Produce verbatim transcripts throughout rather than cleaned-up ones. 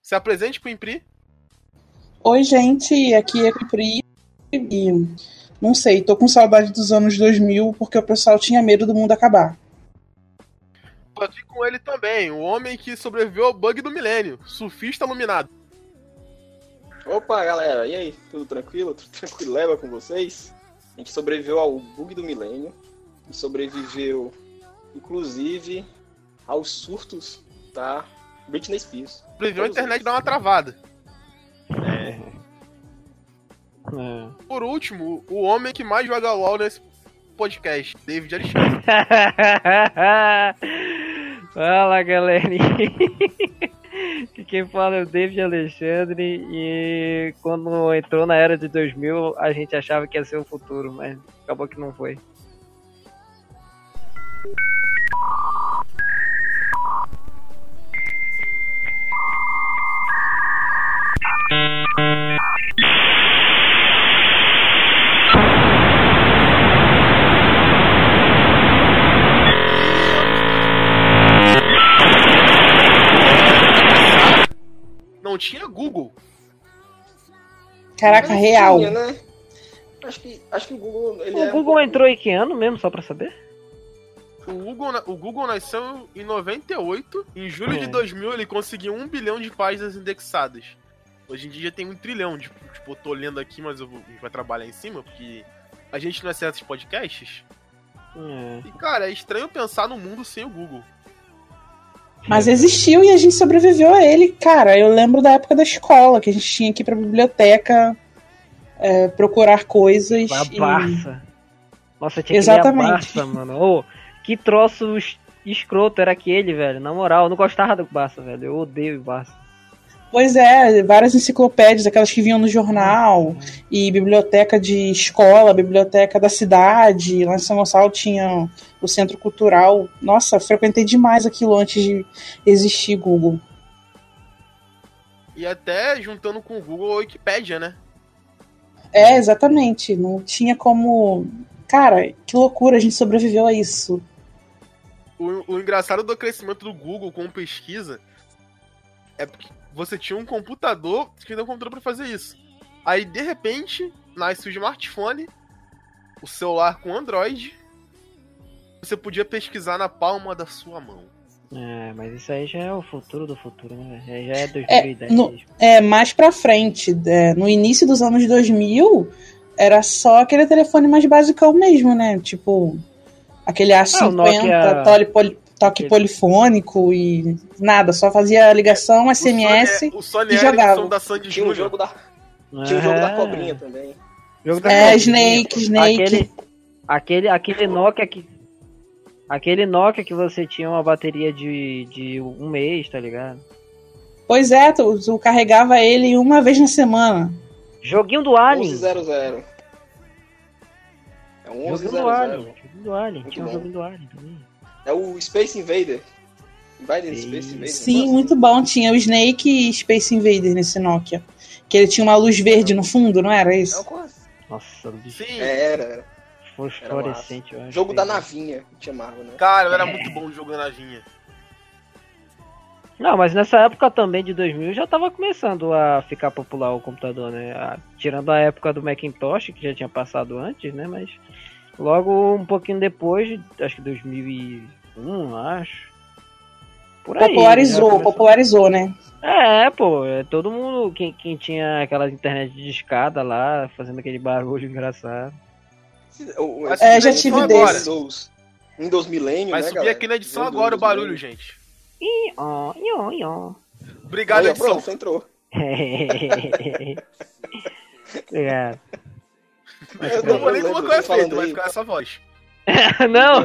Se apresente pro Impri. Oi, gente, aqui é o Impri. E não sei, tô com saudade dos anos dois mil porque o pessoal tinha medo do mundo acabar. Tô aqui com ele também, o homem que sobreviveu ao bug do milênio, surfista iluminado. Opa, galera, e aí? Tudo tranquilo? Tudo tranquilo? Leva com vocês? A gente sobreviveu ao bug do milênio e sobreviveu, inclusive, aos surtos da Britney Spears. Sobreviveu a internet dar uma travada. É. É. Por último, o homem que mais joga LOL nesse podcast, David Alexandre. Fala, galerinha. Que quem fala é o David Alexandre. E quando entrou na era de dois mil, a gente achava que ia ser o futuro, mas acabou que não foi. Não tinha Google. Caraca, Mas real. tinha, né? Acho que, acho que o Google... Ele O é Google um... entrou em que ano mesmo, só pra saber? O Google, o Google nasceu em noventa e oito. Em julho É. de dois mil ele conseguiu um bilhão de páginas indexadas. Hoje em dia já tem um trilhão. Tipo, tipo eu tô lendo aqui, mas eu vou, a gente vai trabalhar em cima, porque a gente não acessa os podcasts. É. E, cara, é estranho pensar no mundo sem o Google. Mas existiu e a gente sobreviveu a ele. Cara, eu lembro da época da escola, que a gente tinha que ir pra biblioteca é, procurar coisas. A e... Barça. Nossa, tinha Exatamente. que ler a Barça, mano. Ô, que troço es- escroto era aquele, velho. Na moral, eu não gostava do Barça, velho. Eu odeio o Barça. Pois é, várias enciclopédias, aquelas que vinham no jornal, e biblioteca de escola, biblioteca da cidade. Lá em São Gonçalo tinha o Centro Cultural. Nossa, frequentei demais aquilo antes de existir Google. E até juntando com o Google, a Wikipédia, né? É, exatamente. Não tinha como... Cara, que loucura, a gente sobreviveu a isso. O, o engraçado do crescimento do Google com pesquisa é porque você tinha um computador que tinha um computador pra fazer isso. Aí, de repente, nasce o smartphone, o celular com Android, você podia pesquisar na palma da sua mão. É, mas isso aí já é o futuro do futuro, né? velho? Já é dois É, mil e dez no- mesmo. É, mais pra frente, é, no início dos anos dois mil, era só aquele telefone mais basicão mesmo, né? Tipo, aquele A cinquenta, Nokia- tole- poli- toque aquele- polifônico e nada, só fazia ligação, S M S. O Sony, o Sony e jogava. Ericsson da Sandy Tinha um Júnior. jogo da... Tinha um jogo da É. cobrinha também. Jogo da É, cobrinha, Snake, pô. Snake. Aquele, aquele, aquele Nokia que... Aquele Nokia que você tinha uma bateria de, de um mês, tá ligado? Pois é, tu, tu carregava ele uma vez na semana. Joguinho do Alien. onze zero zero. É um onze Joguinho do zero Alien. zero. Joguinho do Alien. Muito Tinha um bom. joguinho do Alien também. É o Space Invader. Invader Sim. Space Invader. Sim, muito bom. Tinha o Snake e Space Invader nesse Nokia. Que ele tinha uma luz verde no fundo, não era É isso? uma coisa. Nossa, bicho. Sim, É, era, era. Fosforescente, eu acho. Jogo que da é. navinha, que chamava, né? cara, era muito bom o jogo da navinha. Não, mas nessa época também de dois mil já tava começando a ficar popular o computador, né? A- tirando a época do Macintosh, que já tinha passado antes, né? Mas logo um pouquinho depois, acho que dois mil e um, acho. Por aí. já Popularizou, começou. popularizou, né? É, pô, é, todo mundo, quem, quem tinha aquela internet de escada lá, fazendo aquele barulho engraçado. O- Mas É, subir já na tive edição desse. agora. Windows, Windows Millennium, Vai né, subir galera? aqui na edição Windows agora o barulho, Millennium. gente. Ih, ó, ió, ió. Obrigado, Olha, edição. pronto, entrou. Obrigado. Eu não vou nem lembro, colocar o você falando efeito, vai aí. ficar essa voz. Não!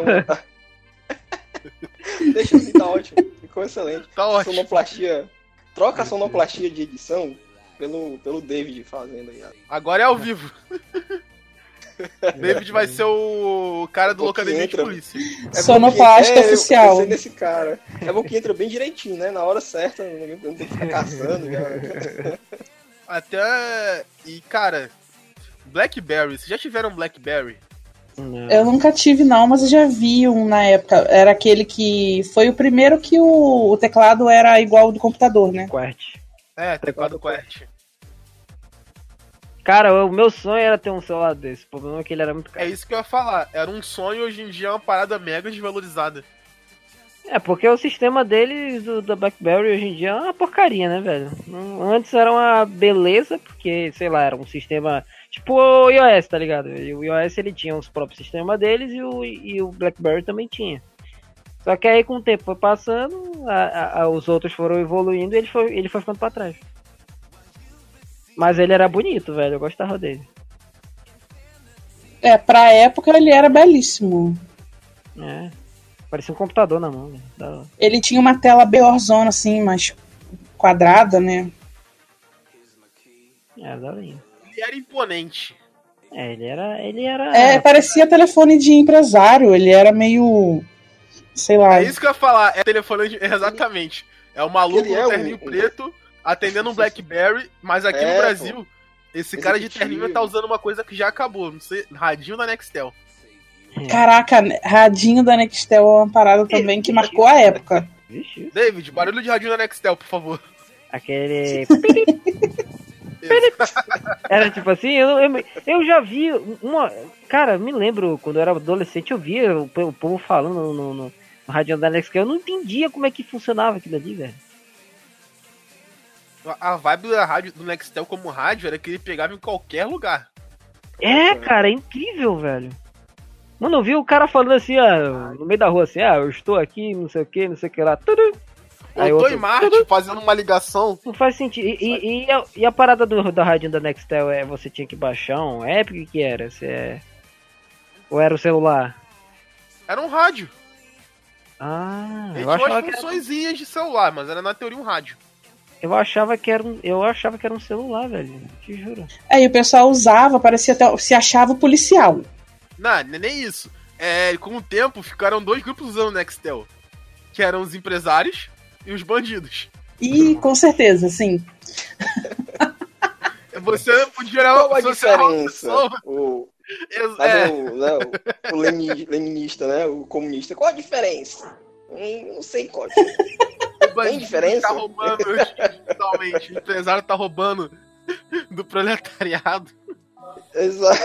Deixa assim, tá ótimo. Ficou excelente. Tá ótimo. Sonoplastia. Troca a sonoplastia de edição pelo, pelo David fazendo aí. Agora é ao vivo. David vai ser o cara do O que Loucademia de entra. Polícia. É bom Sonoplasta que- é, oficial. Eu pensei nesse cara. É bom que entra bem direitinho, né? Na hora certa, não não tem que ficar caçando. Cara. Até... E, cara... Blackberry. Vocês já tiveram Blackberry? Não. Eu nunca tive, não, mas eu já vi um na época. Era aquele que foi o primeiro que o, o teclado era igual ao do computador, né? Quert. É, teclado QWERTY. Cara, o meu sonho era ter um celular desse. O problema é que ele era muito caro. É isso que eu ia falar. Era um sonho, hoje em dia é uma parada mega desvalorizada. É, porque o sistema deles, do, da BlackBerry, hoje em dia é uma porcaria, né, velho? Antes era uma beleza, porque, sei lá, era um sistema tipo o iOS, tá ligado? E o iOS, ele tinha os próprios sistemas deles e o, e o BlackBerry também tinha. Só que aí, com o tempo foi passando, a, a, a, os outros foram evoluindo e ele foi, ele foi ficando pra trás. Mas ele era bonito, velho, eu gostava dele. É, pra época ele era belíssimo. É, parecia um computador na mão, velho. Ele tinha uma tela beorzona, assim, mais quadrada, né? É, da linha. Ele era imponente. É, ele era, ele era... É, parecia telefone de empresário, ele era meio... sei lá. É isso que eu ia falar, é telefone de... Exatamente. É o maluco Ele é no um- terninho preto, atendendo um BlackBerry, mas aqui É, no Brasil, pô. esse cara de Executivo. terninho tá usando uma coisa que já acabou, não sei, radinho da Nextel. Caraca, radinho da Nextel é uma parada também que marcou a época. Vixe, David, barulho de radinho da Nextel, por favor. aquele... Era tipo assim, eu, eu, eu já vi uma... Cara, me lembro, quando eu era adolescente, eu via o, o povo falando no, no, no radinho da Nextel, eu não entendia como é que funcionava aquilo ali, velho. A a vibe da rádio, do Nextel como rádio era que ele pegava em qualquer lugar. É, cara, é incrível, velho. Mano, eu vi o cara falando assim, ah, no meio da rua, assim, ah, eu estou aqui, não sei o que, não sei o que lá. Tudo. Aí Eu tô outro, em Marte fazendo uma ligação. Não faz sentido. E, e, e, a, e a parada do, da rádio da Nextel é você tinha que baixar um app? O que que era? Você é... Ou era o celular? Era um rádio. Ah, Ele eu tinha achava, umas que era, funçõezinhas de celular, mas era na teoria um rádio. eu achava que era um, eu achava que era um celular, velho. Te juro. Aí o pessoal usava, parecia até. Se achava policial. Não, nem isso. É, com o tempo ficaram dois grupos usando o Nextel. Que eram os empresários e os bandidos. E com certeza, sim. Você podia olhar Qual a você diferença? era uma pessoa- O, Ex- sabe é, o, né, o, o leni- leninista, né? O comunista. Qual a diferença? Hum, não sei qual. o bandido diferença? tá roubando digitalmente. O empresário tá roubando do proletariado. Exato.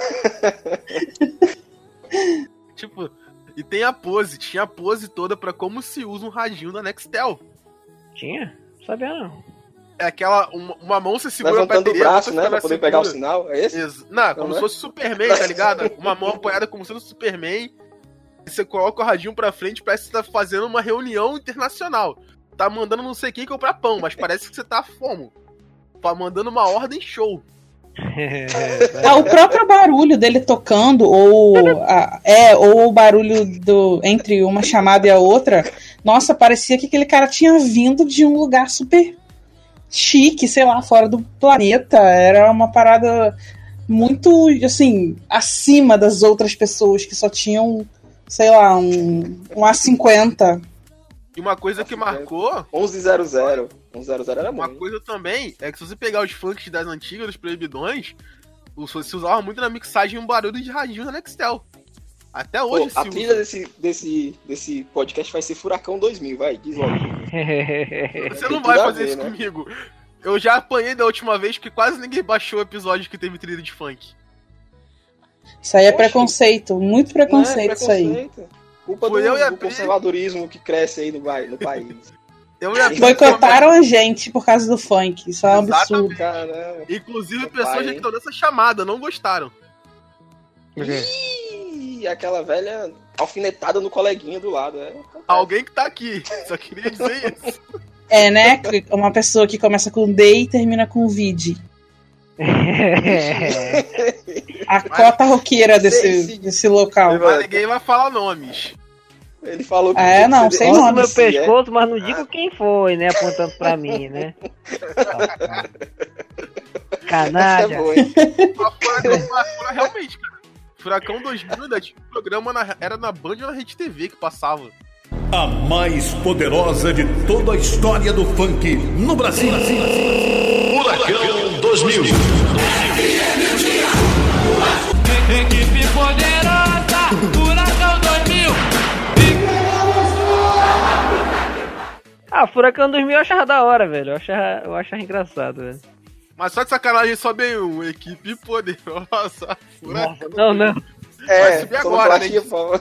Tipo, e tem a pose, tinha a pose toda pra como se usa um radinho da Nextel. Tinha? Não sabia não. É aquela, uma, uma mão você segura a Levantando o bateria, braço, outra né? fica Pra na poder pegar o cintura. sinal. É esse? Ex- Não, como Não, se né? fosse Superman, tá ligado? Uma mão apoiada como sendo Superman. E você coloca o radinho pra frente, parece que você tá fazendo uma reunião internacional. Tá mandando não sei quem comprar pão, mas parece que você tá fomo. Tá mandando uma ordem show. Ah, o próprio barulho dele tocando, ou, a, é, ou o barulho do, entre uma chamada e a outra, nossa, parecia que aquele cara tinha vindo de um lugar super chique, sei lá, fora do planeta. Era uma parada muito, assim, acima das outras pessoas que só tinham, sei lá, um, um A cinquenta. E uma coisa que marcou, onze zero zero. onze zero zero era uma muito. coisa também, é que se você pegar os funks das antigas, dos proibidões, se usava muito na mixagem um barulho de radinho da Nextel. Até Pô, hoje a se trilha usa. desse, desse, desse podcast vai ser Furacão dois mil, vai, diz logo. Você Tem não tudo vai a fazer ver, isso né? comigo. Eu já apanhei da última vez porque quase ninguém baixou o episódio que teve trilha de funk. Isso aí é Oxe. preconceito, muito preconceito, Não é isso aí. preconceito. Culpa do, Fui eu e a do Pri. conservadorismo que cresce aí no, vai- no país. Eu e a Pri Boicotaram a gente por causa do funk, isso é um Exatamente. absurdo. Caramba. Inclusive, Meu pessoas pai, já hein? que estão nessa chamada não gostaram. Ih, aquela velha alfinetada no coleguinha do lado. É. Alguém que tá aqui. Só queria dizer isso. É, né? Uma pessoa que começa com D e termina com vide. A cota roqueira desse, desse local. Mas ninguém vai falar nomes. Ele falou que É, tinha que não, ser sem de- Corta nome, meu se é. pescoço, mas não digo quem foi, né? Apontando pra mim, né? Essa é Canalha. boa, hein? Mas Furacão, mas, realmente, cara. Furacão dois mil ainda tinha um programa, na- era na Band ou na Rede T V que passava. A mais poderosa de toda a história do funk no Brasil. Furacão dois mil. Equipe poderosa, Furacão dois mil. Ah, Ah, Furacão dois mil eu achava da hora, velho. Eu achava, eu achava engraçado, velho. Mas só de sacanagem só bem um, equipe poderosa. Furacão. Não, não. Vai É, subir agora, né?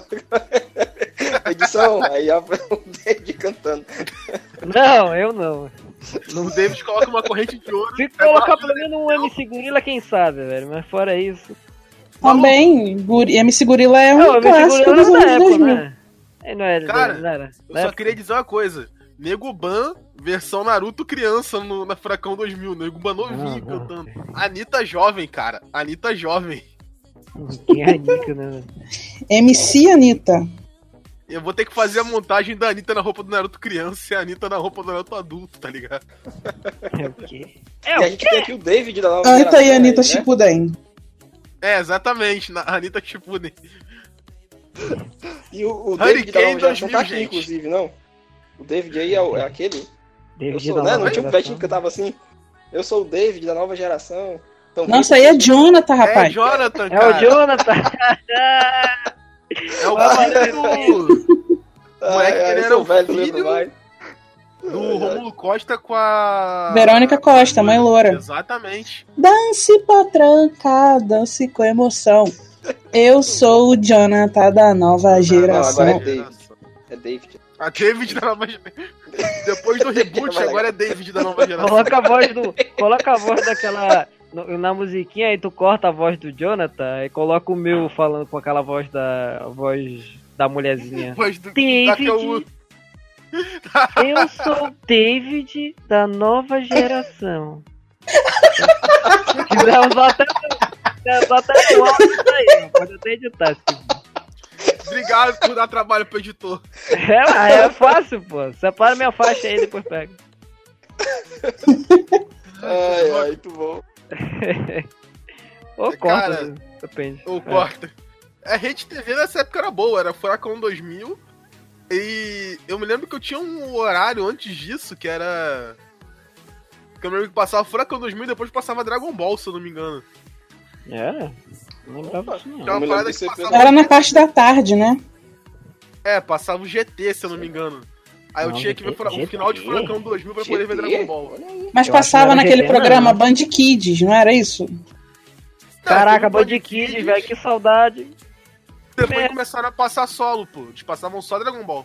Edição, aí o David cantando. Não, eu não. O David coloca uma corrente de ouro. Se colocar pelo menos um M C Gorila, quem sabe, velho. Mas fora isso. Também, Guri- M C Gorila é um Não, o M C clássico Gorila dos era da anos época, dois mil. né? Ele não era, Cara, não era. Eu Na só época- queria dizer uma coisa. Nego Ban, versão Naruto criança no, na Furacão dois mil. Nego Ban novinho Não, não. cantando. Anitta jovem, cara. Anitta jovem. Quem é Anitta, né? velho? M C Anitta. Eu vou ter que fazer a montagem da Anitta na roupa do Naruto criança e a Anitta na roupa do Naruto adulto, tá ligado? É o quê? E É a o gente tem aqui o David da nova Anitta geração. e Anitta aí, né? Shippuden. É, exatamente. Na Anitta Shippuden. E o, o David da Hurricane nova geração tá dois mil, aqui, gente. inclusive, não? O David aí é, o- é aquele? Eu David sou, da né? nova Não tinha um geração. Betinho que cantava assim? Eu sou o David da nova geração. Então, Nossa, vem aí é com- Jonathan, É rapaz. Jonathan, É cara. o Jonathan. É o filho do... Ah, moleque, é, ele eu era sou o velho, filho lembro mais. do Rômulo Costa com a... Verônica Costa, mãe loura. Exatamente. Dance potranca, dance com emoção. Eu sou o Jonathan da nova Não, geração. agora é David. É David. A David da nova geração. Depois do reboot, agora é David da nova geração. Coloca a voz do. Coloca a voz daquela. no- Na musiquinha, aí tu corta a voz do Jonathan e coloca o meu falando com aquela voz da. voz da mulherzinha. Voz do... David. da que eu- Eu sou o David da nova geração. Quisermos até. Quisermos até no áudio isso aí, pode até editar. Se Obrigado por dar trabalho pro editor. É, é fácil, pô. Separa minha faixa aí e depois pega. Ai, ai, muito bom. Ou Cara, corta, depende. Ou É. corta. A Rede T V nessa época era boa, era Furacão dois mil. E eu me lembro que eu tinha um horário antes disso, que era... Que eu me lembro que passava Furacão dois mil e depois passava Dragon Ball, se eu não me engano. É? Não lembrava disso, não. Que é uma me lembro parada desse que episódio. passava... Era na parte da tarde, né? É, passava o G T, se eu não me engano. Aí eu Não, tinha que ver G T? fura- o final de Furacão dois mil pra poder ver G T? Dragon Ball. Olha aí. Mas Eu passava acho que não era naquele G T, programa não. Band Kids, não era isso? Caraca, Não, teve Band o Kids, velho, que saudade. Depois É. começaram a passar solo, pô. Eles passavam só Dragon Ball.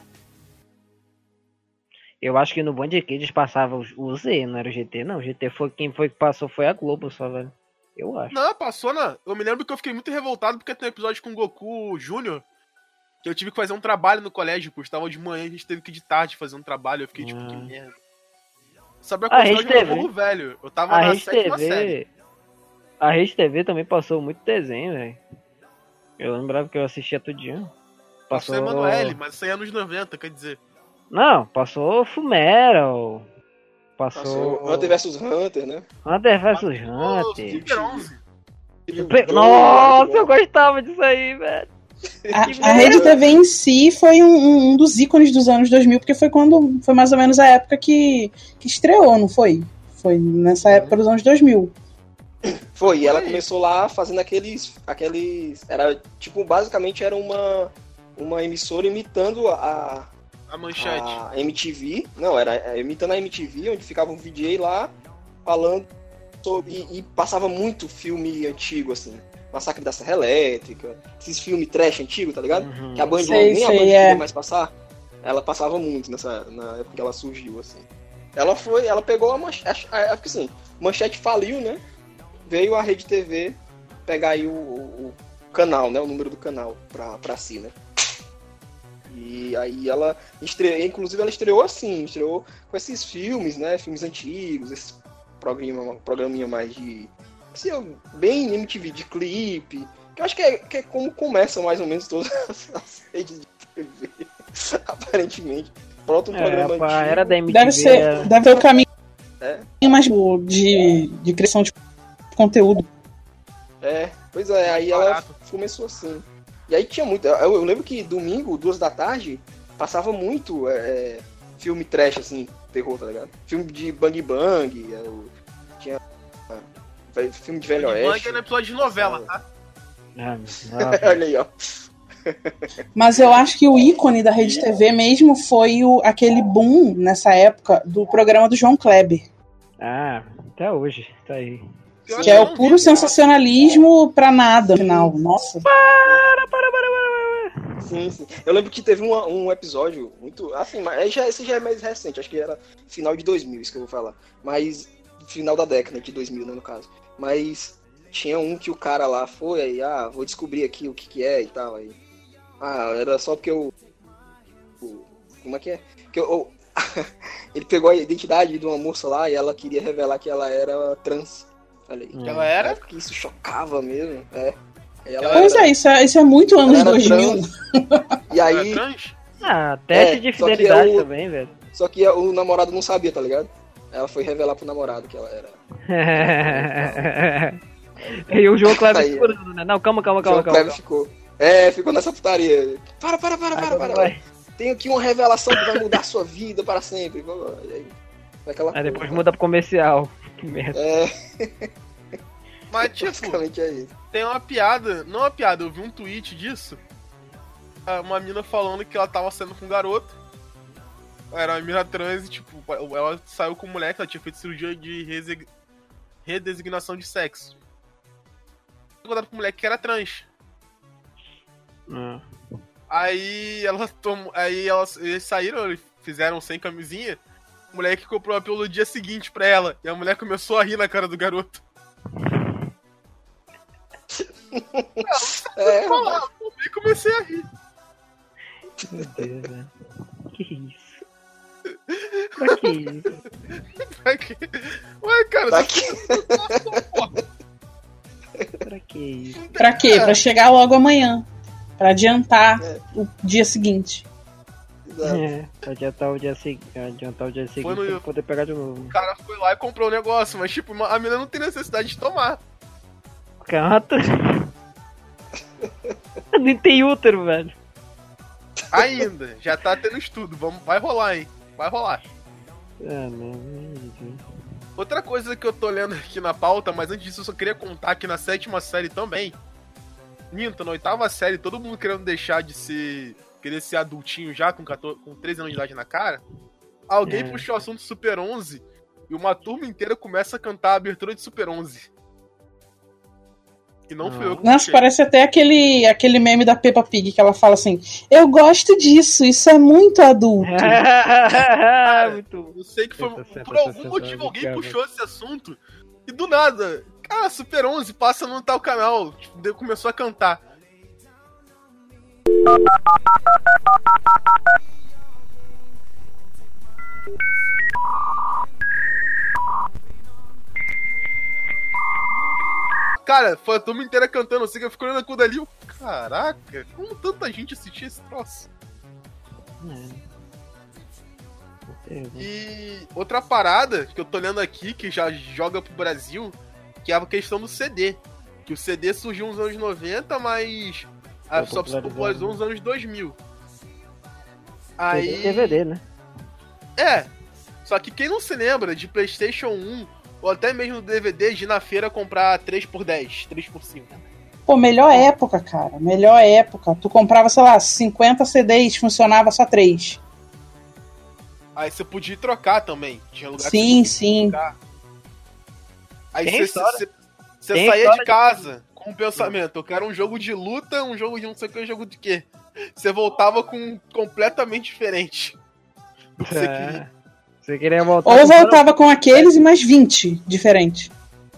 Eu acho que no Band Kids passava o o Z, não era o G T, não. O G T foi quem foi que passou foi a Globo só, velho. Eu acho. Não, passou na... Eu me lembro que eu fiquei muito revoltado porque tem um episódio com o Goku Júnior que eu tive que fazer um trabalho no colégio, pô. Estava de manhã, a gente teve que ir de tarde fazer um trabalho. Eu fiquei tipo, Ah. que merda. Sabe a A coisa Rede de meu T V. burro velho? Eu tava A na Rede sétima série. T V. A Rede T V também passou muito desenho, velho. Eu lembrava que eu assistia tudinho. Passou Emanuele, mas isso aí é anos noventa, quer dizer. Não, passou Fumeral. Passou. Passou Hunter versus Hunter, né? Hunter vs Ô, Hunter. Super onze. Pe- Nossa, eu gostava disso aí, velho. A, a Rede T V em si foi um, um- um dos ícones dos anos dois mil, porque foi quando foi mais ou menos a época que, que estreou, não foi? Foi nessa época dos anos dois mil. Foi, e ela Foi. começou lá fazendo aqueles. aqueles. Era tipo, basicamente era uma, uma emissora imitando a, A manchete. a M T V. Não, era é, imitando a M T V, onde ficava um V J lá falando sobre. E, e passava muito filme antigo, assim. Massacre da Serra Elétrica, esses filmes trash antigo, tá ligado? Uhum. Que a Band Sei, nem a sei, Band é. queria mais passar. Ela passava muito nessa, na época que ela surgiu, assim. Ela foi, ela pegou a manchete, é porque assim, manchete faliu, né? Veio a Rede T V pegar aí o, o, o canal, né? O número do canal pra, pra si, né? E aí ela estreou, inclusive ela estreou assim, estreou com esses filmes, né? Filmes antigos, esse programa, programinha mais de... Assim, bem M T V, de clipe. Que eu acho que é, que é como começam mais ou menos todas as redes de T V, aparentemente. Pronto, um É, programa pá, antigo. era da M T V. Deve ser, era- deve ter o caminho É. mais de, de criação de conteúdo. É, pois é, aí ela Barato. começou assim. E aí tinha muito. Eu, eu lembro que domingo, duas da tarde, passava muito é, filme trash, assim, terror, tá ligado? Filme de Bang Bang, é, o- tinha é, filme de Velho Bang Bang Oeste. era episódio de novela, tá? Ah, nossa. Olha aí, ó. Mas eu acho que o ícone da Rede T V mesmo foi o, aquele boom, nessa época, do programa do João Kleber. Ah, até hoje, tá aí. Que é o puro sensacionalismo pra nada, afinal. Nossa. Para, para, para, para. Sim, sim. Eu lembro que teve um, um episódio muito. Assim, mas já, esse já é mais recente, acho que era final de dois mil, isso que eu vou falar. Mas. Final da década de dois mil, né, no caso. Mas tinha um que o cara lá foi, aí, ah, vou descobrir aqui o que que é e tal. Aí. Ah, era só porque eu. Como é que é? Que eu, eu... Ele pegou a identidade de uma moça lá e ela queria revelar que ela era trans. Falei. Que ela era? É porque isso chocava mesmo. É. Ela pois era... é, isso é, isso é muito anos dois mil. E aí. Ah, teste é, de fidelidade o... também, velho. Só que o namorado não sabia, tá ligado? Ela foi revelar pro namorado que ela era. E o João Kleber segurando, né? Não, calma, calma, calma. O João Kleber ficou. É, ficou nessa putaria. Para, para, para, para, para. para. Tem aqui uma revelação que vai mudar a sua vida para sempre. E aí, aí depois coisa. Muda pro comercial. Que merda. É. Mas, tipo, é isso. Tem uma piada, não uma piada, eu vi um tweet disso. Uma mina falando que ela tava saindo com um garoto. Era uma mina trans e, tipo, ela saiu com um moleque, ela tinha feito cirurgia de reseg... redesignação de sexo. Encontrado com um moleque que era trans. Hum. Aí ela tom... Aí elas... eles saíram, eles fizeram sem camisinha. O moleque comprou uma pílula no dia seguinte pra ela. E a mulher começou a rir na cara do garoto. É, falar, eu comecei a rir. Meu Deus, velho. Que isso? Pra que isso? Pra que? Ué, cara, pra que? Pra que isso? Pra quê? Pra chegar logo amanhã. Pra adiantar é. o dia seguinte. É, pra adiantar o dia seguinte. Adiantar o dia seguinte no... pra poder pegar de novo. O cara foi lá e comprou o negócio, mas tipo, a menina não tem necessidade de tomar. Canta. Nem tem útero, velho. Ainda, já tá tendo estudo, vamos, vai rolar, hein? Vai rolar. Ah, não. Outra coisa que eu tô lendo aqui na pauta, mas antes disso eu só queria contar que na sétima série também, minto, na oitava série, todo mundo querendo deixar de ser, querer ser adultinho já, com, quatorze, com treze anos de idade na cara, alguém é. puxou o assunto Super onze e uma turma inteira começa a cantar a abertura de Super onze. E não fui eu que Nossa, parece até aquele, aquele meme da Peppa Pig que ela fala assim: eu gosto disso, isso é muito adulto. Cara, muito... Eu sei que foi por algum motivo alguém puxou esse assunto e do nada, ah, Super onze passa no tal canal, começou a cantar. Cara, foi a turma inteira cantando, assim, que eu fico olhando aquilo dali. Eu, caraca, como tanta gente assistia esse troço? É. E outra parada que eu tô olhando aqui, que já joga pro Brasil, que é a questão do C D. Que o C D surgiu nos anos noventa, mas a, só se popularizou nos anos dois mil. Aí... D V D, né? É, só que quem não se lembra de PlayStation um, ou até mesmo D V D, de ir na feira comprar três por dez, três por cinco. Pô, melhor época, cara. Melhor época. Tu comprava, sei lá, cinquenta C Ds, funcionava só três. Aí você podia ir trocar também. Tinha lugar sim, que você sim. Trocar. Aí você, você, você saía de casa de... com o pensamento: eu quero um jogo de luta, um jogo de não sei o que, um jogo de quê? Você voltava com um completamente diferente do que você queria. Você queria voltar Ou voltava com aqueles e mais vinte diferentes.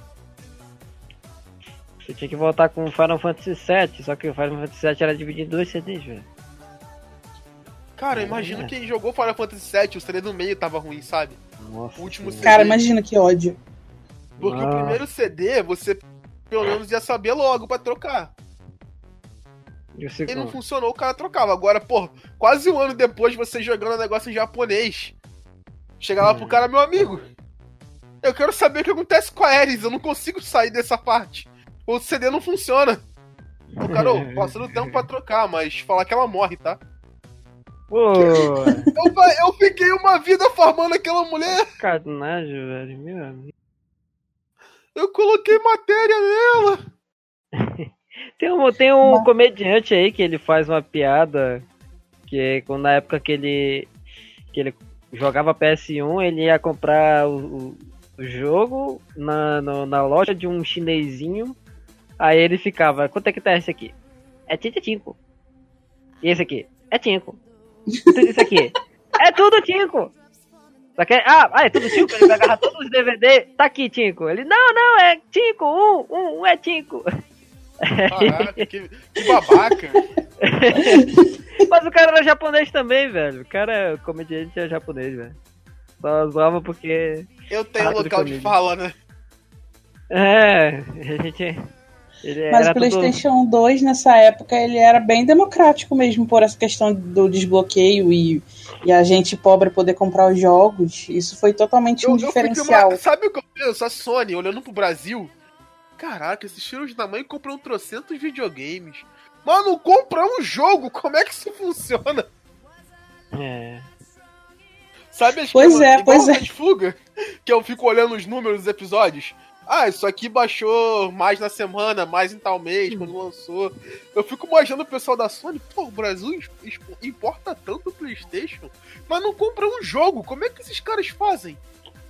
Você tinha que voltar com o Final Fantasy sete, só que o Final Fantasy sete era dividido em dois C Ds, velho. Cara, imagina é. quem jogou Final Fantasy sete, o C D do meio tava ruim, sabe? Nossa, o último C D. Cara, imagina que ódio. Porque ah. o primeiro C D, você pelo menos ia saber logo pra trocar. E não funcionou, o cara trocava. Agora, pô, quase um ano depois, você jogando o negócio em japonês, chega lá pro cara: meu amigo, eu quero saber o que acontece com a Ares, eu não consigo sair dessa parte. O C D não funciona. O cara, ô, passando tempo pra trocar, mas falar que ela morre, tá? Pô. Eu, eu fiquei uma vida farmando aquela mulher. Sacanagem, velho, meu amigo. Eu coloquei matéria nela. Tem um, tem um comediante aí que ele faz uma piada que é quando na época que ele, que ele jogava P S um, ele ia comprar o, o, o jogo na, no, na loja de um chinesinho. Aí ele ficava, quanto é que tá esse aqui? É cinco. E esse aqui? É cinco. Isso aqui? É tudo cinco. Ah, ah, é tudo cinco? Ele vai agarrar todos os D V D. Tá aqui, cinco. Ele, não, não, é cinco. Um, um, um é cinco. Caraca, que, que babaca. Mas o cara era japonês também, velho. O cara é comediante é japonês, velho. Só zoava porque... Eu tenho local de fala, né? É, a gente... Ele Mas o PlayStation tudo... dois, nessa época, ele era bem democrático mesmo, por essa questão do desbloqueio e, e a gente pobre poder comprar os jogos. Isso foi totalmente eu, um eu diferencial. Uma... Sabe o que eu penso? A Sony, olhando pro Brasil, caraca, esses filhos da mãe compram trocentos videogames. Mano, compra um jogo, como é que isso funciona? É... Sabe as pois é, pois é. Fuga, que eu fico olhando os números dos episódios? Ah, isso aqui baixou mais na semana, mais em tal mês, quando lançou. Eu fico imaginando o pessoal da Sony, pô, o Brasil importa tanto o PlayStation, mas não compra um jogo. Como é que esses caras fazem?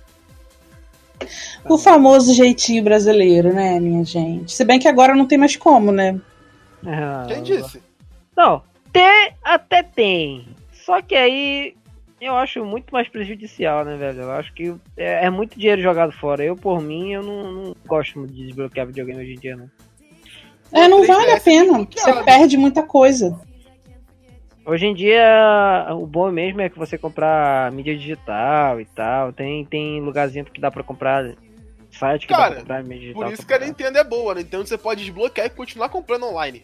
O famoso jeitinho brasileiro, né, minha gente? Se bem que agora não tem mais como, né? Quem disse? Não, ter até tem. Só que aí... eu acho muito mais prejudicial, né, velho? Eu acho que é, é muito dinheiro jogado fora. Eu, por mim, eu não, não gosto muito de desbloquear videogame hoje em dia, não. É, não vale a pena. Você perde muita coisa. Hoje em dia, o bom mesmo é que você comprar mídia digital e tal. Tem, tem lugarzinho que dá pra comprar, site que Cara, dá pra comprar mídia digital. Por isso que a Nintendo é boa. A Nintendo você pode desbloquear e continuar comprando online.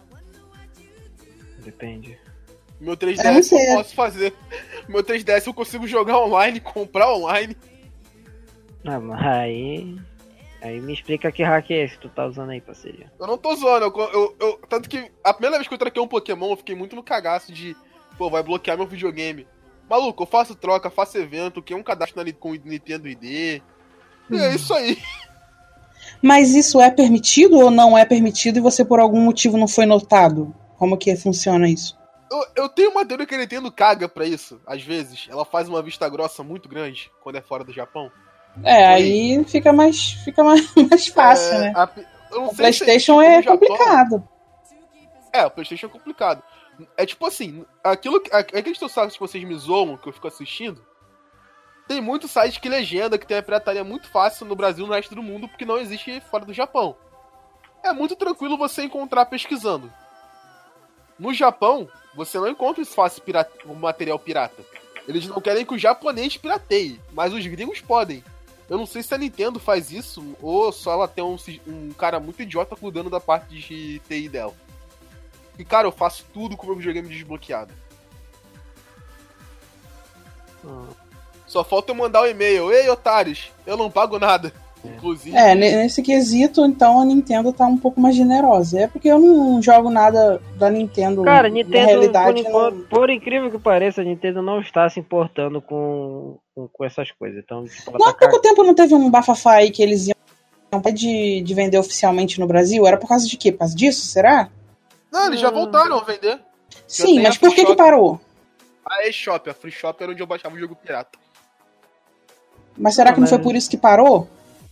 Depende. Meu três D S eu, eu posso fazer. Meu três D S eu consigo jogar online, comprar online. Ah, mas aí... Aí me explica que hack é esse que tu tá usando aí, parceiro. Eu não tô zoando, eu, eu, eu, tanto que a primeira vez que eu traquei um Pokémon, eu fiquei muito no cagaço de, pô, vai bloquear meu videogame. Maluco, eu faço troca, faço evento, que é um cadastro na, com o Nintendo I D. E é isso aí. Mas isso é permitido ou não é permitido e você por algum motivo não foi notado? Como que funciona isso? Eu, eu tenho uma teoria que a Nintendo caga pra isso, às vezes. Ela faz uma vista grossa muito grande quando é fora do Japão. É, aí fica mais, fica mais, mais fácil, é, né? A, o PlayStation é complicado. É, o PlayStation é complicado. É tipo assim, aquilo, aqueles sites que vocês me zoam, que eu fico assistindo, tem muito site que legenda, que tem a pirataria muito fácil no Brasil e no resto do mundo, porque não existe fora do Japão. É muito tranquilo você encontrar pesquisando. No Japão, você não encontra isso fácil pirata, um material pirata. Eles não querem que o japonês pirateie, mas os gringos podem. Eu não sei se a Nintendo faz isso, ou só ela tem um, um cara muito idiota cuidando da parte de T I dela. E, cara, eu faço tudo com o meu videogame desbloqueado. Hum. Só falta eu mandar um e-mail. Ei, otários, eu não pago nada. Inclusive... É, nesse quesito, então, a Nintendo tá um pouco mais generosa. É porque eu não jogo nada da Nintendo. Cara, Nintendo, na realidade, por, não... por incrível que pareça, a Nintendo não está se importando com, com, com essas coisas. Então, tipo, não, há pouco tempo não teve um bafafá aí que eles iam de, de vender oficialmente no Brasil? Era por causa de quê? Por causa disso, será? Não, eles já voltaram a vender. Sim, mas por que que parou? A eShop, a Free Shop era onde eu baixava o jogo pirata. Mas será que não foi por isso que parou?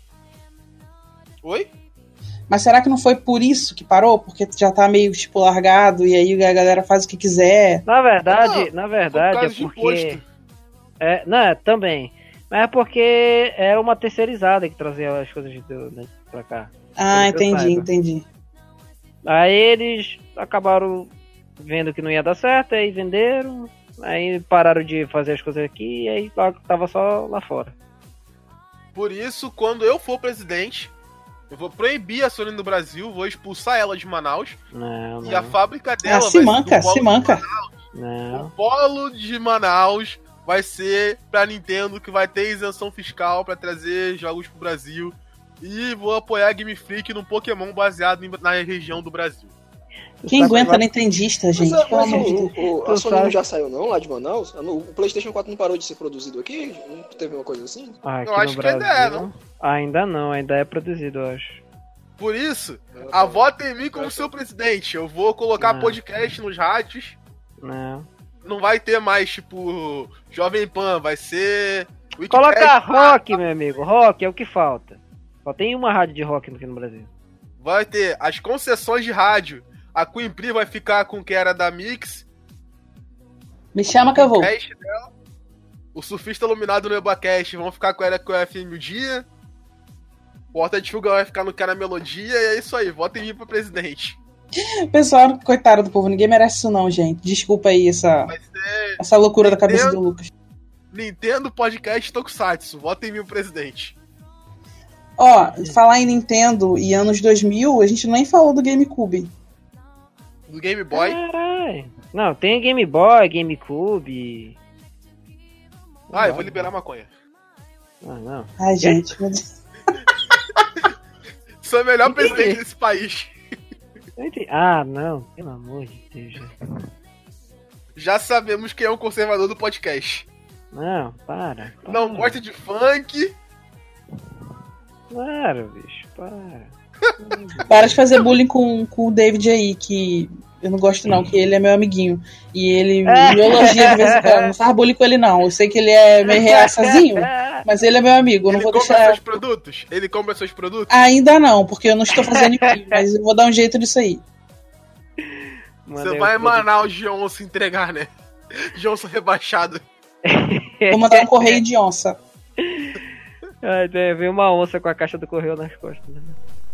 Oi? Mas será que não foi por isso que parou? Porque já tá meio, tipo, largado e aí a galera faz o que quiser? Na verdade, não, na verdade é porque... É, não, é, também. Mas é porque era uma terceirizada que trazia as coisas do, né, pra cá. Ah, entendi, entendi. Aí eles acabaram vendo que não ia dar certo, aí venderam, aí pararam de fazer as coisas aqui e aí tava só lá fora. Por isso, quando eu for presidente... eu vou proibir a Sony no Brasil, vou expulsar ela de Manaus. Não, não. E a fábrica dela ah, vai se manca, se manca. Não. O polo de Manaus vai ser pra Nintendo, que vai ter isenção fiscal pra trazer jogos pro Brasil. E vou apoiar a Game Freak no Pokémon baseado na região do Brasil. Quem aguenta vai... nintendista, gente? Mas, mas o, o, a Sony não já saiu não, lá de Manaus? O PlayStation quatro não parou de ser produzido aqui? Não teve uma coisa assim? Ah, aqui eu acho no que Brasil, ainda é, não? Ainda não, ainda é produzido, eu acho. Por isso, a vota em mim como seu presidente. Eu vou colocar Não. podcast nos rádios. Não. Não vai ter mais, tipo, Jovem Pan, vai ser... Coloca rock, meu amigo. Rock é o que falta. Só tem uma rádio de rock aqui no Brasil. Vai ter as concessões de rádio. A Queen Pri vai ficar com o que era da Mix. Me chama que eu vou. Dela. O Surfista Iluminado no EbaCast vão ficar com ela com o F M o dia. O Horta de Fuga vai ficar no que era Melodia. E é isso aí, vota em mim pra presidente. Pessoal, coitado do povo, ninguém merece isso não, gente. Desculpa aí essa, essa loucura da cabeça do Lucas. Nintendo Podcast Tokusatsu, vota em mim o presidente. Ó, falar em Nintendo e anos dois mil, a gente nem falou do GameCube. Do Game Boy? Caralho. Não, tem Game Boy, GameCube. Ah, eu vou liberar maconha. Ah, não. Ai, gente, meu Deus. Sou o melhor presidente desse país. Ah, não, pelo amor de Deus. Já sabemos quem é o conservador do podcast. Não, para. para. Não gosta de funk. Para, bicho, para. Para de fazer bullying com, com o David aí, que eu não gosto não, que ele é meu amiguinho. E ele me elogia de vez em quando. Não faz bullying com ele não. Eu sei que ele é meio reaçazinho, mas ele é meu amigo. Eu não ele vou compra deixar... seus produtos? Ele compra seus produtos? Ainda não, porque eu não estou fazendo isso, mas eu vou dar um jeito disso aí. Você vai emanar o Gionça entregar, né? Gionça rebaixado. Vou mandar um correio de onça. Ai, veio uma onça com a caixa do correio nas costas. Né?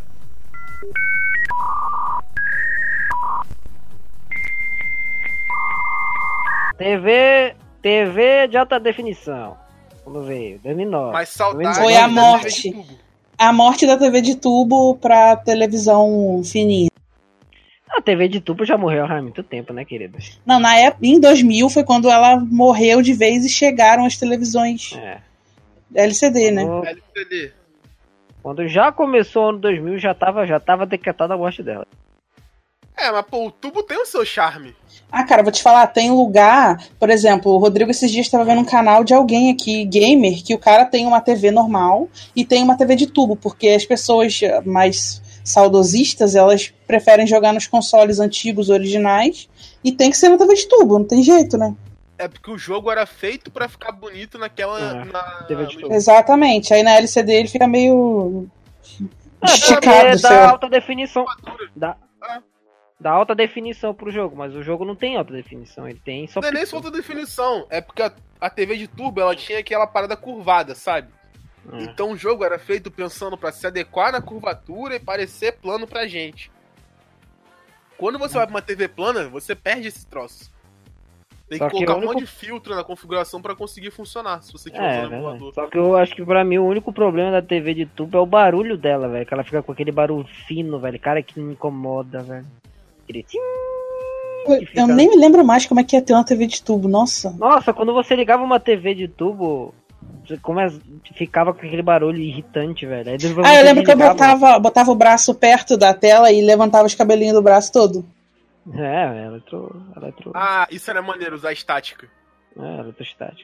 T V, T V de alta definição. Quando veio? dois mil e nove. Mas saudade. Foi a morte. A morte da T V de tubo pra televisão fininha. A T V de tubo já morreu há muito tempo, né, querida? Não, na época, em dois mil foi quando ela morreu de vez e chegaram as televisões É. L C D, né? Quando, L C D. quando já começou o ano dois mil, já tava, já tava decretada a morte dela. É, mas pô, o tubo tem o seu charme. Ah, cara, vou te falar, tem lugar, por exemplo, o Rodrigo esses dias estava vendo um canal de alguém aqui, gamer, que o cara tem uma T V normal e tem uma T V de tubo, porque as pessoas mais saudosistas, elas preferem jogar nos consoles antigos, originais, e tem que ser na T V de tubo, não tem jeito, né? É porque o jogo era feito pra ficar bonito naquela... É, na... T V de tubo. Exatamente, aí na L C D ele fica meio É, esticado, porque seu... dá alta definição. Dá, Ah. dá alta definição pro jogo, mas o jogo não tem alta definição, ele tem só Não é nem pixel. só alta definição, é porque a, a T V de tubo, ela tinha aquela parada curvada, sabe? É. Então o jogo era feito pensando pra se adequar na curvatura e parecer plano pra gente. Quando você vai pra uma T V plana, você perde esse troço. Tem que Só que colocar o um único- monte de filtro na configuração pra conseguir funcionar, se você estiver É, usando o verdade. emulador. Só que eu acho que pra mim o único problema da T V de tubo é o barulho dela, velho. Que ela fica com aquele barulho fino, velho. Cara, que me incomoda, velho. Aquele tim. Eu, eu nem me lembro mais como é que ia ter uma T V de tubo, nossa. Nossa, quando você ligava uma T V de tubo, você come... ficava com aquele barulho irritante, velho. Aí depois Ah, eu você lembro que eu desligava. botava, botava o braço perto da tela e levantava os cabelinhos do braço todo. É, eletro... eletro... Ah, isso era maneiro, usar estática. É, eletrostática.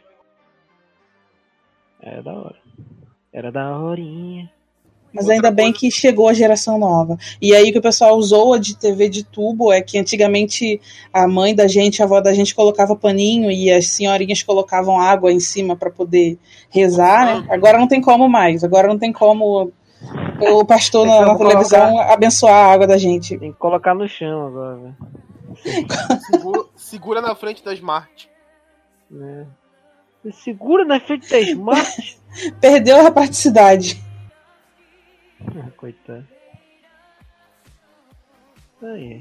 Era da hora. Era da horinha. Mas Outra ainda bem coisa- que chegou a geração nova. E aí o que o pessoal usou de T V de tubo é que antigamente a mãe da gente, a avó da gente colocava paninho e as senhorinhas colocavam água em cima pra poder rezar, né? Agora não tem como mais. Agora não tem como o pastor Tem na, na como televisão abençoar a água da gente. Tem que colocar no chão agora, velho. Segura, segura na frente da Smart. Né? Você segura na frente da Smart. Perdeu a praticidade. Ah, coitado. Aí.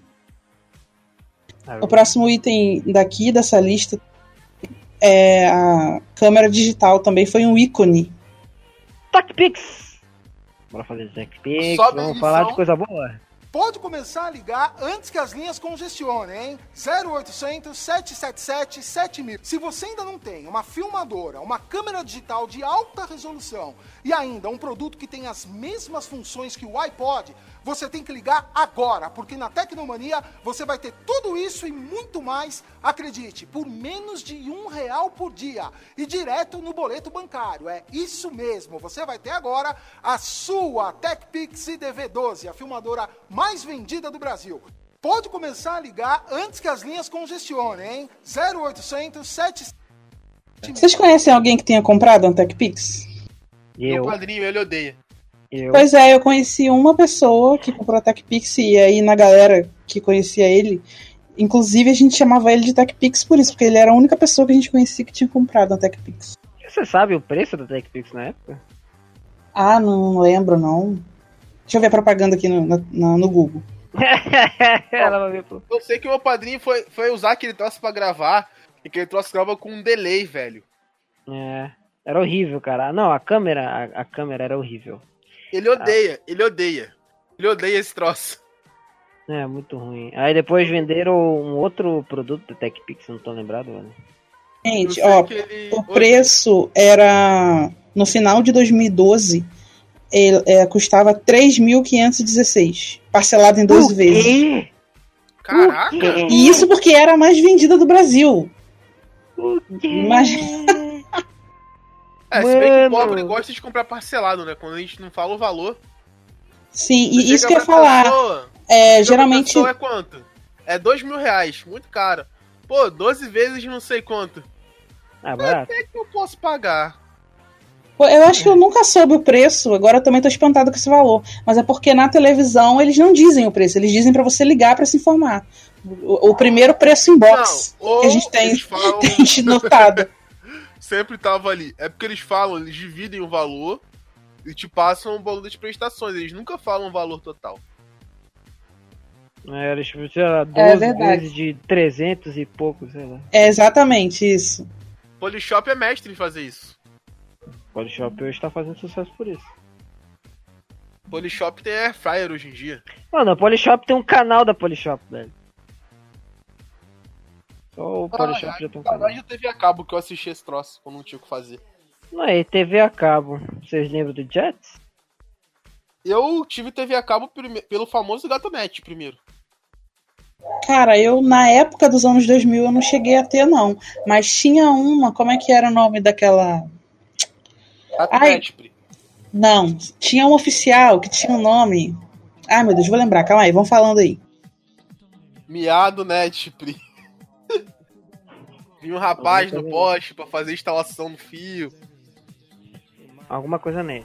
Ah, O próximo item daqui, dessa lista, é a câmera digital. Também foi um ícone. TechPix! Bora fazer TechPix, Sobe a vamos edição. falar de coisa boa. Pode começar a ligar antes que as linhas congestionem, hein? zero oitocentos, sete sete sete, sete mil. Se você ainda não tem uma filmadora, uma câmera digital de alta resolução e ainda um produto que tem as mesmas funções que o iPod, você tem que ligar agora, porque na Tecnomania você vai ter tudo isso e muito mais, acredite, por menos de um real por dia e direto no boleto bancário. É isso mesmo, você vai ter agora a sua TechPix I D V doze, a filmadora mais vendida do Brasil. Pode começar a ligar antes que as linhas congestionem, hein? zero oitocentos, sete... Vocês conhecem alguém que tenha comprado um TechPix? Meu padrinho, ele odeia. Eu. Pois é, eu conheci uma pessoa que comprou a TechPix e aí na galera que conhecia ele, inclusive a gente chamava ele de TechPix por isso, porque ele era a única pessoa que a gente conhecia que tinha comprado a TechPix. Você sabe o preço da TechPix na época? Ah, não lembro não. Deixa eu ver a propaganda aqui no, no, no Google. Ela vai ver, pô. Eu sei que o meu padrinho foi, foi usar aquele troço pra gravar e que ele troço grava com um delay, velho. É, era horrível, cara. Não, a câmera, a, a câmera era horrível. Ele odeia, ah. ele odeia. Ele odeia esse troço. É, muito ruim. Aí depois venderam um outro produto da TechPix, não tô lembrado, velho. Gente, ó, ele... o preço era, no final de dois mil e doze, ele, é, custava três mil quinhentos e dezesseis, parcelado em doze vezes. Caraca! E isso porque era a mais vendida do Brasil. O quê? Mas... É, se bem que o pobre gosta de comprar parcelado, né? Quando a gente não fala o valor. Sim, e isso que eu ia falar. Pessoa, é, geralmente. É quanto? É dois mil reais, muito caro. Pô, doze vezes não sei quanto. Ah, barato. Até que eu posso pagar. Pô, eu acho que eu nunca soube o preço, agora eu também tô espantado com esse valor. Mas é porque na televisão eles não dizem o preço, eles dizem pra você ligar pra se informar. O, o primeiro preço em box não, que a gente tem, falam... tem notado. Sempre tava ali. É porque eles falam, eles dividem o valor e te passam o valor das prestações. Eles nunca falam o valor total. É, eles fizeram doze é vezes de trezentos e pouco, sei lá. É exatamente isso. Polishop é mestre em fazer isso. Polishop hoje tá fazendo sucesso por isso. Polishop tem air fryer hoje em dia. Mano, a Polishop tem um canal da Polishop, velho. Só o Polishop ah, já tem um canal. Já teve a cabo que eu assisti esse troço, quando não tinha o que fazer. Não é, T V a cabo. Vocês lembram do Jets? Eu tive T V a cabo prime- pelo famoso Gatonet primeiro. Cara, eu na época dos anos dois mil eu não cheguei a ter não. Mas tinha uma, como é que era o nome daquela... Gatonet, Pri. Não, tinha um oficial que tinha um nome... Ai meu Deus, vou lembrar, calma aí, vamos falando aí. Miado Net, Pri. Vinha um rapaz no poste pra fazer instalação no fio. Alguma coisa net.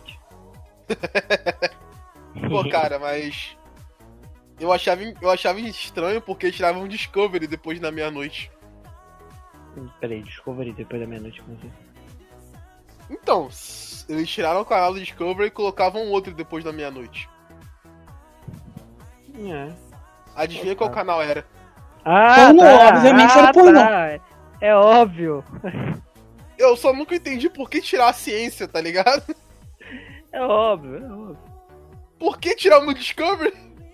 Pô, cara, mas... Eu achava, eu achava estranho porque tiravam um Discovery depois da meia-noite. Peraí, Discovery depois da meia-noite, como assim? Então, eles tiraram o canal do Discovery e colocavam outro depois da meia-noite. É. Adivinha qual canal era? Ah, pornô, tá. obviamente ah, era pornô. Tá. É óbvio. Eu só nunca entendi por que tirar a ciência, tá ligado? É óbvio, é óbvio. Por que tirar o Discovery?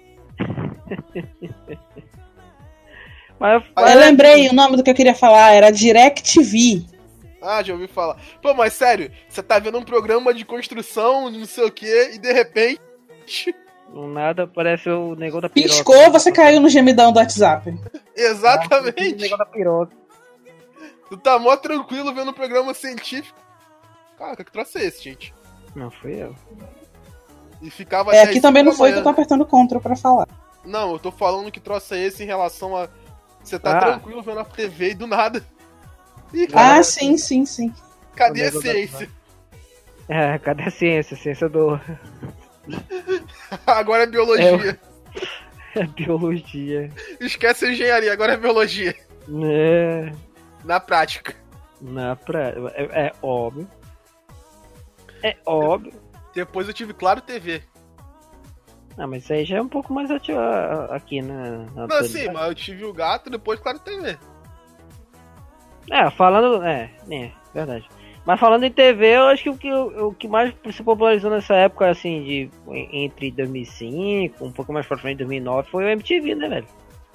Mas, mas... Eu lembrei o nome do que eu queria falar, era DirecTV. Ah, já ouvi falar. Pô, mas sério, você tá vendo um programa de construção, não sei o que, e de repente... Do nada parece o negócio da piroca. Piscou, você caiu no gemidão do WhatsApp. Exatamente. Ah, o negócio da piroca. Tu tá mó tranquilo vendo um programa científico. Cara, que troço é esse, gente? Não, fui eu. E ficava é, aqui também não foi que eu tô apertando Ctrl pra falar. Não, eu tô falando que troço é esse em relação a... Você tá ah. tranquilo vendo a T V e do nada... Ih, ah, sim, sim, sim. Cadê a ciência? É, cadê a ciência? A ciência do... Agora é biologia. É, é biologia. Esquece a engenharia, agora é biologia. É. Na prática. Na prática. É, é óbvio. É óbvio. Depois eu tive Claro T V. Ah, mas isso aí já é um pouco mais ativo aqui, né? Na Não, sim, mas eu tive o Gato, depois Claro T V. É, falando... É, é, verdade. Mas falando em T V, eu acho que o que, o que mais se popularizou nessa época, assim, de entre dois mil e cinco, um pouco mais pra frente, dois mil e nove, foi o M T V, né, velho?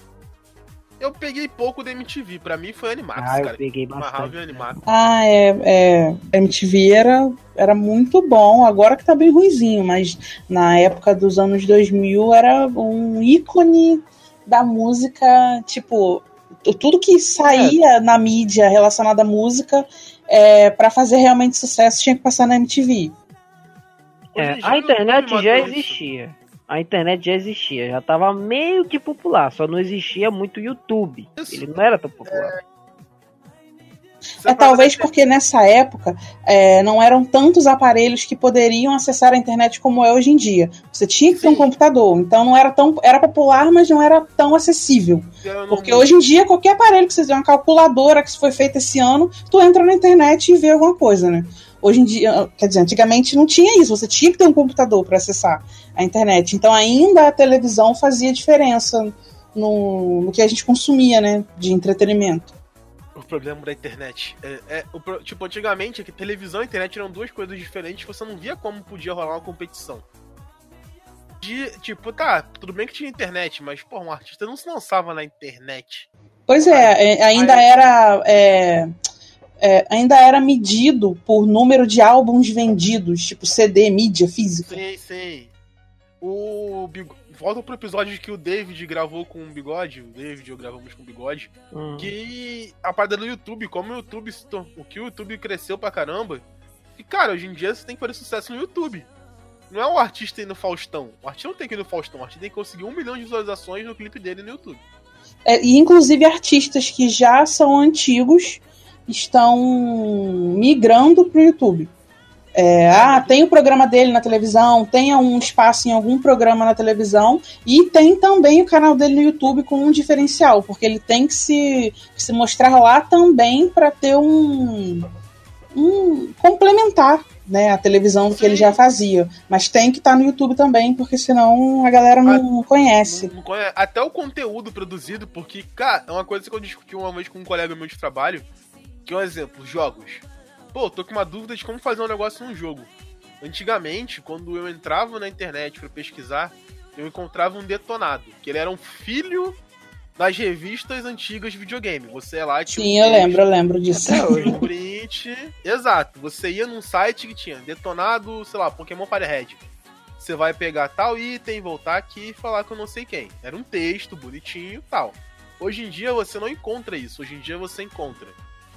Eu peguei pouco da M T V, pra mim foi Animax, Ah, eu cara. peguei bastante. Animax. Ah, é, é. M T V era, era muito bom, agora que tá bem ruizinho, mas na época dos anos dois mil era um ícone da música, tipo, tudo que saía é. na mídia relacionado à música, é, pra fazer realmente sucesso tinha que passar na M T V. É, a internet já existia. A internet já existia, já tava meio que popular, só não existia muito YouTube. Ele não era tão popular. É, é talvez porque nessa época é, não eram tantos aparelhos que poderiam acessar a internet como é hoje em dia. Você tinha que ter Sim. um computador, então não era tão. Era popular, mas não era tão acessível. Porque hoje em dia, qualquer aparelho que você tem, uma calculadora que foi feita esse ano, tu entra na internet e vê alguma coisa, né? Hoje em dia, quer dizer, antigamente não tinha isso, você tinha que ter um computador para acessar a internet. Então ainda a televisão fazia diferença no, no que a gente consumia, né, de entretenimento. O problema da internet é, é o, tipo, antigamente, que televisão e internet eram duas coisas diferentes, você não via como podia rolar uma competição. De, tipo, tá, tudo bem que tinha internet, mas, pô, um artista não se lançava na internet. Pois é, ainda Aí... era... É... É, ainda era medido por número de álbuns vendidos, tipo C D, mídia física. Sim, sim. O Big... Volta pro episódio que o David gravou com o Bigode, o David e eu gravamos com o Bigode, hum. que a parada do YouTube, como o YouTube, o que o YouTube cresceu pra caramba, e cara, hoje em dia você tem que fazer sucesso no YouTube. Não é o artista ir no Faustão, o artista não tem que ir no Faustão, o artista tem que conseguir um milhão de visualizações no clipe dele no YouTube. É, e inclusive artistas que já são antigos estão migrando pro YouTube. É, ah, tem o programa dele na televisão, tem um espaço em algum programa na televisão e tem também o canal dele no YouTube com um diferencial, porque ele tem que se, que se mostrar lá também para ter um, um complementar, né, a televisão do que ele já fazia, mas tem que estar tá no YouTube também, porque senão a galera não a, conhece. Não, não conhece. Até o conteúdo produzido, porque, cara, é uma coisa que eu discuti uma vez com um colega meu de trabalho, que é um exemplo, jogos. Pô, tô com uma dúvida de como fazer um negócio num jogo. Antigamente, quando eu entrava na internet pra pesquisar, eu encontrava um detonado, que ele era um filho das revistas antigas de videogame. Você é lá... Sim, um eu print, lembro, eu lembro disso. Um print... Exato. Você ia num site que tinha detonado, sei lá, Pokémon Firehead. Você vai pegar tal item, voltar aqui e falar com eu não sei quem. Era um texto bonitinho e tal. Hoje em dia você não encontra isso. Hoje em dia você encontra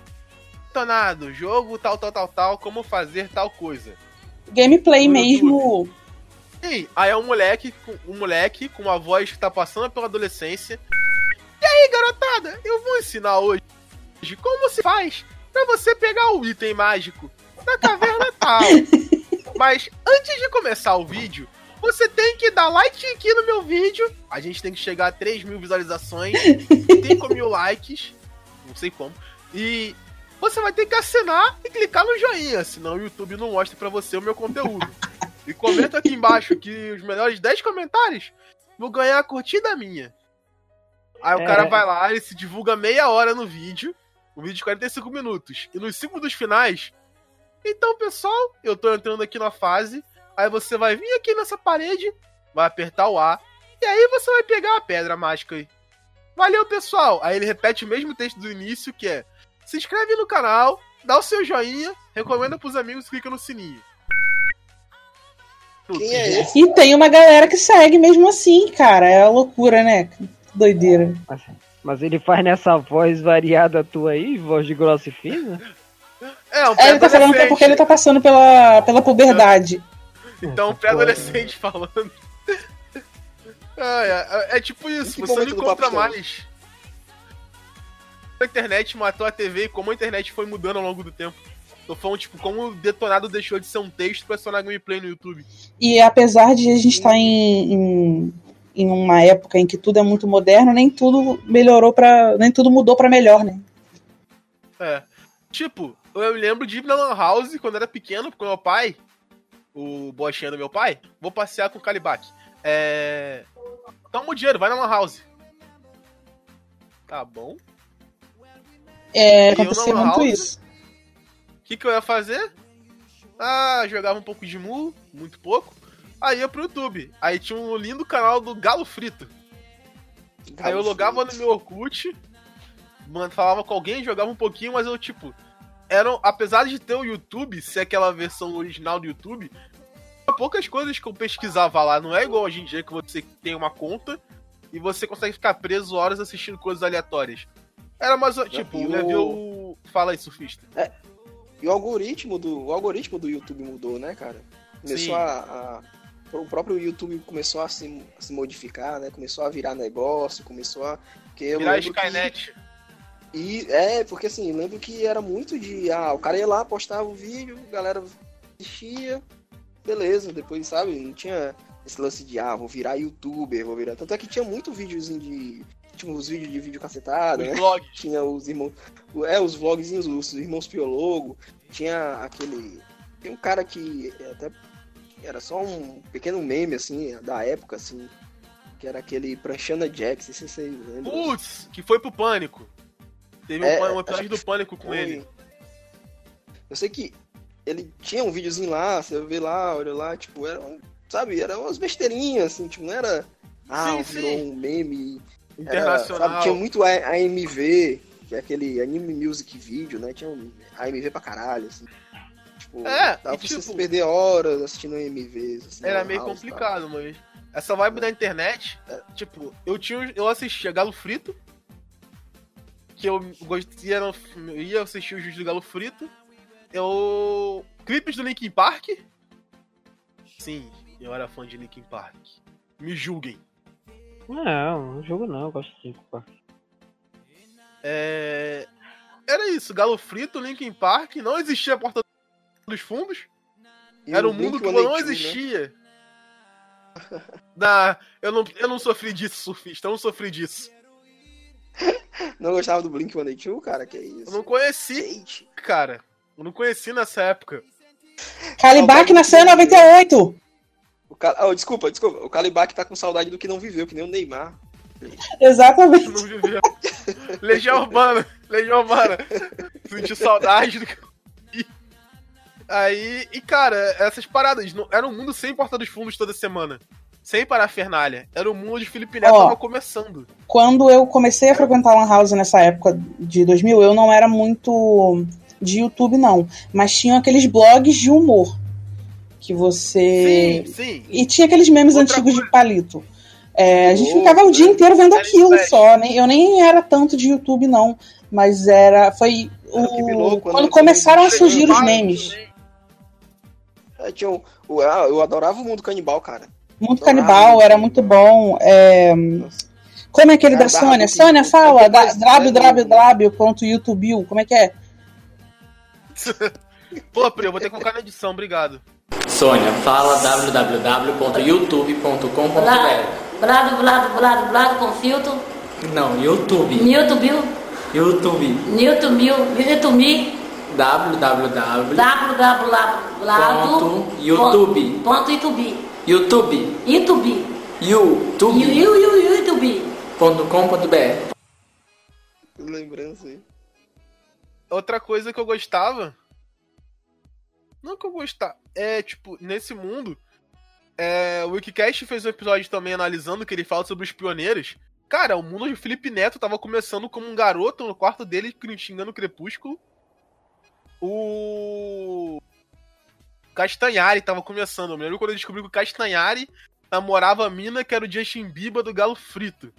detonado, jogo tal, tal, tal, tal, como fazer tal coisa. Gameplay mesmo. Sim, aí é um moleque, um moleque com uma voz que tá passando pela adolescência. E aí, garotada, eu vou ensinar hoje como se faz pra você pegar o item mágico da caverna tal. Mas antes de começar o vídeo, você tem que dar like aqui no meu vídeo. A gente tem que chegar a três mil visualizações, cinco mil likes, não sei como. E você vai ter que assinar e clicar no joinha, senão o YouTube não mostra pra você o meu conteúdo. E comenta aqui embaixo que os melhores dez comentários vão ganhar a curtida minha. Aí é. o cara vai lá, ele se divulga meia hora no vídeo, um vídeo de quarenta e cinco minutos. E nos segundos finais, então pessoal, eu tô entrando aqui na fase, aí você vai vir aqui nessa parede, vai apertar o A, e aí você vai pegar a pedra mágica aí. Valeu, pessoal! Aí ele repete o mesmo texto do início, que é: se inscreve no canal, dá o seu joinha, recomenda pros amigos e clica no sininho. Quem é esse? E tem uma galera que segue mesmo assim, cara. É a loucura, né? Doideira. Mas, mas ele faz nessa voz variada tua aí, voz de grossa e fina? É, um é, ele tá falando que é porque ele tá passando pela, pela puberdade. Então, um pré-adolescente falando. É, é, é tipo isso, você não encontra mais. A internet matou a T V e como a internet foi mudando ao longo do tempo. Tô falando, tipo, como o detonado deixou de ser um texto pra se tornar gameplay no YouTube. E apesar de a gente estar em, em, em uma época em que tudo é muito moderno, nem tudo melhorou pra. Nem tudo mudou pra melhor, né? É. Tipo, eu lembro de ir na Lan House quando era pequeno, com meu pai, o bochinha do meu pai, vou passear com o Calibac. É. Toma o dinheiro, vai na Lan House. Tá bom. É, acontecia muito isso. que, que eu ia fazer? Ah, jogava um pouco de Mu, muito pouco. Aí ia pro YouTube. Aí tinha um lindo canal do Galo Frito. Galo aí eu logava frito. no meu Orkut, mano, falava com alguém, jogava um pouquinho, mas eu, tipo... Eram, apesar de ter o YouTube, ser aquela versão original do YouTube, poucas coisas que eu pesquisava lá. Não é igual hoje em dia que você tem uma conta e você consegue ficar preso horas assistindo coisas aleatórias. Era mais, tipo, o level... Fala aí, surfista. É, e o algoritmo do, o algoritmo do YouTube mudou, né, cara? Começou a, a... O próprio YouTube começou a se, a se modificar, né? Começou a virar negócio, começou a... Virar Skynet. Que... E é, porque assim, eu lembro que era muito de, ah, o cara ia lá, postava o vídeo, a galera assistia, beleza, depois, sabe, não tinha esse lance de, ah, vou virar youtuber, vou virar... Tanto é que tinha muito videozinho de... Tinha os vídeos de vídeo cacetada, né? Vlogs. Tinha os irmãos... É, os vlogzinhos, os irmãos Piologo, tinha aquele... Tem um cara que até era só um pequeno meme, assim, da época, assim, que era aquele Pranchana Jack, não sei se vocês lembram. Putz, que foi pro Pânico. Teve é, um, um episódio do Pânico com foi. ele. Eu sei que ele tinha um videozinho lá, você vê lá, olha lá, tipo, era, sabe, era umas besteirinhas, assim, tipo, não era, ah, sim, virou sim. um meme internacional. Era, sabe, tinha muito A M V, que é aquele Anime Music Video, né, tinha um A M V pra caralho, assim. Tipo, é, dava e, pra tipo, você se perder horas assistindo A M Vs. Assim, era meio house, complicado, tá? Mas essa vibe é. da internet, é. tipo, eu tinha, eu assistia Galo Frito, que eu gostia, eu ia assistir os vídeos do Galo Frito, eu... Clipes do Linkin Park. Sim, eu era fã de Linkin Park. Me julguem. Não, não jogo não, eu gosto de Linkin Park. É... Era isso, Galo Frito, Linkin Park, não existia a Porta dos Fundos. E era um mundo que não existia. Né? Na... eu, não, eu não sofri disso, surfista, eu não sofri disso. Não gostava do Blink cento e oitenta e dois, cara? Que isso? Eu não conheci, Gente. cara. Eu não conheci nessa época. Calibac nasceu em noventa e oito. O Cal... oh, desculpa, desculpa. O Calibac tá com saudade do que não viveu, que nem o Neymar. Exatamente. Não viveu. Legião Urbana. Legião Urbana. Senti saudade do que eu vi. Aí, e cara, essas paradas. Não... Era um mundo sem Porta dos Fundos toda semana. Sem parafernália. Era o mundo de Felipe Neto oh, tava começando. Quando eu comecei a frequentar Lan House nessa época de dois mil, eu não era muito de YouTube, não. Mas tinham aqueles blogs de humor. Que você... Sim, sim. E tinha aqueles memes Outra antigos coisa. de palito. É, a gente oh, ficava o dia inteiro vendo aquilo só. Né? Eu nem era tanto de YouTube, não. Mas era... Foi o... Louco, quando começaram a surgir os memes. É, tinha um... Eu adorava o Mundo Canibal, cara. Mundo Canibal era muito bom. É... Como é aquele é, da Sônia? Sônia, fala. w w w ponto youtube. Como é que é? Pô, Pri, eu vou ter que colocar na edição. Obrigado. Sônia, fala w w w ponto youtube ponto com ponto b r. Blado, blado, blado, blado com filtro. Não, YouTube. YouTube. YouTube. YouTube. YouTube. w w w ponto youtube ponto youtube YouTube. YouTube. YouTube. YouTube. ponto com ponto b r. Lembrança aí. Outra coisa que eu gostava. Não que eu gostava. É, tipo, nesse mundo. É, o Wikicast fez um episódio também analisando que ele fala sobre os pioneiros. Cara, o mundo de Felipe Neto tava começando como um garoto no quarto dele xingando o Crepúsculo. O Castanhari tava começando. Eu me lembro quando eu descobri que o Castanhari namorava a mina que era o Justin Bieber do Galo Frito.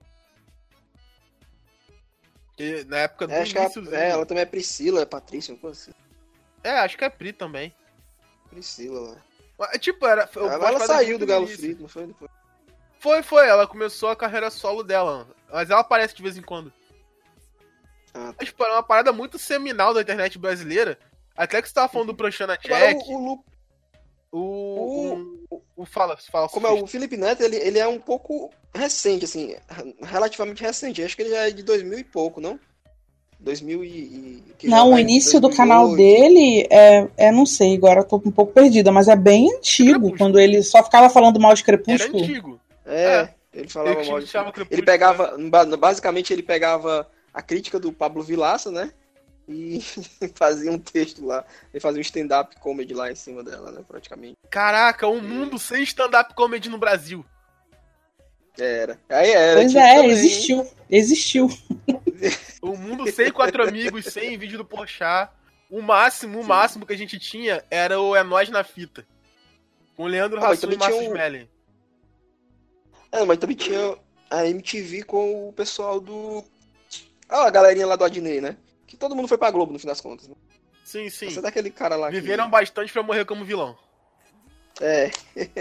E na época do é, início... Ela, é, ela também é Priscila, é Patrícia, não assim. É, acho que é Pri também. Priscila, lá. Tipo, era... Ela, ela saiu do Galo Frito, não foi depois? Foi, foi. Ela começou a carreira solo dela. Mas ela aparece de vez em quando. Ah, tá. Tipo, era uma parada muito seminal da internet brasileira. Até que você tava falando do Pranchana Jack. O, o, o, o, o Fala, fala. Como é, o Felipe Neto, ele, ele é um pouco recente, assim. Relativamente recente. Acho que ele já é de dois mil e pouco, não? dois mil e... Não, o início do canal dele é, é... Não sei, agora eu tô um pouco perdida. Mas é bem antigo. Crepúsculo. Quando ele só ficava falando mal de Crepúsculo. Era antigo. É, é. Ele falava ele mal de... Ele pegava... Basicamente, ele pegava a crítica do Pablo Vilaça, né? e fazia um texto lá. Ele fazia um stand-up comedy lá em cima dela, né? Praticamente. Caraca, um mundo sem stand-up comedy no Brasil. Era. Aí era. Pois é, também. existiu. Existiu. O mundo sem quatro amigos, sem vídeo do Porchat. O máximo, o Sim. máximo que a gente tinha era o É Nós na Fita. Com o Leandro ah, Hassum e Márcio um... Smelling. É, mas também tinha a M T V com o pessoal do... Ah, a galerinha lá do Adnei, né? Que todo mundo foi pra Globo, no fim das contas. Né? Sim, sim. Você é daquele cara lá Viveram que... bastante pra morrer como vilão. É.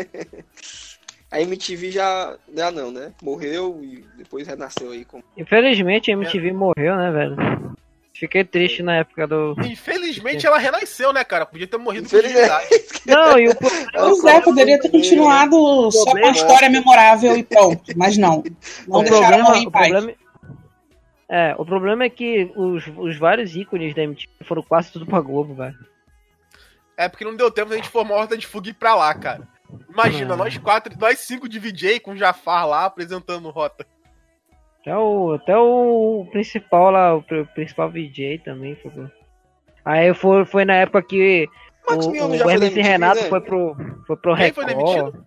A M T V já... já não, né? Morreu e depois renasceu aí. Com... Infelizmente a M T V é. morreu, né, velho? Fiquei triste na época do... Infelizmente ela renasceu, né, cara? Podia ter morrido com dignidade. Não, e o Pois é, poderia ter continuado só com a história memorável e pronto. Mas não. Não o deixaram problema, morrer em paz. O problema... É, o problema é que os, os vários ícones da M T V foram quase tudo pra Globo, velho. É, porque não deu tempo da gente formar a Horta de Fuga e ir pra lá, cara. Imagina, ah. nós quatro, nós cinco de V J com o Jafar lá apresentando Rota. Até o, até o principal lá, o principal V J também foi. Aí foi, foi na época que o, o, o M C Renato né? foi pro, foi pro Quem Record. Foi demitido?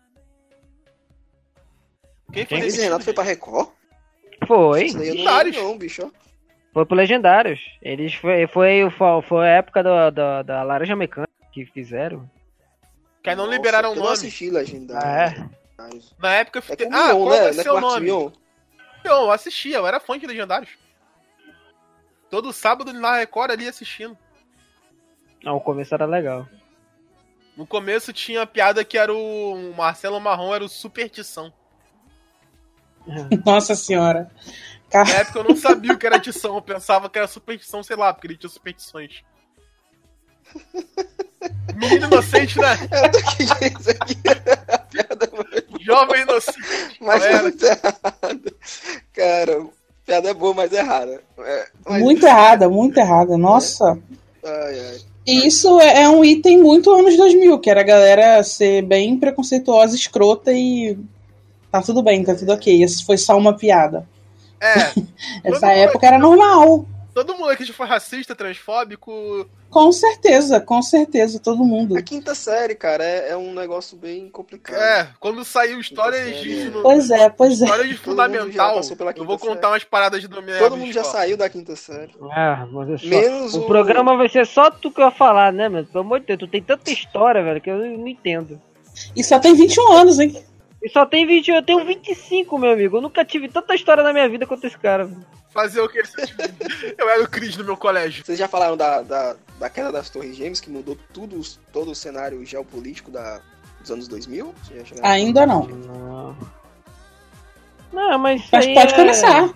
Quem foi o M C Renato foi pra Record? Foi. Legendários. Não, bicho. Foi pro Legendários. Eles foi, foi, foi, foi a época do, do, da Laranja Mecânica que fizeram. Que aí não Nossa, liberaram o nome. Eu não assisti Legendários. Ah, é? Na época... É com ah, Mion, qual né? vai ser o nome? Mion? Eu assistia, eu era fã de Legendários. Todo sábado na Record ali assistindo. Não, o começo era legal. No começo tinha a piada que era o Marcelo Marrom, era o Superstição. Nossa senhora. Na época eu não sabia o que era tição, eu pensava que era superstição, sei lá, porque ele tinha superstições. Menino inocente, né? Eu tô aqui, isso aqui é piada muito... Jovem inocente. Mas é muito errado. Cara, piada é boa, mas é errada. É, mas... Muito errada, muito errada. Nossa. Ai, ai. E isso é um item muito anos dois mil, que era a galera ser bem preconceituosa, escrota e tá tudo bem, tá tudo ok. Isso foi só uma piada. É. Essa época era normal. Todo mundo aqui já foi racista, transfóbico. Com certeza, com certeza, todo mundo. A quinta série, cara, é, é um negócio bem complicado. É, quando saiu histórias de... Pois é, pois é. Histórias de fundamental, eu vou contar série. umas paradas de domingo. Todo mundo já saiu da quinta série. Ah, mas é só... Menos o, o programa vai ser só tu que vai falar, né, meu? Pelo amor de Deus, tu tem tanta história, velho, que eu não entendo. E só tem vinte e um anos, hein? E só tem vinte, eu tenho vinte e cinco, meu amigo. Eu nunca tive tanta história na minha vida quanto esse cara. Fazer o que ele Eu era o Cris no meu colégio. Vocês já falaram da, da, da queda das Torres Gêmeas, que mudou tudo, todo o cenário geopolítico da, dos anos dois mil? Ainda não. Não, não mas isso Mas aí pode é... começar.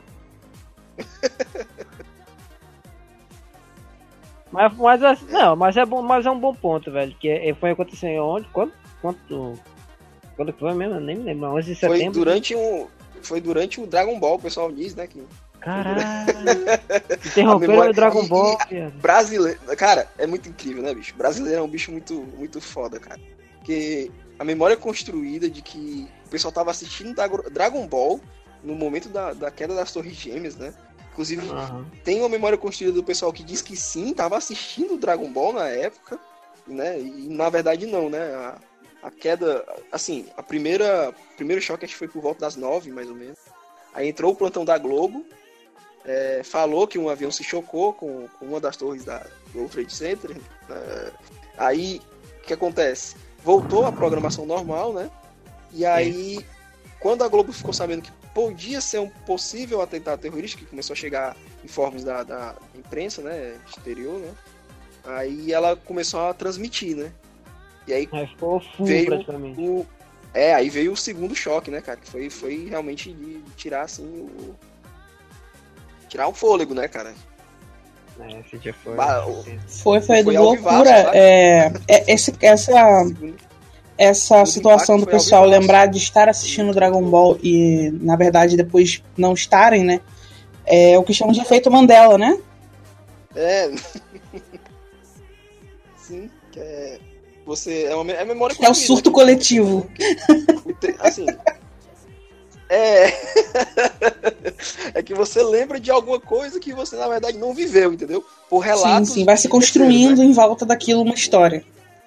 mas, mas, não, mas é, bom, mas é um bom ponto, velho. Que é, foi acontecendo onde? Quando? Quanto? Quando foi mesmo? Eu nem me lembro. onze de setembro. Foi durante um... Foi durante o Dragon Ball, o pessoal diz, né? Que... Caralho! Interromperam o Dragon Ball. Brasileiro. Cara, é muito incrível, né, bicho? Brasileiro é um bicho muito, muito foda, cara. Porque a memória construída de que o pessoal tava assistindo Dragon Ball no momento da, da queda das Torres Gêmeas, né? Inclusive, uhum. tem uma memória construída do pessoal que diz que sim, tava assistindo Dragon Ball na época, né? E na verdade não, né? A, a queda, assim, a primeira primeiro choque acho que foi por volta das nove, mais ou menos. Aí entrou o plantão da Globo, é, falou que um avião se chocou com, com uma das torres da World Trade Center. É, aí, o que acontece? Voltou a programação normal, né? E aí, Sim. quando a Globo ficou sabendo que podia ser um possível atentado terrorista, que começou a chegar informes da, da imprensa, né, exterior, né? Aí ela começou a transmitir, né? E aí é, ficou full, veio praticamente. o É, aí veio o segundo choque, né, cara? Que foi, foi realmente de tirar, assim, o... Tirar o fôlego, né, cara? É, esse dia foi... Bah, o... Foi, foi, foi loucura. É, é, esse, essa essa situação do pessoal lembrar de estar assistindo Dragon Ball e, na verdade, depois não estarem, né? É o que chamam de efeito Mandela, né? É. Sim, que é... Você, é, uma, é memória É o surto coletivo. Assim. É. É que você lembra de alguma coisa que você, na verdade, não viveu, entendeu? Por relatos. Sim, sim, vai se construindo né? em volta daquilo uma história.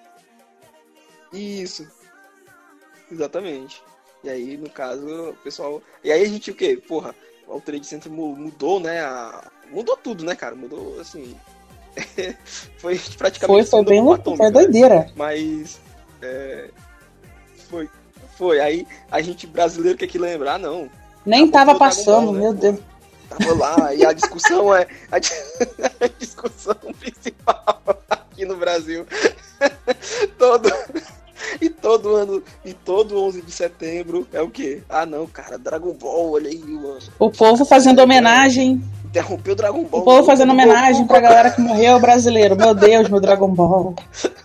Isso. Exatamente. E aí, no caso, o pessoal... E aí a gente, o quê? Porra, o Trade Center mudou, né? A... Mudou tudo, né, cara? Mudou, assim... foi praticamente... Foi, foi bem louco, foi doideira. Mas... É... Foi... Foi, aí a gente brasileiro quer que lembrar, não. Nem tava passando, Ball, meu né? Deus. Tava lá, e a discussão é... A, a discussão principal aqui no Brasil. Todo... E todo ano, e todo onze de setembro é o quê? Ah, não, cara, Dragon Ball, olha aí, mano. O povo fazendo homenagem. Interrompeu o Dragon Ball. O povo fazendo homenagem pra galera que morreu brasileiro. Meu Deus, meu Dragon Ball.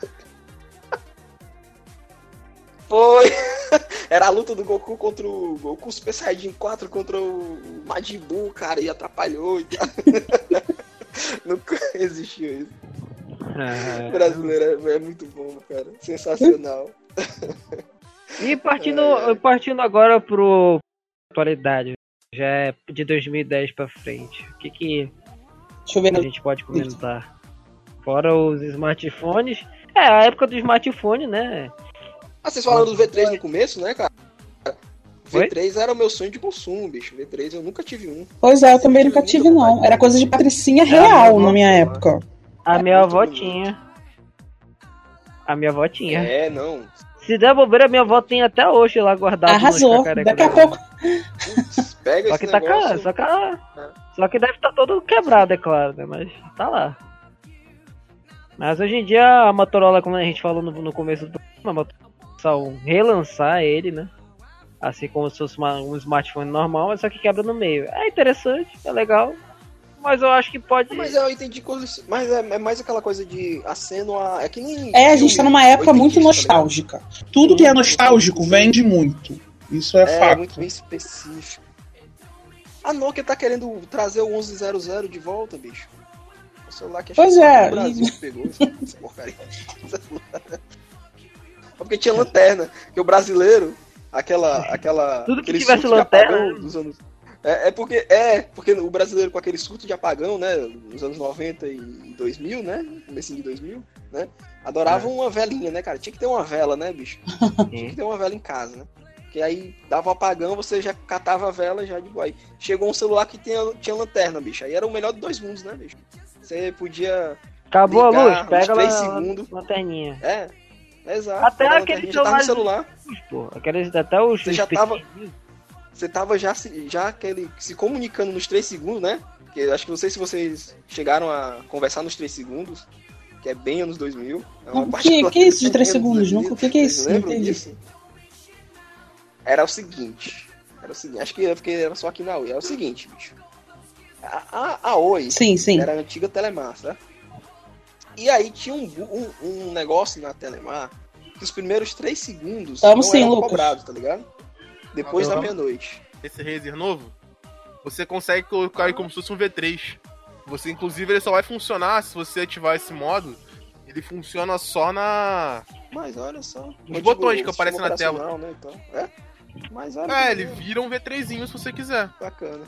Foi. Era a luta do Goku contra o Goku Super Saiyajin quatro contra o Majin Buu, cara, e atrapalhou e tal. Nunca existiu isso. É. Brasileiro é, é muito bom, cara. Sensacional. E partindo, é. partindo agora pro atualidade, já é de dois mil e dez pra frente. O que que Deixa eu ver a gente pode comentar? Fora os smartphones. É, a época do smartphone, né? Ah, vocês falaram do V três no começo, né, cara? V três Oi? Era o meu sonho de consumo, bicho. V três eu nunca tive um. Pois é, eu também nunca tive, não. Era coisa de patricinha real na minha época. A minha avó tinha. A minha avó tinha. É, não. Se der bobeira, a minha avó tem até hoje lá guardado. Arrasou. Daqui a pouco. Putz, pega só que esse tá negócio. Ca... Só, que... É. Só que deve estar tá todo quebrado, é claro, né? Mas tá lá. Mas hoje em dia a Motorola, como a gente falou no, no começo do programa, relançar ele, né? Assim como se fosse uma, um smartphone normal, mas só que quebra no meio. É interessante, é legal. Mas eu acho que pode... Mas eu entendi coisas... Mas é, é mais aquela coisa de aceno a... É que nem... É, a gente tá numa época muito nostálgica. Tudo que é nostálgico vende muito. Isso é, é fato. É muito bem específico. A Nokia tá querendo trazer o onze zero zero de volta, bicho. O celular que pois é. O Brasil e... pegou essa porcaria. Porque tinha lanterna. Que o brasileiro... Aquela... aquela Tudo que tivesse lanterna... Dos anos... É, é, porque, é, porque o brasileiro com aquele surto de apagão, né, nos anos noventa e dois mil, né, comecinho de dois mil, né, adorava é. uma velinha, né, cara, tinha que ter uma vela, né, bicho, tinha que ter uma vela em casa, né, porque aí dava um apagão, você já catava a vela já de boa, aí chegou um celular que tinha, tinha lanterna, bicho, aí era o melhor dos dois mundos, né, bicho, você podia acabou a luz, pega três lá segundos, lanterninha. É, exato. Até aquele celular, celular. Pô, aqueles, até os você já tava... Você tava já, já aquele, se comunicando nos três segundos, né? Que acho que não sei se vocês chegaram a conversar nos três segundos, que é bem anos dois mil. É uma o que, que é isso de três segundos? Nunca, o que, que é isso? Lembram disso? Era o seguinte. Era o seguinte. Acho que era porque era só aqui na Oi. Era o seguinte, bicho. A, a, a Oi sim, sim. era a antiga Telemar, tá? E aí tinha um, um, um negócio na Telemar que os primeiros três segundos Tamo não sim, eram Lucas. cobrados, tá ligado? Depois ah, da meia-noite. Esse Razer novo, você consegue colocar ele como se fosse um V três. Você, inclusive, ele só vai funcionar se você ativar esse modo. Ele funciona só na... Mas olha só. Nos botões que aparecem na tela. Né, então. É? Mas olha é, ele vira um V três se você quiser. Bacana.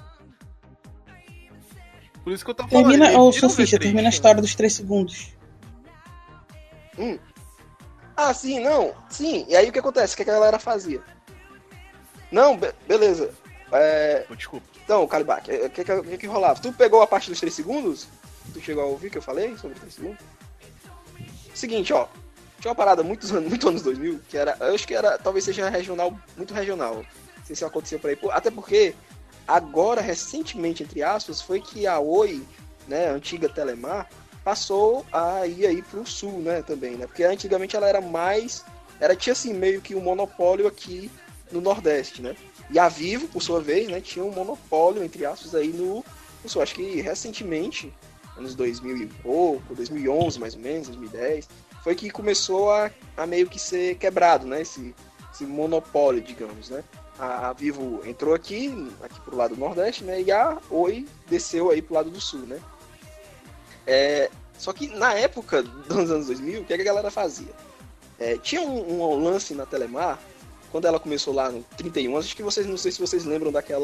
Por isso que eu tô falando. Termina, ô, Sofista, um termina a história dos três segundos. Hum. Ah, sim, não. Sim, e aí o que acontece? O que a galera fazia? Não, be- beleza. É... Oh, desculpa. Então, Calibac, o que, que, que rolava? Tu pegou a parte dos três segundos? Tu chegou a ouvir que eu falei sobre os três segundos? Seguinte, ó. Tinha uma parada muitos anos, muito anos dois mil, que era, eu acho que era, talvez seja regional, muito regional. Não sei se aconteceu por aí. Até porque, agora, recentemente, entre aspas, foi que a Oi, né, a antiga Telemar, passou a ir aí pro sul, né, também, né? Porque antigamente ela era mais, era, tinha assim, meio que um monopólio aqui no Nordeste, né? E a Vivo, por sua vez, né, tinha um monopólio, entre aspas, aí no, no sul. Acho que recentemente, anos dois mil e pouco, dois mil e onze mais ou menos, dois mil e dez, foi que começou a, a meio que ser quebrado, né, esse, esse monopólio, digamos, né. A, a Vivo entrou aqui, aqui pro lado do Nordeste, né, e a Oi desceu aí pro lado do Sul, né. É, só que na época dos anos dois mil, o que a galera fazia? É, tinha um, um lance na Telemar, quando ela começou lá no trinta e um, acho que vocês, não sei se vocês lembram daquela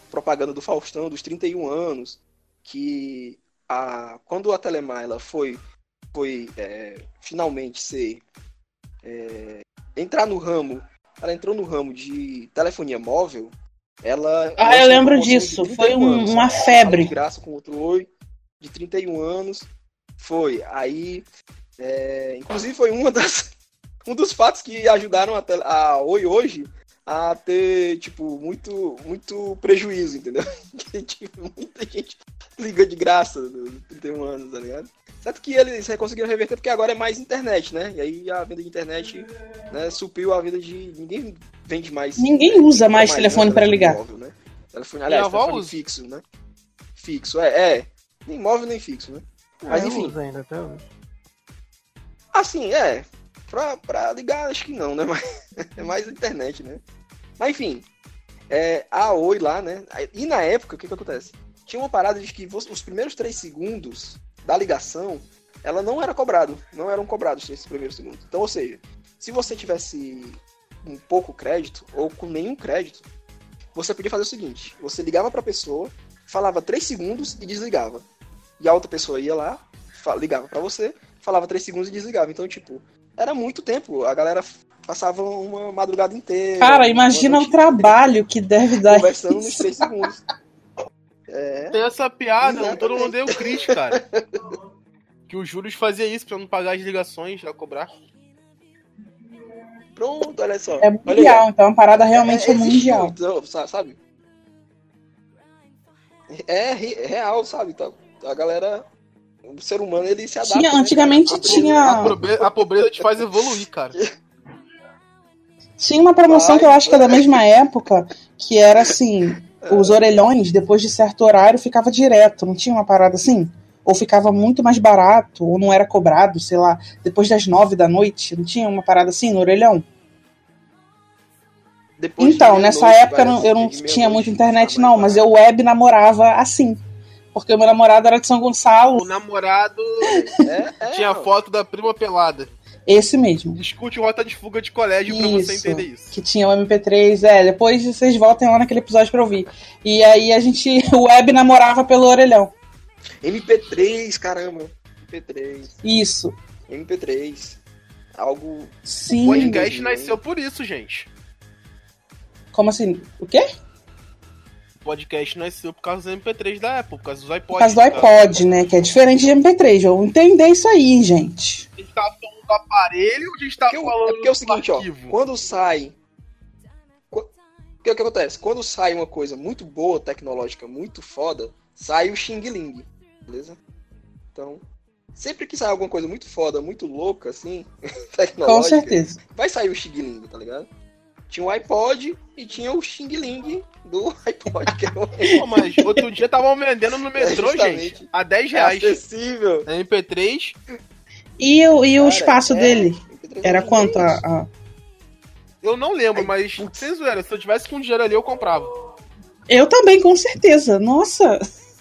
propaganda do Faustão dos trinta e um anos, que a, quando a Telemar ela foi, foi é, finalmente ser é, entrar no ramo, ela entrou no ramo de telefonia móvel, ela... Ah, eu lembro disso, foi um, anos, uma febre. De graça com outro Oi, de trinta e um anos, foi, aí, é, inclusive foi uma das, um dos fatos que ajudaram a, tele, a Oi hoje a ter, tipo, muito, muito prejuízo, entendeu? Que, tipo, muita gente liga de graça dos trinta e um anos, tá ligado? Certo que eles conseguiram reverter porque agora é mais internet, né? E aí a venda de internet, né, supriu a vida de... Ninguém vende mais... Ninguém né, usa mais, mais telefone para ligar. Móvel, né? Telefone, aliás, telefone fixo, né? Fixo, é, é. Nem móvel nem fixo, né? Mas enfim. Usa ainda até hoje. Assim, é. Pra, pra ligar, acho que não, né? Mas é mais internet, né? Mas enfim. É, a Oi lá, né? E na época, o que que acontece? Tinha uma parada de que os primeiros três segundos da ligação, ela não era cobrado. Não eram cobrados esses primeiros segundos. Então, ou seja, se você tivesse um pouco crédito, ou com nenhum crédito, você podia fazer o seguinte. Você ligava pra pessoa, falava três segundos e desligava. E a outra pessoa ia lá, ligava pra você, falava três segundos e desligava. Então, tipo, era muito tempo. A galera passava uma madrugada inteira. Cara, imagina o trabalho que deve dar conversando isso. nos três segundos. É. Tem essa piada, não, todo mundo deu o Cris, cara. Que o Júlio fazia isso pra não pagar as ligações, já cobrar. Pronto, olha só. É mundial, então a parada realmente é, é mundial. Muito, sabe? É, é real, sabe? Tá, a galera... O ser humano, ele se adapta. Tinha, antigamente né, tinha... A pobreza, a pobreza te faz evoluir, cara. Tinha uma promoção Ai, que eu acho que é da mesma época, que era assim, é. os orelhões, depois de certo horário, ficava direto. Não tinha uma parada assim? Ou ficava muito mais barato, ou não era cobrado, sei lá, depois das nove da noite. Não tinha uma parada assim no orelhão? Depois então, nessa noite, época parece, eu não, eu não tinha muita internet, não, mas eu web namorava assim. Porque o meu namorado era de São Gonçalo. O namorado é, é, tinha não. foto da prima pelada. Esse mesmo. Escute Rota de Fuga de Colégio isso, pra você entender isso. Que tinha o M P três, é. Depois vocês voltem lá naquele episódio pra ouvir. E aí a gente web namorava pelo orelhão. M P três, caramba. M P três. Isso. M P três. Algo... Sim. O podcast nasceu por isso, gente. Como assim? O quê? O podcast nasceu por causa do M P três da Apple, por causa dos iPods. Por causa do iPod, né? Que é diferente de M P três. Vamos entender isso aí, gente. A gente tava falando do aparelho ou a gente tava porque falando é porque é o seguinte, arquivo? Ó. Quando sai... O que, que acontece? Quando sai uma coisa muito boa, tecnológica, muito foda, sai o Xing Ling, beleza? Então, sempre que sai alguma coisa muito foda, muito louca, assim, tecnológica... Com certeza. Vai sair o Xing Ling, tá ligado? Tinha o iPod e tinha o Xing Ling do iPod. Que era o... Pô, mas outro dia estavam vendendo no metrô, é gente, a dez reais. É acessível. M P três. E o, e o Cara, espaço é... dele? Era quanto a, a... Eu não lembro, mas sem zoeira, se eu tivesse com dinheiro ali, eu comprava. Eu também, com certeza. Nossa.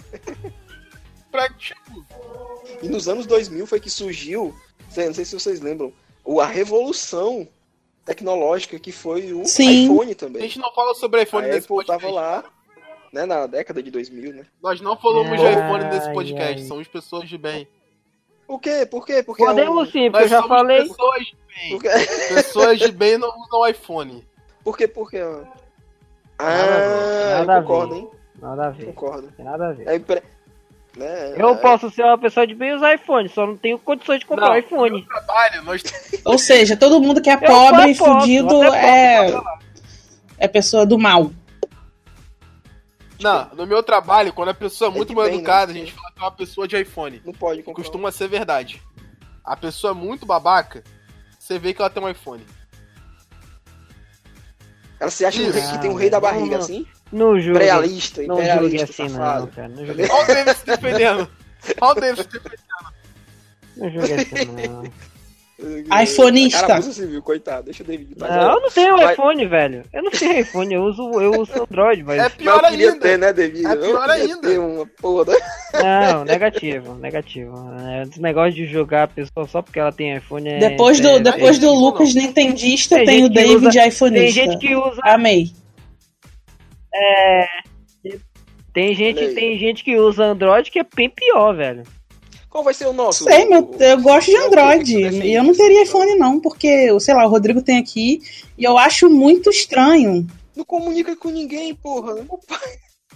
Pra, tipo... E nos anos dois mil foi que surgiu, não sei se vocês lembram, a revolução tecnológica que foi o Sim. iPhone também. A gente não fala sobre iPhone a nesse Apple podcast. Tava lá, né, na década de dois mil, né? Nós não falamos ai, de iPhone nesse podcast, ai. somos pessoas de bem. Por quê? Por quê? Porque Podemos é um... sim, porque eu já falei. Pessoas de bem. Porque... pessoas de bem não usam iPhone. Por quê? Porque... Ah, nada eu concordo, hein? Nada a ver. Concordo. Tem nada a ver. É, né, eu é... posso ser uma pessoa de bem e usar iPhone, só não tenho condições de comprar não, um iPhone. Trabalho, nós... Ou seja, todo mundo que é pobre e fudido é... é pessoa do mal. Não, no meu trabalho, quando a pessoa é muito é mal bem, educada, né? a gente fala que é uma pessoa de iPhone. Não pode comprar. Costuma ser verdade. A pessoa é muito babaca, você vê que ela tem um iPhone. Ela se acha Isso. que tem um rei da barriga, não, assim? Não julgue. Imperialista, Não imperialista, julgue assim, safado. não, cara. Não julgue, Olha o David se defendendo. Olha o David se defendendo. não julgue assim, não. iPhoneista. Cara, abuso civil, coitado. Deixa o David. Não, eu não tenho Vai... iPhone, velho. Eu não tenho iPhone, eu uso, eu uso Android, mas... É pior eu queria ainda. ter, né, David? É pior eu ainda. Ter uma porra. Não, negativo, negativo. É, esse negócio de jogar a pessoa só porque ela tem iPhone é... Depois do, é, depois é, do é, Lucas Nintendista, tem tem o gente que David usa- iPhoneista. Tem gente que usa... Amei. É, Tem gente, tem gente que usa Android que é bem pior, velho. Qual vai ser o nosso? Sei, meu, eu gosto de Android. E eu não teria iPhone, não, porque, sei lá, o Rodrigo tem aqui e eu acho muito estranho. Não comunica com ninguém, porra. Meu pai.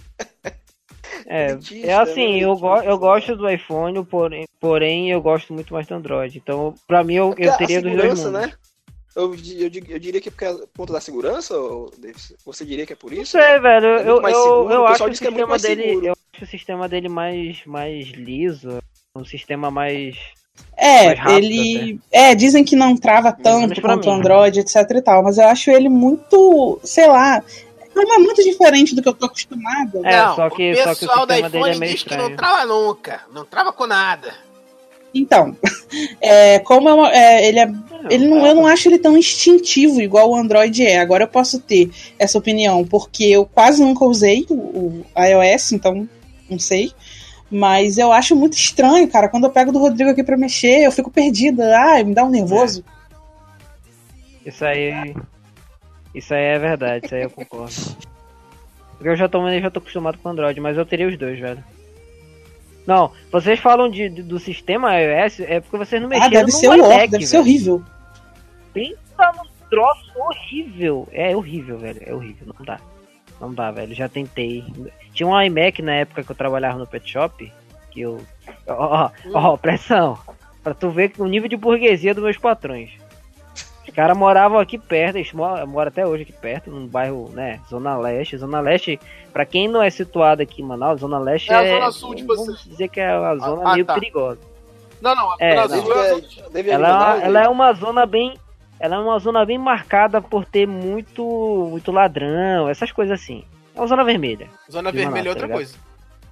É, é assim, eu, go eu gosto do iPhone, porém, porém eu gosto muito mais do Android. Então, pra mim, eu, eu teria dos dois mundos. Né? Eu, eu, eu diria que é por ponto da segurança, ou você diria que é por isso? Não sei, velho. É eu, eu, seguro, eu, acho o que é sistema dele, eu acho o sistema dele mais, mais liso, um sistema mais... É, mais rápido, ele... Até. É, dizem que não trava tanto quanto o Android, etc e tal, mas eu acho ele muito, sei lá... Não é muito diferente do que eu tô acostumado. É, não, só que, o pessoal só que o da sistema dele iPhone é meio diz estranho. que não trava nunca, não trava com nada. Então, é, como é, uma, é, ele é, ele não, eu não acho ele tão instintivo igual o Android é. Agora eu posso ter essa opinião, porque eu quase nunca usei o, o iOS, então não sei. Mas eu acho muito estranho, cara. Quando eu pego do Rodrigo aqui pra mexer, eu fico perdida. Ah, me dá um nervoso. É. Isso aí... Isso aí é verdade, isso aí eu concordo. Porque eu já tô, eu já tô acostumado com Android, mas eu teria os dois, velho. Não, vocês falam de, de, do sistema iOS, é porque vocês não mexeram ah, deve no ser iMac, o deve velho. ser horrível. Pensa num troço horrível. É horrível, velho, é horrível, não dá. Não dá, velho, já tentei. Tinha um iMac na época que eu trabalhava no Pet Shop, que eu... Ó, ó, ó, pressão. Pra tu ver o nível de burguesia dos meus patrões. Os caras moravam aqui perto, eles moram, moram até hoje aqui perto, num bairro, né, Zona Leste. Zona Leste, pra quem não é situado aqui em Manaus, Zona Leste é... É a Zona Sul de vamos você. dizer que é uma zona ah, meio tá. perigosa. Não, não, a é, Zona Sul é... Deve ela, eliminar, ela é uma zona bem... Ela é uma zona bem marcada por ter muito, muito ladrão, essas coisas assim. É uma zona vermelha. Zona vermelha é outra tá coisa.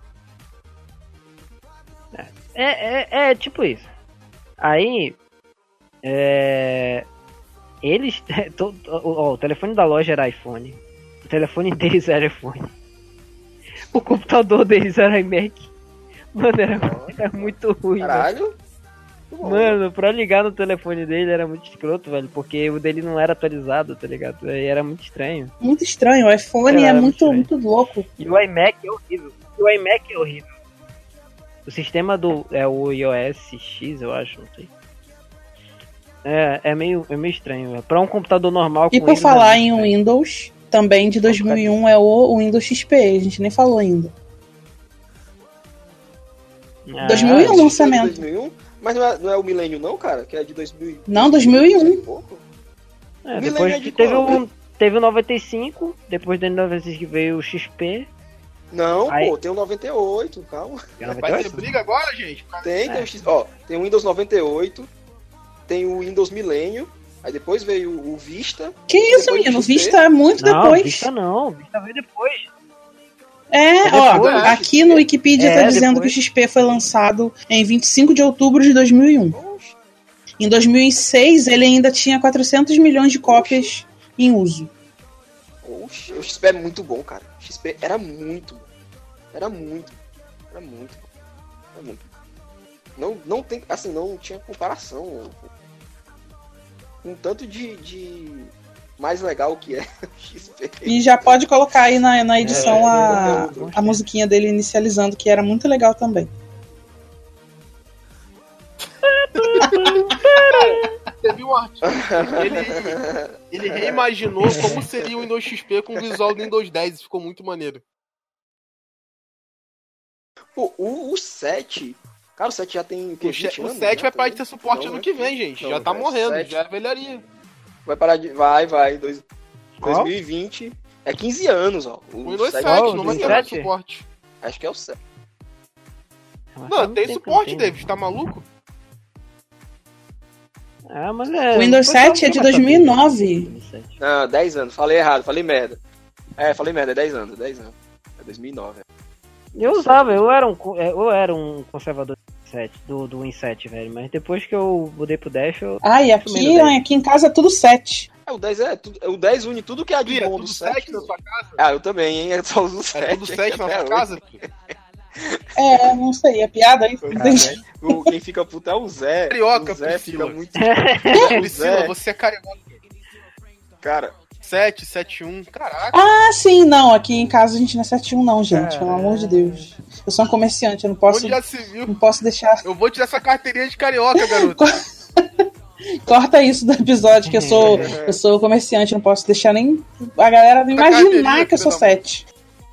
É, é, é tipo isso. Aí... É... Eles. To, ó, o telefone da loja era iPhone. O telefone deles era iPhone. O computador deles era iMac. Mano, era, era muito ruim. Caralho. Mano, pra ligar no telefone dele era muito escroto, velho. Porque o dele não era atualizado, tá ligado? E era muito estranho. Muito estranho. O iPhone é muito, muito, muito louco. E o iMac é horrível. E o iMac é horrível. O sistema do. É o iOS X, eu acho, não sei. É, é meio, é meio estranho. Véio. Pra um computador normal... E por falar em Windows, também de dois mil e um é o Windows X P. A gente nem falou ainda. Ah, dois mil e um lançamento. dois mil e um? Mas não é, não é o Milênio não, cara? Que é de dois mil. Não, dois mil e um. É, depois é de teve, o, teve o noventa e cinco, depois do noventa e cinco veio o X P. Não, Aí... pô, tem o noventa e oito, calma. Vai ter briga agora, gente? Tem, é. tem o X... Ó, tem o Windows noventa e oito... Tem o Windows Millennium, aí depois veio o Vista. Que isso, menino? O Vista é muito não, depois. Vista não, Vista veio depois. É, é ó, depois, aqui no Wikipedia é, tá dizendo depois. que o X P foi lançado em vinte e cinco de outubro de dois mil e um. Oxe. Em dois mil e seis ele ainda tinha quatrocentos milhões de cópias em uso. Oxe, o X P é muito bom, cara. O X P era muito bom. Era muito. Era muito bom. Era muito. Não, não tem, assim, não tinha comparação. Um tanto de, de mais legal que é o X P. E já pode colocar aí na, na edição é, a, é, é, é, a musiquinha dele inicializando, que era muito legal também. Teve um artigo, ele, ele reimaginou como seria o Windows X P com o visual do Windows dez e ficou muito maneiro. Pô, o, o sete... Cara, o sete já tem o quê? O, o sete vai parar de ter suporte ano que vem, gente. Não, já tá morrendo, sete... já é velharia. Vai parar de... Vai, vai. Dois... dois mil e vinte. É quinze anos, ó. O, o Windows sete, sete não vai ter mais suporte. Acho que é o sete. Não, tem suporte, David. Tá maluco? Ah, mas é... O Windows sete é de dois mil e nove. Ah, dez anos. Falei errado, falei merda. É, falei merda, é dez anos, dez anos. É dois mil e nove. Eu usava, eu era um, eu era um conservador do, do Win sete, velho. Mas depois que eu mudei pro Dash, eu... Ah, e aqui, aqui em casa é tudo sete. É, o dez é, tudo, o dez une tudo que é de bom é do sete na sua casa? Ah, eu também, hein? Eu só uso o sete. É tudo sete na sua casa? É, não sei, é piada aí. O, quem fica puto é o Zé. Carioca, o Zé Priscila. fica muito... Priscila, você é carioca. Cara, sete, sete um, caraca. Ah, sim, não. Aqui em casa a gente não é sete um não, gente. Pelo amor de Deus. Eu sou um comerciante, eu não posso. Onde já se viu? Não posso deixar. Eu vou tirar essa carteirinha de carioca, garoto. Corta isso do episódio, que eu sou, eu sou comerciante, não posso deixar nem a galera imaginar que eu sou sete.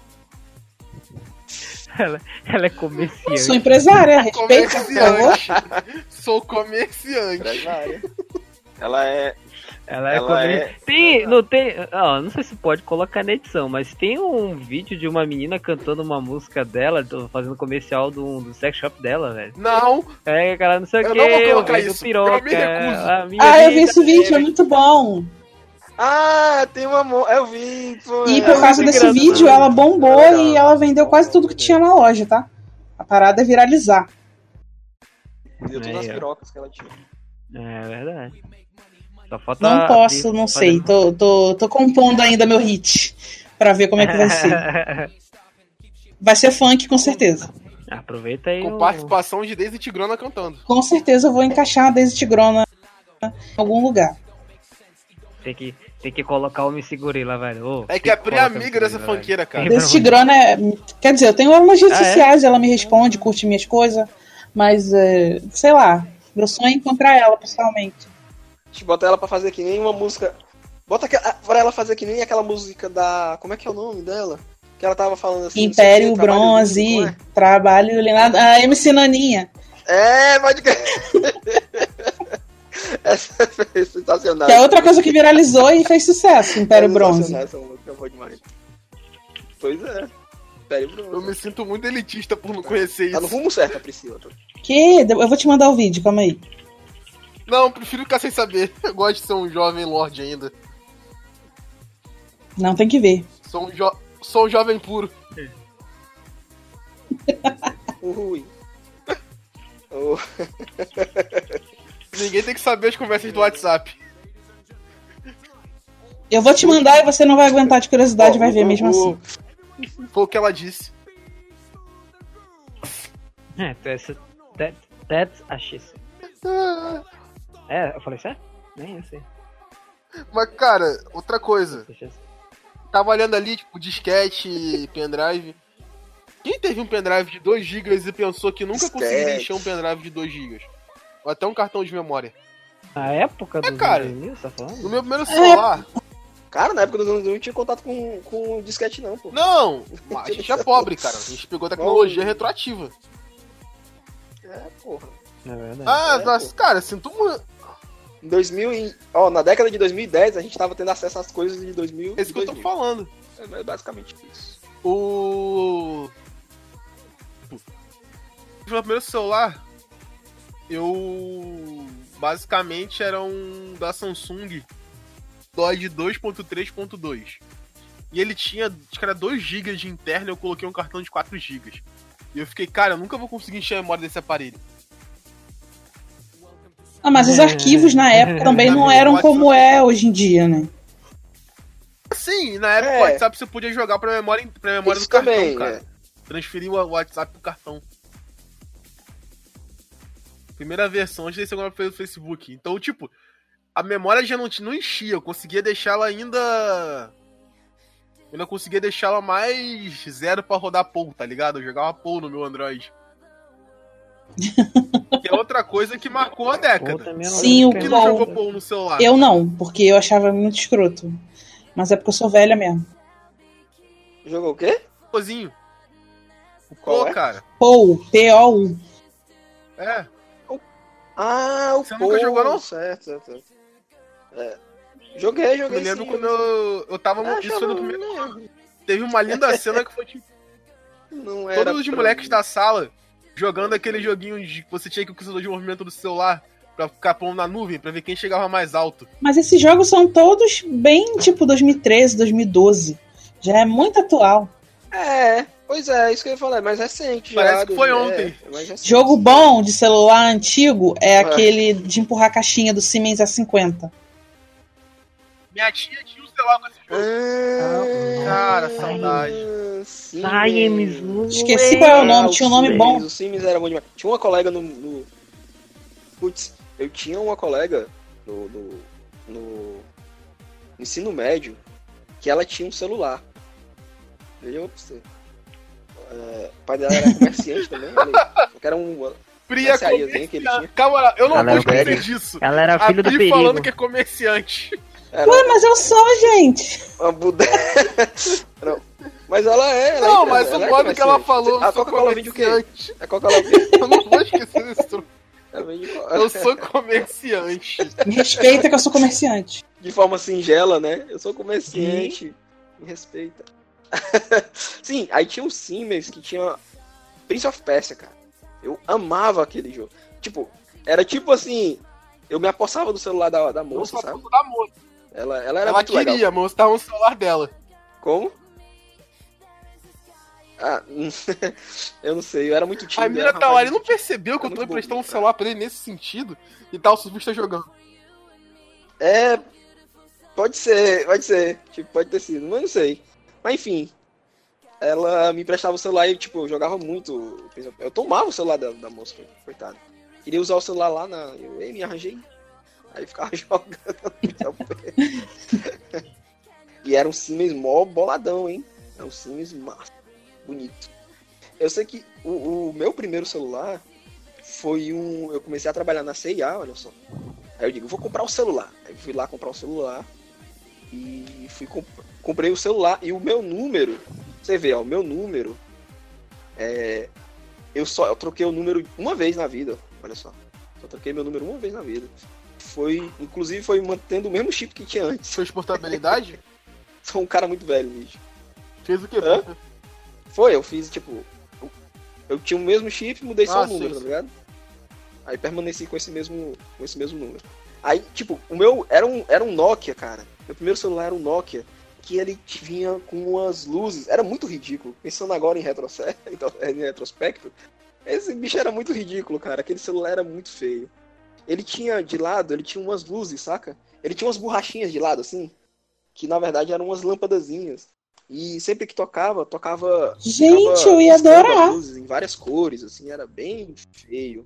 Ela, ela é comerciante. Sou empresária, respeita, por favor. Sou comerciante. Empresária. Ela é. Ela é Ela comerciante. é- Tem, não tem. Ó, não sei se pode colocar na edição, mas tem um vídeo de uma menina cantando uma música dela, do- fazendo comercial do, do sex shop dela, velho. Não, É, cara, não sei Eu o que. não vou colocar do isso. Piroca, Eu me recuso. a minha Ah, eu vi vida esse vídeo, é é- muito bom. Ah, tem uma. mo- Eu vi. Pô, E é por causa muito desse engraçado. vídeo, ela bombou Legal. e ela vendeu quase tudo que tinha na loja, tá? A parada é viralizar. Deu todas Aí, as ó. pirocas que ela tinha. É verdade. Só falta. Não posso, não fazer- sei. Tô, tô, tô compondo ainda meu hit pra ver como é que vai ser. Vai ser funk, com certeza. Aproveita aí. com o- participação de Daisy Tigrona cantando. Com certeza eu vou encaixar a Daisy Tigrona em algum lugar. Tem que, tem que colocar o Missy Gorila, velho. Ô, É que tem é colocar o pré-amiga Missy dessa Gorila, velho. funkeira, cara. Daisy Tigrona é. Quer dizer, eu tenho ela nas redes Ah, é? sociais, ela me responde, curte minhas coisas, mas é, sei lá, meu sonho é encontrar ela pessoalmente. A gente bota ela pra fazer que nem uma música. Bota aquela, pra ela fazer que nem aquela música da. Como é que é o nome dela? Que ela tava falando assim. não sei o Império quê, trabalho Bronze, lindo, não é? trabalho lindo. A M C Naninha. É, pode crer. Essa foi sensacional. Que é outra coisa que viralizou e fez sucesso, Império Bronze. Sensacional, essa música foi demais. Pois é. Império Bronze. Eu me sinto muito elitista por não conhecer Tá no isso. rumo certo, a Priscila. Que? Eu vou te mandar o vídeo, calma aí. Não, prefiro ficar sem saber. Eu gosto de ser um jovem lorde ainda. Não, tem que ver. Sou um, jo... Sou um jovem puro. Ui. Oh. Ninguém tem que saber as conversas do WhatsApp. Eu vou te mandar e você não vai aguentar de curiosidade e vai ver mesmo assim. Foi o que ela disse. É, that's, that, that's a shit. É, eu falei certo? Nem eu sei. Mas, cara, outra coisa. Deixa eu- Tava olhando ali, tipo, disquete, pendrive. Quem teve um pendrive de dois gigas e pensou que nunca Disquete. conseguiria encher um pendrive de dois gigas? Ou até um cartão de memória. Na época É, do cara. dois mil, você tá falando? No meu primeiro celular... Cara, na época dos anos dois mil não tinha contato com, com disquete, não, pô. Não! A gente é pobre, cara. A gente pegou tecnologia retroativa. É, porra. É verdade. Ah, É, nossa, cara, sinto muito. Em dois mil e... Ó, na década de dois mil e dez, a gente tava tendo acesso às coisas de dois mil. É isso que eu tô falando. É basicamente isso. O. No meu primeiro celular, eu. Basicamente era um da Samsung Dodge dois ponto três ponto dois. E ele tinha, acho que era dois gigas de interno e eu coloquei um cartão de quatro gigas. E eu fiquei, cara, eu nunca vou conseguir encher a memória desse aparelho. Ah, mas os arquivos na época também não eram como é hoje em dia, né? Sim, na época É. o WhatsApp você podia jogar pra memória, pra memória Isso do cartão, também, cara. é. Transferir o WhatsApp pro cartão. Primeira versão, antes desse agora pelo Facebook. Então, tipo, a memória já não, não enchia. Eu conseguia deixá-la ainda... Eu ainda conseguia deixá-la mais zero pra rodar Pou, tá ligado? Eu jogava Pou no meu Android. Que é outra coisa que marcou a década. também é uma Sim, o Quem que não bom. jogou Pou no celular? Eu não, porque eu achava muito escroto. Mas é porque eu sou velha mesmo. Jogou o quê? Pouzinho. O Qual Pou, é? cara. Pou, P O U. É. Ah, o Você nunca jogou, não? Certo, certo, certo. É. Joguei, Eu joguei me lembro sim, quando joguei eu, eu tava... sim. Ah, isso foi no chama- primeiro... não, Teve uma linda cena que foi tipo... não era Todos os pra moleques mim. da sala jogando aquele joguinho de que você tinha que precisar de movimento do celular pra ficar pondo na nuvem, pra ver quem chegava mais alto. Mas esses jogos são todos bem tipo dois mil e treze, dois mil e doze. Já é muito atual. É, pois é, isso que eu ia falar, é mais recente já. Parece que foi é, ontem. é mais recente. Jogo bom de celular antigo é aquele de empurrar a caixinha do Siemens A cinquenta. Minha tia tinha um celular com esse jogo. Ah, Cara, saudade. sim, Siemens, velho. Esqueci qual é o nome, Ah, tinha um nome Siemens, bom. O Siemens era bom demais. Tinha uma colega no... no... Putz, eu tinha uma colega no, no, no ensino médio que ela tinha um celular. Veja pra você. É, o pai dela era comerciante também, olha, era um... Pri que ele tinha. Calma, eu não Ela vou era esquecer disso. Ela era A filha do Pri perigo. falando que é comerciante. Era Ué, mas eu sou, gente. uma bodega. Não. Mas ela é. Ela Não, é, mas ela o é modo que ela comerciante. falou, A eu sou Coca-Cola vende o quê? comerciante. A Coca-Cola vende. Eu não vou esquecer isso. Ela vende Eu sou comerciante. Me respeita que eu sou comerciante. de forma singela, né? Eu sou comerciante. Me respeita. Sim, aí tinha o Siemens que tinha Prince of Persia, cara. Eu amava aquele jogo. Tipo, era tipo assim, eu me apossava do celular da, da moça, Eu só sabe? puto da moça. Ela, ela era Ela muito queria, legal. mas tava no celular dela. Como? Ah, eu não sei, eu era muito tímido. A eu Mira era um Tawari rapaz não muito percebeu que eu Era tô muito emprestando um bobo, celular pra ele nesse sentido e tá o surfista jogando. É, pode ser, pode ser, tipo, pode ter sido, mas não sei. Mas enfim, ela me emprestava o celular e, tipo, eu jogava muito. Eu tomava o celular da, da moça, coitado. Queria usar o celular lá na. Eu ei, me arranjei. Aí ficava jogando. E era um Siemens mó boladão, hein? Era um Siemens massa, bonito. Eu sei que o, o meu primeiro celular foi um. Eu comecei a trabalhar na C e A, olha só. Aí eu digo, vou comprar um celular. Aí fui lá comprar um celular e fui comp... comprei o celular e o meu número, você vê, ó, o meu número é eu só eu troquei o número uma vez na vida, olha só. Só troquei meu número uma vez na vida. Foi, inclusive foi mantendo o mesmo chip que tinha antes. Fez portabilidade? Sou um cara muito velho, bicho. Fez o quê? Hã? Foi, eu fiz tipo eu, eu tinha o mesmo chip, mudei só Ah, o número, sim, tá ligado? Aí permaneci com esse mesmo, com esse mesmo número. Aí, tipo, o meu era um, era um Nokia, cara. Meu primeiro celular era um Nokia, que ele vinha com umas luzes. Era muito ridículo. Pensando agora em, retroce... em retrospecto, esse bicho era muito ridículo, cara. Aquele celular era muito feio. Ele tinha de lado, ele tinha umas luzes, saca? Ele tinha umas borrachinhas de lado, assim, que na verdade eram umas lâmpadazinhas. E sempre que tocava, tocava... Gente, ficava eu ia piscando adorar. as luzes em várias cores, assim, era bem feio.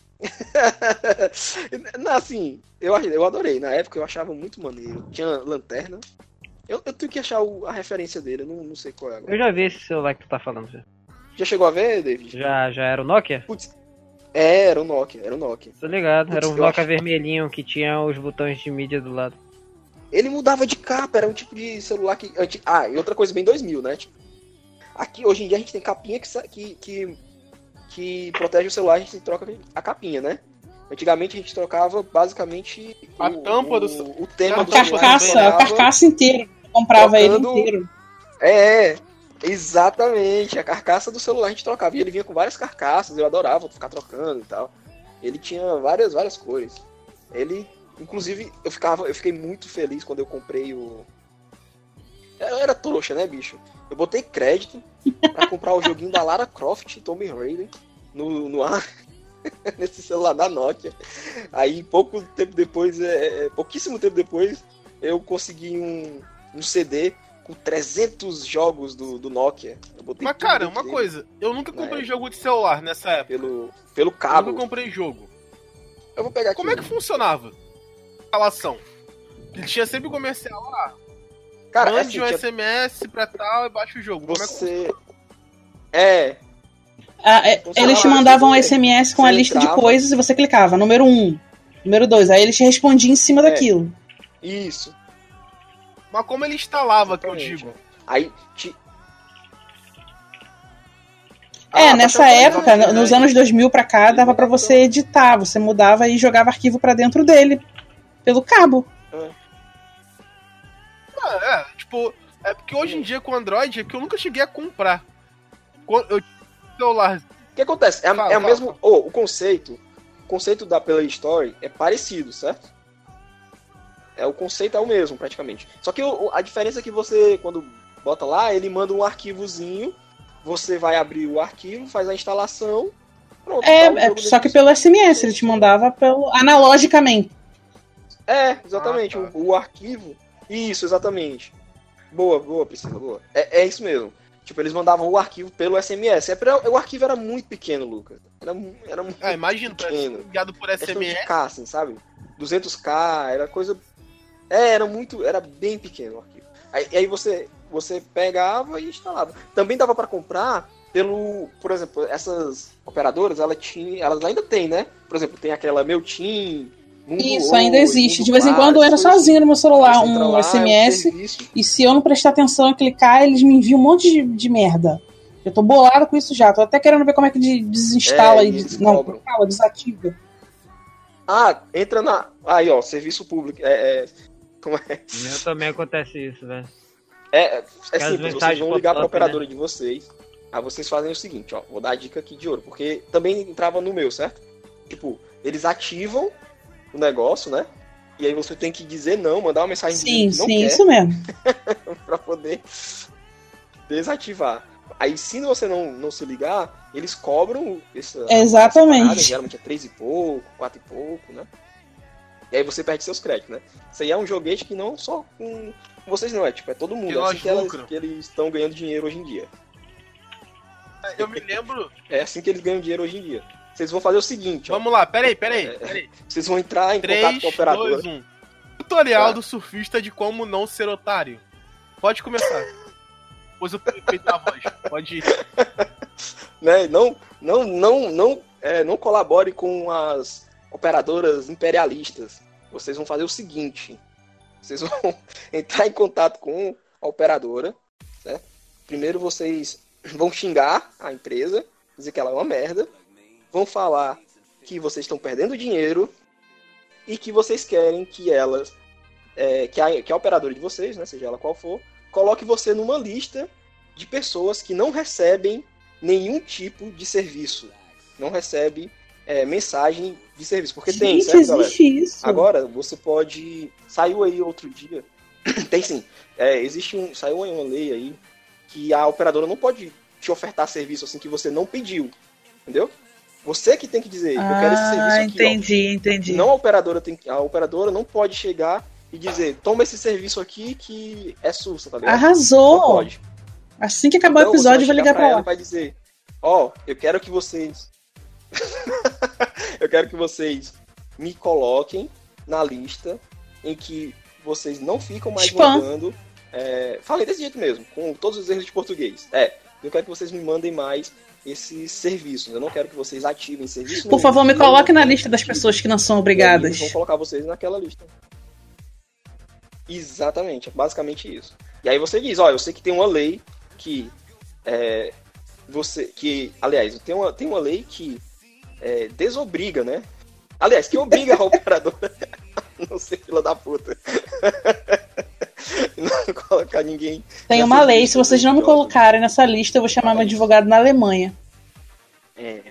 Assim, eu, eu adorei. Na época eu achava muito maneiro. Tinha lanterna. Eu, eu tenho que achar o, a referência dele, eu não, não sei qual é agora. Eu já vi esse celular que tu tá falando. Já, Já chegou a ver, David? já, já era o Nokia? Putz, é, era o Nokia, era o Nokia. Tô ligado, era Putz, um eu Nokia acho- vermelhinho que tinha os botões de mídia do lado. Ele mudava de capa, era um tipo de celular que... anti- Ah, e outra coisa bem dois mil, né? Tipo, aqui, hoje em dia, a gente tem capinha que, sa- que, que, que protege o celular, a gente troca a capinha, né? Antigamente a gente trocava basicamente A o, tampa do o, ce- o tema a do celular. Carcaça, Trocava- a carcaça inteira. Eu comprava ele trocando- inteiro. É, exatamente. A carcaça do celular a gente trocava. E ele vinha com várias carcaças, eu adorava ficar trocando e tal. Ele tinha várias, várias cores. Ele, inclusive, eu, ficava, eu fiquei muito feliz quando eu comprei o... Eu era trouxa, né, bicho? Eu botei crédito pra comprar o joguinho da Lara Croft e Tomb Raider no, no ar, nesse celular da Nokia. Aí, pouco tempo depois, é, é, pouquíssimo tempo depois, eu consegui um, um C D com trezentos jogos do, do Nokia. Eu botei Mas, tudo cara, dentro uma dele, coisa. Eu nunca Na comprei época. jogo de celular nessa época. Pelo, pelo Eu cabo. nunca comprei jogo. Eu vou pegar aqui. Como é que funcionava a instalação? Ele tinha sempre comercial lá. Cara, Mande assim, um tinha- S M S pra tal e baixa o jogo. Como é que você... É, Ah, é, Então, eles te sei lá, mandavam um você- S M S com a você lista de entrava- coisas e você clicava. Número um, número dois. Aí ele te respondia em cima É. daquilo. isso. Mas como ele instalava, que eu Exatamente. digo? Aí, te... É, Ah, nessa baixava época, pra no- internet. nos anos dois mil pra cá, dava pra você editar. Você mudava e jogava arquivo pra dentro dele. Pelo cabo. Ah, é, tipo, é porque hoje em dia com Android é que eu nunca cheguei a comprar. Quando eu tinha um celular. O que acontece? É, a- Fala, é o fala, mesmo... fala. oh, o conceito... O conceito da Play Store é parecido, certo? É, o conceito é o mesmo, praticamente. Só que o- a diferença é que você, quando bota lá, ele manda um arquivozinho, você vai abrir o arquivo, faz a instalação, pronto. É, tá o é, jogo só que dentro. pelo S M S, ele te mandava pelo analogicamente. É, exatamente, Ah, tá. o, o arquivo... Isso, exatamente. Boa, boa, Priscila, boa. É, é isso mesmo. Tipo, eles mandavam o arquivo pelo S M S. É pra, o arquivo era muito pequeno, Lucas. Era, mu- era muito Ah, imagina, pra ser pequeno. enviado por Questão de S M S. K, assim, sabe? duzentos K, era coisa... É, era muito... Era bem pequeno o arquivo. Aí, aí você, você pegava e instalava. Também dava para comprar pelo, por exemplo, essas operadoras, ela tinha, elas ainda têm, né? Por exemplo, tem aquela Meu Tim, Mundo Isso, Oi, ainda existe. Mundo De vez em Claro, quando entra essas coisas sozinho no meu celular assim. Entra um lá, S M é um S, serviço. e se eu não prestar atenção e clicar, eles me enviam um monte de, de merda. Eu tô bolado com isso já. Tô até querendo ver como é que de- desinstala É, e e des- eles não, cobram. fala, desativa. Ah, entra na. Aí, ó, serviço público. É, é, como é? O meu também acontece isso, velho. É, é Aquelas simples, vocês mensagens vão ligar para a pop-up, operadora de vocês. Aí vocês fazem o seguinte, ó. Vou dar a dica aqui de ouro, porque também entrava no meu, certo? Tipo, eles ativam o negócio, né? E aí você tem que dizer não, mandar uma mensagem Sim, dizendo que não sim, quer isso mesmo. para poder desativar. Aí se você não, não se ligar, eles cobram essa, Exatamente. essa parada, geralmente é três e pouco, quatro e pouco, né? E aí você perde seus créditos, né? Isso aí é um joguete que não só com vocês não, é tipo, é todo mundo. Que É assim nós que, elas, lucram. que eles estão ganhando dinheiro hoje em dia. Eu me lembro. É assim que eles ganham dinheiro hoje em dia. Vocês vão fazer o seguinte, ó. Vamos lá, peraí, peraí. É, peraí. Vocês vão entrar em três, contato com a operadora. dois, um. Tutorial Tá. do surfista de como não ser otário. Pode começar. Pois eu tenho feito a voz. Pode ir. Né? Não, não, não, não, é, não colabore com as operadoras imperialistas. Vocês vão fazer o seguinte: vocês vão entrar em contato com a operadora, certo? Primeiro vocês vão xingar a empresa, dizer que ela é uma merda, vão falar que vocês estão perdendo dinheiro e que vocês querem que elas, é, que, a, que a operadora de vocês, né, seja ela qual for, coloque você numa lista de pessoas que não recebem nenhum tipo de serviço. Não recebe é, mensagem de serviço. Porque tem, Gente, certo, galera? existe isso. Agora, você pode... Saiu aí outro dia... tem sim. É, existe um... Saiu aí uma lei aí que a operadora não pode te ofertar serviço assim que você não pediu. Entendeu? Você que tem que dizer, eu quero esse serviço Ah, aqui, entendi, ó. entendi. Não a operadora tem que... A operadora não pode chegar e dizer, toma esse serviço aqui que é SUS, tá ligado? Arrasou. Não pode. Assim que acabar Então, o episódio, eu você vou vai ligar chegar pra ela lá. e vai dizer, ó, oh, eu quero que vocês... eu quero que vocês me coloquem na lista em que vocês não ficam mais Spam. mandando... É... Falei desse jeito mesmo, com todos os erros de português. É, eu quero que vocês me mandem mais esses serviços. Eu não quero que vocês ativem serviço Por nenhum. favor, me Não coloque na tem lista das sentido. pessoas que não são E aí obrigadas. eles vão colocar vocês naquela lista. Exatamente, é basicamente isso. E aí você diz, ó, eu sei que tem uma lei que é, você, que, aliás, tem uma, tem uma lei que é, desobriga, né? Aliás, que obriga a operadora a não ser fila da puta. Não colocar ninguém. Tem uma lei, se vocês não me colocarem nessa lista, eu vou chamar meu advogado na Alemanha. É.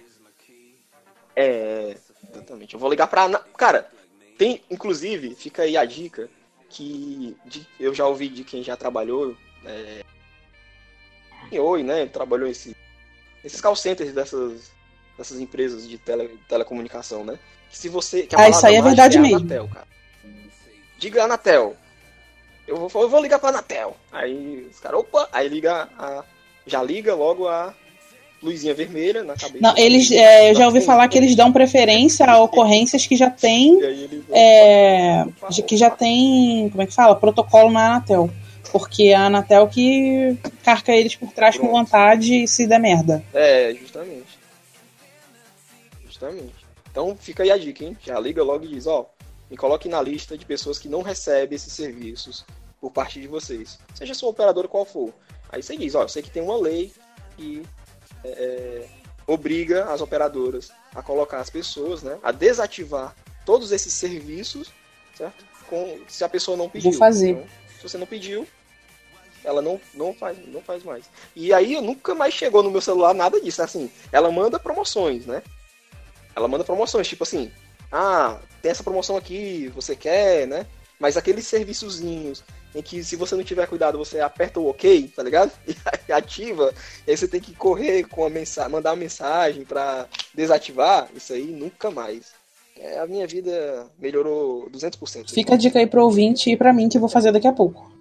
É. Exatamente. Eu vou ligar pra. Ana- Cara, tem, inclusive, fica aí a dica que de- eu já ouvi de quem já trabalhou. É, em Oi, né? Trabalhou esse, esses call centers dessas, dessas empresas de tele, telecomunicação, né? Que se você. Que a Ah, isso aí é palavra verdade mágica é mesmo. Anatel, cara. Diga Anatel. Eu vou, eu vou ligar pra Anatel. Aí os caras, opa, aí liga a. Já liga logo a luzinha vermelha na cabeça. Não, eles, é, eu já ouvi falar que eles dão preferência a ocorrências que já tem, E aí eles vão- é, de- que já tem, como é que fala? Protocolo na Anatel. Porque é a Anatel que carca eles por trás com Pronto. vontade se der merda. É, justamente. Justamente. Então fica aí a dica, hein? Já liga logo e diz, ó, me coloque na lista de pessoas que não recebem esses serviços por parte de vocês. Seja sua operadora qual for. Aí você diz, ó, eu sei que tem uma lei que é, obriga as operadoras a colocar as pessoas, né, a desativar todos esses serviços, certo? Com, se a pessoa não pediu. Vou fazer. Então, se você não pediu, ela não, não, faz, não faz mais. E aí nunca mais chegou no meu celular nada disso. Assim, ela manda promoções, né? Ela manda promoções, tipo assim, ah, tem essa promoção aqui, você quer, né? Mas aqueles serviçozinhos em que se você não tiver cuidado, você aperta o OK, tá ligado? E aí ativa, e aí você tem que correr com a mensagem, mandar uma mensagem pra desativar, isso aí nunca mais. É, a minha vida melhorou duzentos por cento. Fica a dica aí pro ouvinte e pra mim que eu vou fazer daqui a pouco.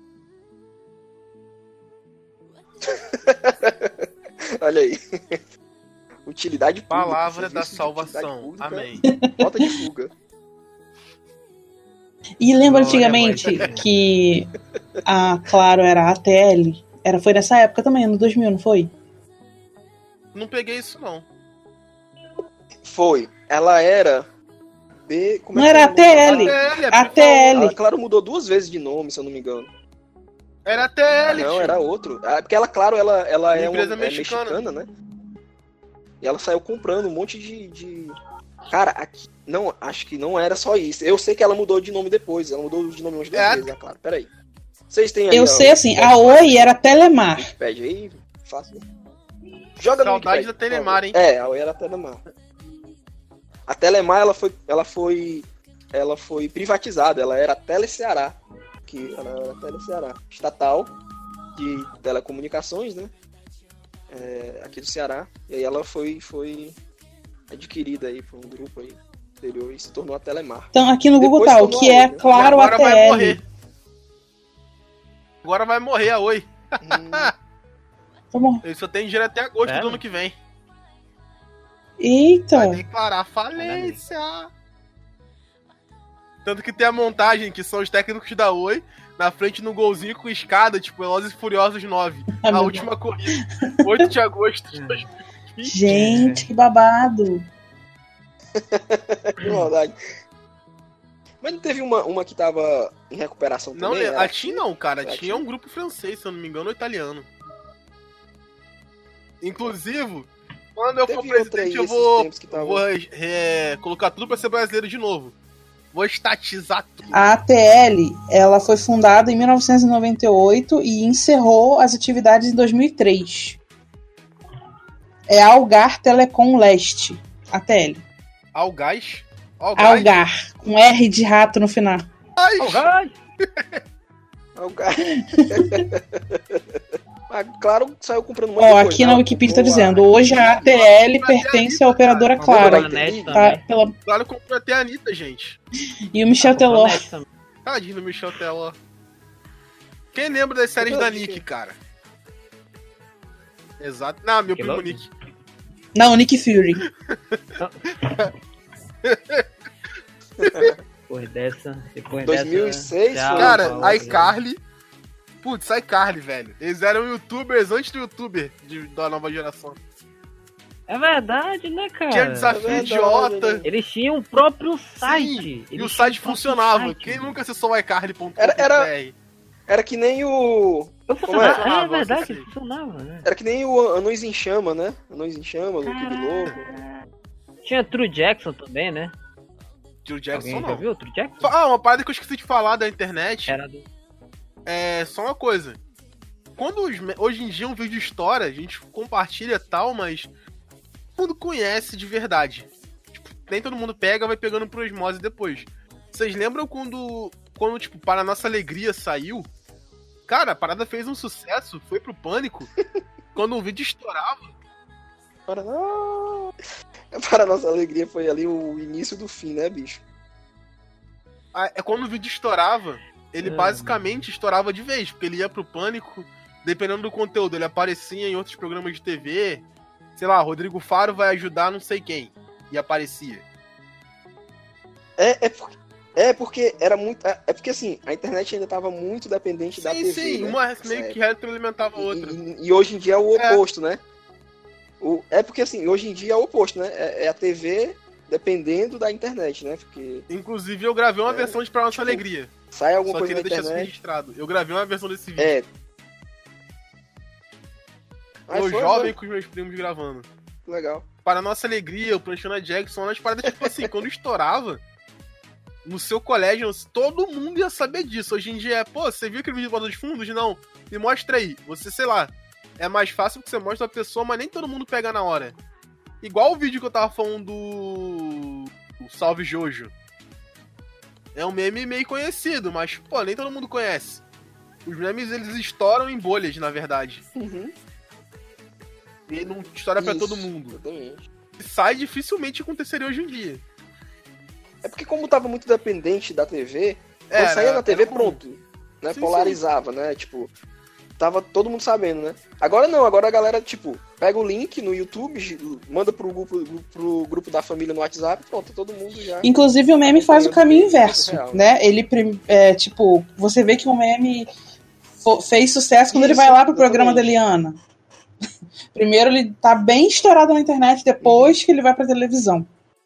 Olha aí. Utilidade pública. Palavra da serviço de salvação. utilidade pública, Amém. Rota de fuga. E lembra Glória, antigamente mãe. que a Claro era a T L? Era, foi nessa época também, no dois mil, não foi? Não peguei isso, não. Foi. Ela era... B... Como não é que era é a T L. A A T L. A Claro mudou duas vezes de nome, se eu não me engano. Era a T L, Ah, não, tio. era outro. Ah, porque ela, claro, ela, ela é uma empresa é mexicana. mexicana, né? E ela saiu comprando um monte de... de... Cara, aqui... Não, acho que não era só isso. Eu sei que ela mudou de nome depois. Ela mudou de nome umas duas É. vezes, é claro. Peraí. Vocês têm aí... Eu ó, sei assim, o- a Oi era Telemar. Wikipedia aí, fácil. Joga no Saudade Wikipedia, da Telemar, hein? É, a Oi era a Telemar. A Telemar, ela foi, ela foi, ela foi privatizada. Ela era a Teleceará, que ela era a Teleceará, estatal de telecomunicações, né? É, aqui do Ceará. E aí ela foi, foi adquirida aí por um grupo aí anterior e se tornou a Telemar. Então aqui no Google Depois tá, o tornou que a é Oi, né? Claro E agora vai A T L. morrer. Agora vai morrer a Oi. Vamos... Ele só tem dinheiro até agosto É? do ano que vem. Eita. Vai declarar falência. Tanto que tem a montagem, que são os técnicos da Oi, na frente no golzinho com escada, tipo Velozes e Furiosos nove. Ah, a meu última corrida, oito de agosto de dois mil e vinte. Gente, que babado. Que maldade. Mas não teve uma, uma que tava em recuperação Não, também? a Era- TIM não, cara. A Era TIM é um grupo francês, se eu não me engano, ou italiano. Inclusive, quando eu for Teve outra presidente, aí eu esses vou, tempos que tava- vou é, colocar tudo pra ser brasileiro de novo. Vou estatizar tudo. A A T L, ela foi fundada em mil novecentos e noventa e oito e encerrou as atividades em dois mil e três. É Algar Telecom Leste, A T L. Algás? Algás? Algar, com R de rato no final. Algás? Algar. Mas, claro, saiu comprando muito Ó, coisa, aqui né? na Wikipedia tá Comprou dizendo, hoje a A T L pertence à operadora Claro. Net Tá, também. pela... Claro, comprou até a Anitta, gente. E o Michel Teló. Net também. Tadinho do Michel Teló. Quem lembra das séries Eu da acho Nick, que- cara? Exato. Não, meu Que primo louco. Nick. Não, Nick Fury. Depois dessa. Depois dois mil e dessa, seis, tchau, foi? Cara, falou, a iCarly. Putz, a iCarly, velho. Eles eram youtubers antes do youtuber de, da nova geração. É verdade, né, cara? Tinha desafio é verdade, idiota. né? Eles tinham um próprio site. Sim, e Eles o tinham site um próprio funcionava. site, Quem mano. nunca acessou o iCarly ponto com Era- era- ponto b r? Era que nem o... Eu Como é? funcionava, é, Funcionava, verdade, acessei. funcionava, né? Era que nem o Anões em Chama, né? Anões em Chama, do Kid Louco. Tinha True Jackson também, né? Tio Jackson Alguém já não. viu o True Jackson? Ah, uma parada que eu esqueci de falar da internet. Era do... É só uma coisa. Quando os me- hoje em dia um vídeo estoura, a gente compartilha e tal, mas todo mundo conhece de verdade. Tipo, nem todo mundo pega, vai pegando pro osmose depois. Vocês lembram quando, quando tipo, Para Nossa Alegria saiu? Cara, a parada fez um sucesso, foi pro pânico. Quando um vídeo estourava, Para, não. Para a nossa alegria foi ali o início do fim, né, bicho? a- é quando o vídeo estourava, ele É. basicamente estourava de vez, porque ele ia pro pânico, dependendo do conteúdo, ele aparecia em outros programas de T V, sei lá, Rodrigo Faro vai ajudar não sei quem, e aparecia. É, é, porque, é porque era muito... É é porque, assim, a internet ainda tava muito dependente da Sim, T V, sim, né? uma Nessa meio que época. retroalimentava a outra. E, e hoje em dia é o É. oposto, né? O, é porque, assim, hoje em dia é o oposto, né? É, é a T V dependendo da internet, né? Porque Inclusive, eu gravei uma É, versão de Pra Nossa tipo, Alegria. sai alguma Só coisa queria na deixar isso internet... registrado. Eu gravei uma versão desse vídeo. É. Aí eu foi, jovem foi. com os meus primos gravando. Legal. Para Nossa Alegria, o Planchona Jackson, umas paradas tipo assim, quando estourava, no seu colégio, todo mundo ia saber disso. Hoje em dia é, pô, você viu aquele vídeo do Bota dos Fundos? Não, me mostra aí. Você, sei lá, é mais fácil porque você mostra a pessoa, mas nem todo mundo pega na hora. Igual o vídeo que eu tava falando do o Salve Jojo. É um meme meio conhecido, mas, pô, nem todo mundo conhece. Os memes, eles estouram em bolhas, na verdade. Uhum. E não estoura pra Isso, todo mundo. Exatamente. Sai dificilmente aconteceria hoje em dia. É porque como tava muito dependente da T V, Era- quando saía na T V, era comum. pronto. Né? Sim, Polarizava, né? Tipo, tava todo mundo sabendo, né? Agora não, agora a galera, tipo, pega o link no YouTube, gi- manda pro grupo, pro grupo da família no WhatsApp, pronto, todo mundo já... Inclusive o meme faz o caminho inverso, Real. né? Ele, prim- é, tipo, você vê que o meme fo- fez sucesso quando ele Isso, vai lá pro programa da exatamente. Eliana. Primeiro ele tá bem estourado na internet, depois que ele vai pra televisão.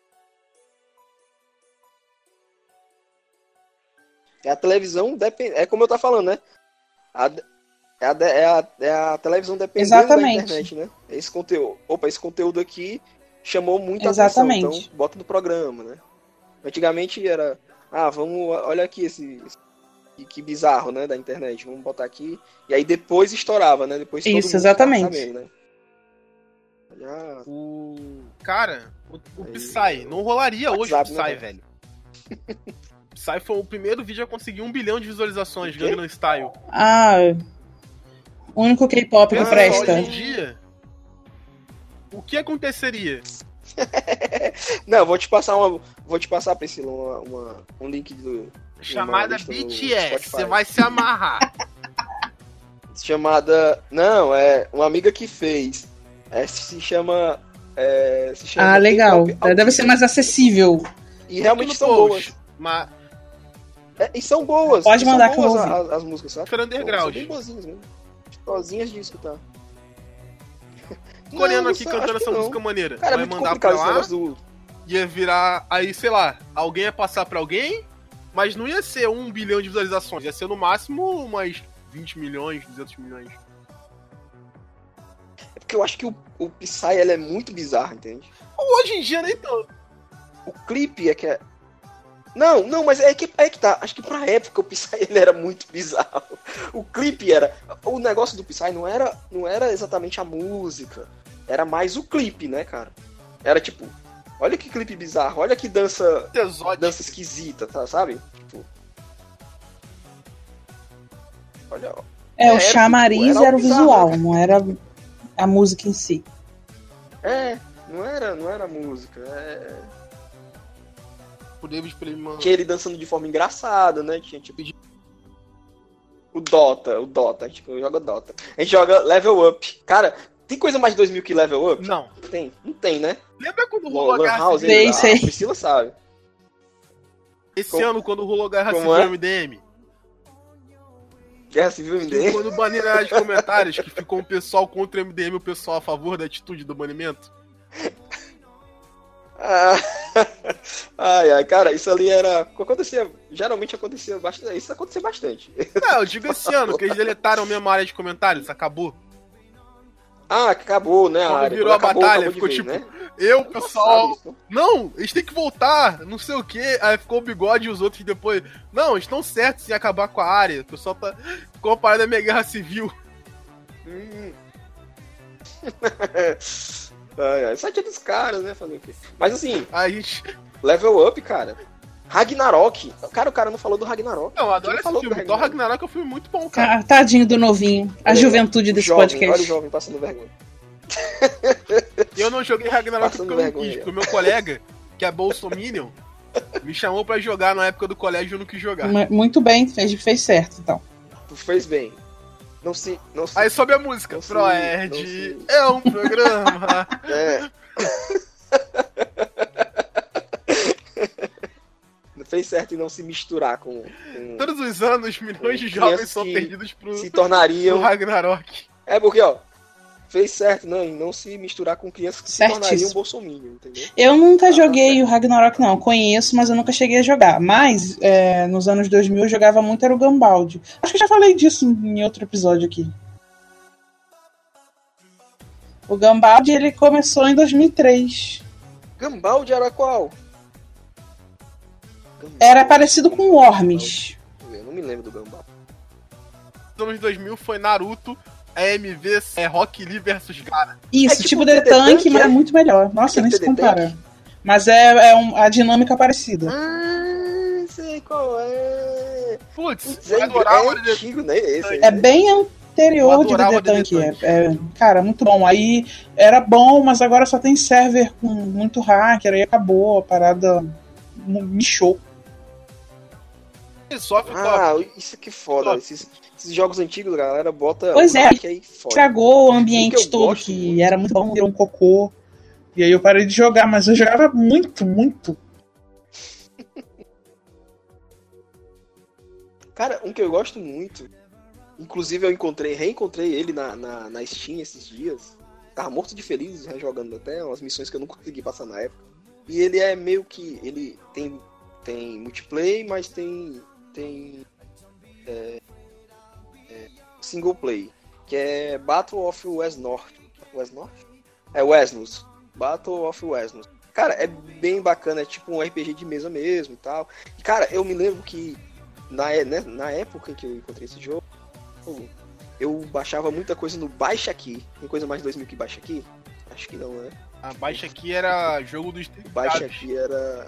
É a televisão, depend... é como eu tava falando, né? A... É, a... É, a... é a televisão dependendo Exatamente. da internet, né? Esse conteúdo. Opa, esse conteúdo aqui chamou muita Exatamente. atenção, então bota no programa, né? Antigamente era, ah, vamos, olha aqui esse, esse que, que bizarro, né, da internet, vamos botar aqui, e aí depois estourava, né? Depois todo Isso, mundo exatamente. ficava sabendo, né? Ah, O. Cara, o, o Aí, Psy. Não rolaria hoje o WhatsApp, Psy, né, velho. Psy foi o primeiro vídeo a conseguir um bilhão de visualizações, O quê? Gangnam Style. Ah, o único K-pop que Pensa só, presta. hoje em dia, o que aconteceria? Não, eu vou te passar uma, vou te passar, Priscila, uma, uma- um link do Chamada lista no B T S, Spotify. você vai se amarrar. chamada, não, é uma amiga que fez, é, se chama, é, se chama Ah, legal. K-pop Deve ser mais acessível. E realmente Tudo são post, boas. Mas É, e são boas. Pode e são mandar que eu boas vou as, as músicas, sabe? Super underground. São bem boazinhas mesmo. Gostosinhas de escutar. coreano Não, aqui não, cantando acho que essa não. música maneira. Cara, é vai muito mandar pra complicado esse lá, negócio do... ia virar. Aí, sei lá, alguém ia passar pra alguém, mas não ia ser um bilhão de visualizações, ia ser no máximo umas vinte milhões, duzentos milhões. É porque eu acho que o, o Psy, ele é muito bizarro, entende? Hoje em dia nem tanto. O clipe é que é... Não, não, mas é que, é que tá. Acho que pra época o Psy ele era muito bizarro. O clipe era... O negócio do Psy não era, não era exatamente a música. Era mais o clipe, né, cara? Era tipo... Olha que clipe bizarro. Olha que dança... Exótico. Dança esquisita, tá, sabe? Tipo... Olha... É, É, o chamariz era era o bizarro, visual, né? não era a música em si. É, não era, não era música. É... O David Playman. Tinha ele dançando de forma engraçada, né? Tinha tipo... O Dota, o Dota. A gente joga Dota. A gente joga Level Up. Cara, tem coisa mais de dois mil que Level Up? Não. Tem, não tem, né? Lembra quando rolou a Lan Guerra House, Civil? Sei, a sei. Priscila sabe. Esse Como- ano, quando rolou a Guerra como Civil é? M D M. Guerra Civil M D M. Quando baniram nos comentários que ficou o pessoal contra o M D M e o pessoal a favor da atitude do banimento. Ah, ai, ai, cara, isso ali era... Acontecia, geralmente acontecia bastante. Isso acontecia bastante. Não, eu digo esse ano, que eles deletaram mesmo a área de comentários, acabou. Ah, acabou, né, a Quando área. virou Quando a acabou, batalha, acabou de ficou vez, tipo, né? eu, pessoal, Sabe isso? não, eles têm que voltar, não sei o que. Aí ficou o Bigode e os outros depois, não, eles estão certos em acabar com a área, o pessoal tá, ficou uma parada meio guerra civil. Hum. Ai, ai, site é dos caras, né, fazer o quê? Mas assim, Aí a gente, Level Up, cara. Ragnarok. Cara, o cara não falou do Ragnarok. não, eu adoro Ele esse falou filme, do Thor Ragnarok é um filme muito bom, cara. Ca- Tadinho do novinho. A É, juventude o desse jovem, podcast. Olha o jovem passando vergonha. E eu não joguei Ragnarok Passando porque eu não vergonha. quis, porque o meu colega, que é Bolsominion, me chamou pra jogar na época do colégio e eu não quis jogar. Mu- Muito bem, fez, fez certo, então. Tu fez bem. Não se... Não se... Aí sobe a música, Não sei, Proerd não sei. é um programa. É. Fez certo em não se misturar com... com... Todos os anos, milhões de Crianças jovens são que perdidos pro, se pro tornariam... Ragnarok. É porque, ó, fez certo não, em não se misturar com crianças que se Certíssimo. tornariam bolsominion, entendeu? Eu nunca joguei o Ragnarok, não. Conheço, mas eu nunca cheguei a jogar. Mas, é, nos anos dois mil, eu jogava muito, era o Gambald. Acho que eu já falei disso em outro episódio aqui. O Gambald, ele começou em dois mil e três. Gambaldi era qual? Gambaldi. Era parecido com Worms. Eu não me lembro do Gambaldi. Nos anos dois mil foi Naruto, A M V, é Rock Lee versus Gaara. Isso, É tipo tipo um The T D Tank, Tank, mas é? é muito melhor. Nossa, Tipo nem se T D compara. Tank? Mas é, é um- a dinâmica parecida. Ah, sei qual é. Putz, Putz, eu é, adorava é o The antigo, né? Esse aí, É né? bem anterior Eu de adorava The The Tank. Tank. É, é, cara, muito bom. Aí era bom, mas agora só tem server com muito hacker. Aí acabou, a parada michou. Sofre Ah, top. isso que foda. Top. Esses, esses jogos antigos, a galera bota Pois o é. hack aí foda. Estragou o O ambiente que eu todo, gosto que muito. era muito bom, virou um cocô. E aí eu parei de jogar, mas eu jogava muito, muito. Cara, um que eu gosto muito, Inclusive eu encontrei, reencontrei ele na, na, na Steam esses dias. Tava morto de feliz, rejogando até umas missões que eu não consegui passar na época. E ele é meio que... Ele tem, tem multiplayer, mas tem... Tem... É, é, single play. Que é Battle of West North. West North? É Westnos. Battle of Westnos. Cara, é bem bacana, é tipo um R P G de mesa mesmo e tal. E, cara, eu me lembro que na, né, na época em que eu encontrei esse jogo, eu baixava muita coisa no Baixa Aqui. Tem coisa mais de dois mil que Baixa Aqui? Acho que não, né? A Baixa Aqui era jogo do Street Baixa Chaves. Aqui era...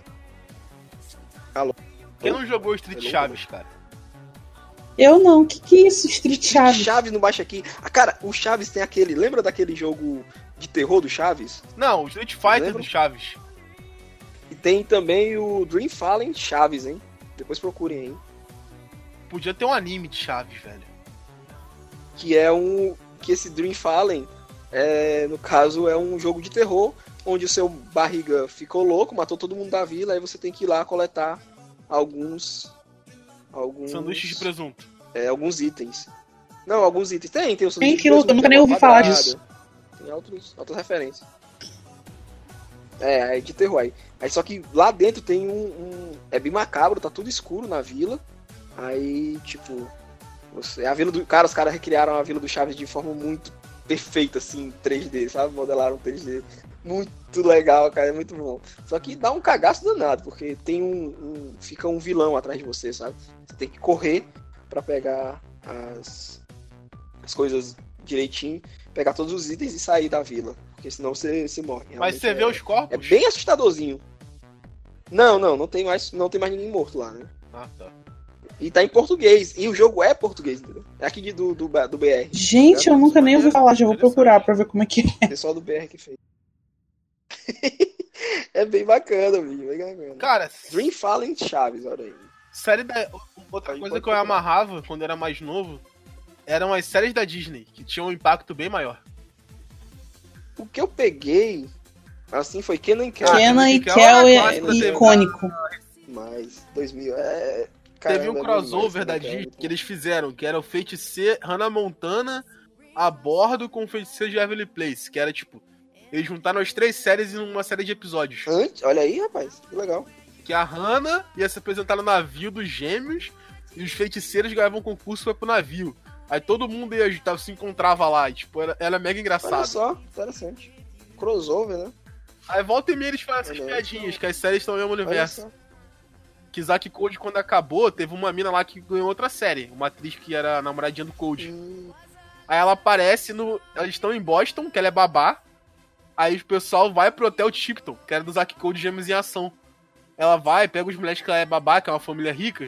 Alô? Quem não jogou Street Alô? Chaves, cara? Eu não, o que, que é isso, Street Chaves? Chaves no Baixa Aqui. Ah, cara, o Chaves tem aquele... Lembra daquele jogo de terror do Chaves? Não, o Street Fighter Lembra? do Chaves. E tem também o Dream Fallen Chaves, hein? Depois procurem aí. Podia ter um anime de Chaves, velho. Que é um... Que esse Dream Fallen, é, no caso, é um jogo de terror, onde o seu barriga ficou louco, matou todo mundo da vila, aí você tem que ir lá coletar alguns... alguns Sanduíche de presunto. É, alguns itens. Não, alguns itens. Tem, tem o Tem que luta, eu nunca nem ouvi falar disso. Tem outros, outras referências. É, é de terror aí. Aí só que lá dentro tem um, um... É bem macabro, tá tudo escuro na vila. Aí, tipo... Você, a vila do... Cara, os caras recriaram a vila do Chaves de forma muito perfeita, assim, três D, sabe? Modelaram três D. Muito legal, cara, é muito bom. Só que dá um cagaço danado, porque tem um, um... Fica um vilão atrás de você, sabe? Você tem que correr pra pegar as... As coisas direitinho, pegar todos os itens e sair da vila. Porque senão você, você morre. Mas Realmente você é, vê os corpos? É bem assustadorzinho. Não, não, não tem mais, não tem mais ninguém morto lá, né? Ah, tá. E tá em português. E o jogo é português, entendeu? É aqui de, do, do, do B R. Gente, eu nunca nem ouvi falar, já vou procurar pra ver como é que é. O pessoal do B R que fez. É bem bacana, bicho. Bem bacana. Cara, Dream Fallen Chaves, olha aí. série da... Outra Aí coisa pode que eu procurar. amarrava quando era mais novo eram as séries da Disney, que tinham um impacto bem maior. O que eu peguei, assim, foi Kenan e Kel. Ah, Kenan e Kel Kel é é clássico da T V. icônico. Mas, dois mil, é... Teve Caramba, um é crossover demais, da né, cara? Disney que eles fizeram, que era o Feiticeiro Hannah Montana a bordo com o Feiticeiro de Waverly Place, que era tipo, eles juntaram as três séries em uma série de episódios. Antes, olha aí, rapaz, que legal. Que a Hannah ia se apresentar no navio dos gêmeos e os feiticeiros ganhavam concurso pra ir pro navio. Aí todo mundo ia, tava, se encontrava lá, e tipo, era, era mega Olha engraçado. só, interessante. Crossover, né? Aí volta e meia eles fazem essas Olha piadinhas, que as séries estão no mesmo Olha universo. só. Que Zack Code, quando acabou, teve uma mina lá que ganhou outra série. Uma atriz que era a namoradinha do Code. Hum, Aí ela aparece no... Eles estão em Boston, que ela é babá. Aí o pessoal vai pro Hotel Tipton, que era do Zack Code Gêmeos em Ação. Ela vai, pega os moleques que ela é babá, que é uma família rica.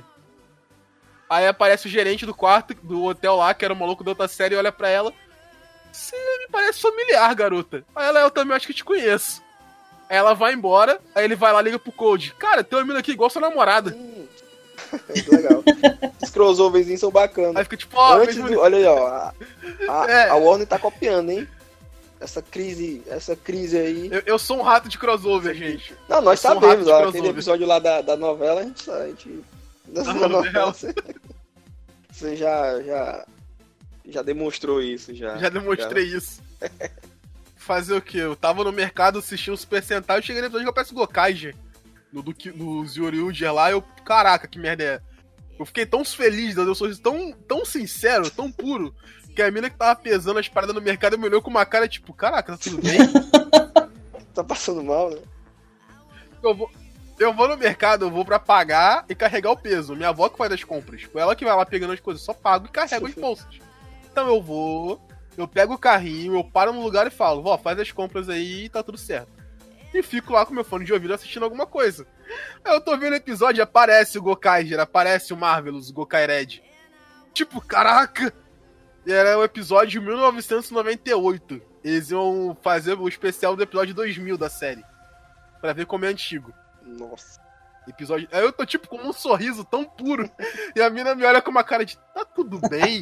Aí aparece o gerente do quarto, do hotel lá, que era o maluco da outra série, e olha pra ela. Você me parece familiar, garota. Aí ela, eu também acho que te conheço. Aí ela vai embora, aí ele vai lá e liga pro Code. Cara, tem uma mina aqui igual sua namorada. hum. Muito legal. Os crossoverzinhos são bacanas. Aí fica tipo, ó, Antes mesmo... do, olha aí, ó. A, a, É. a Warner tá copiando, hein? Essa crise, essa crise aí. eu, eu sou um rato de crossover, gente. Não, nós eu sou um sabemos, rato de ó. crossover. Aquele episódio lá da, da novela, a gente. A gente da, Da da novela. você, você já, já, já demonstrou isso, já. Já demonstrei isso. Fazer o quê? Eu tava no mercado assistindo o Super Sentai, eu cheguei no episódio que eu peço Gokaiger. No, do, no Zyoryuger lá, eu... Caraca, que merda é. Eu fiquei tão feliz, eu sou tão, tão sincero, tão puro, que a mina que tava pesando as paradas no mercado me olhou com uma cara tipo, caraca, tá tudo bem? Tá passando mal, né? Eu vou, eu vou no mercado, eu vou pra pagar e carregar o peso. Minha avó que faz as compras. Foi ela que vai lá pegando as coisas, eu só pago e carrego as bolsas. Então eu vou, eu pego o carrinho, eu paro no lugar e falo, vó, faz as compras aí e tá tudo certo. E fico lá com meu fone de ouvido assistindo alguma coisa. Aí eu tô vendo o episódio e aparece o Gokaiger, aparece o Marvelous, o Gokai Red. Tipo, caraca! E era o episódio de mil novecentos e noventa e oito. Eles iam fazer o especial do episódio dois mil da série. Pra ver como é antigo. Nossa. Episódio... Aí eu tô tipo com um sorriso tão puro. E a mina me olha com uma cara de, tá tudo bem?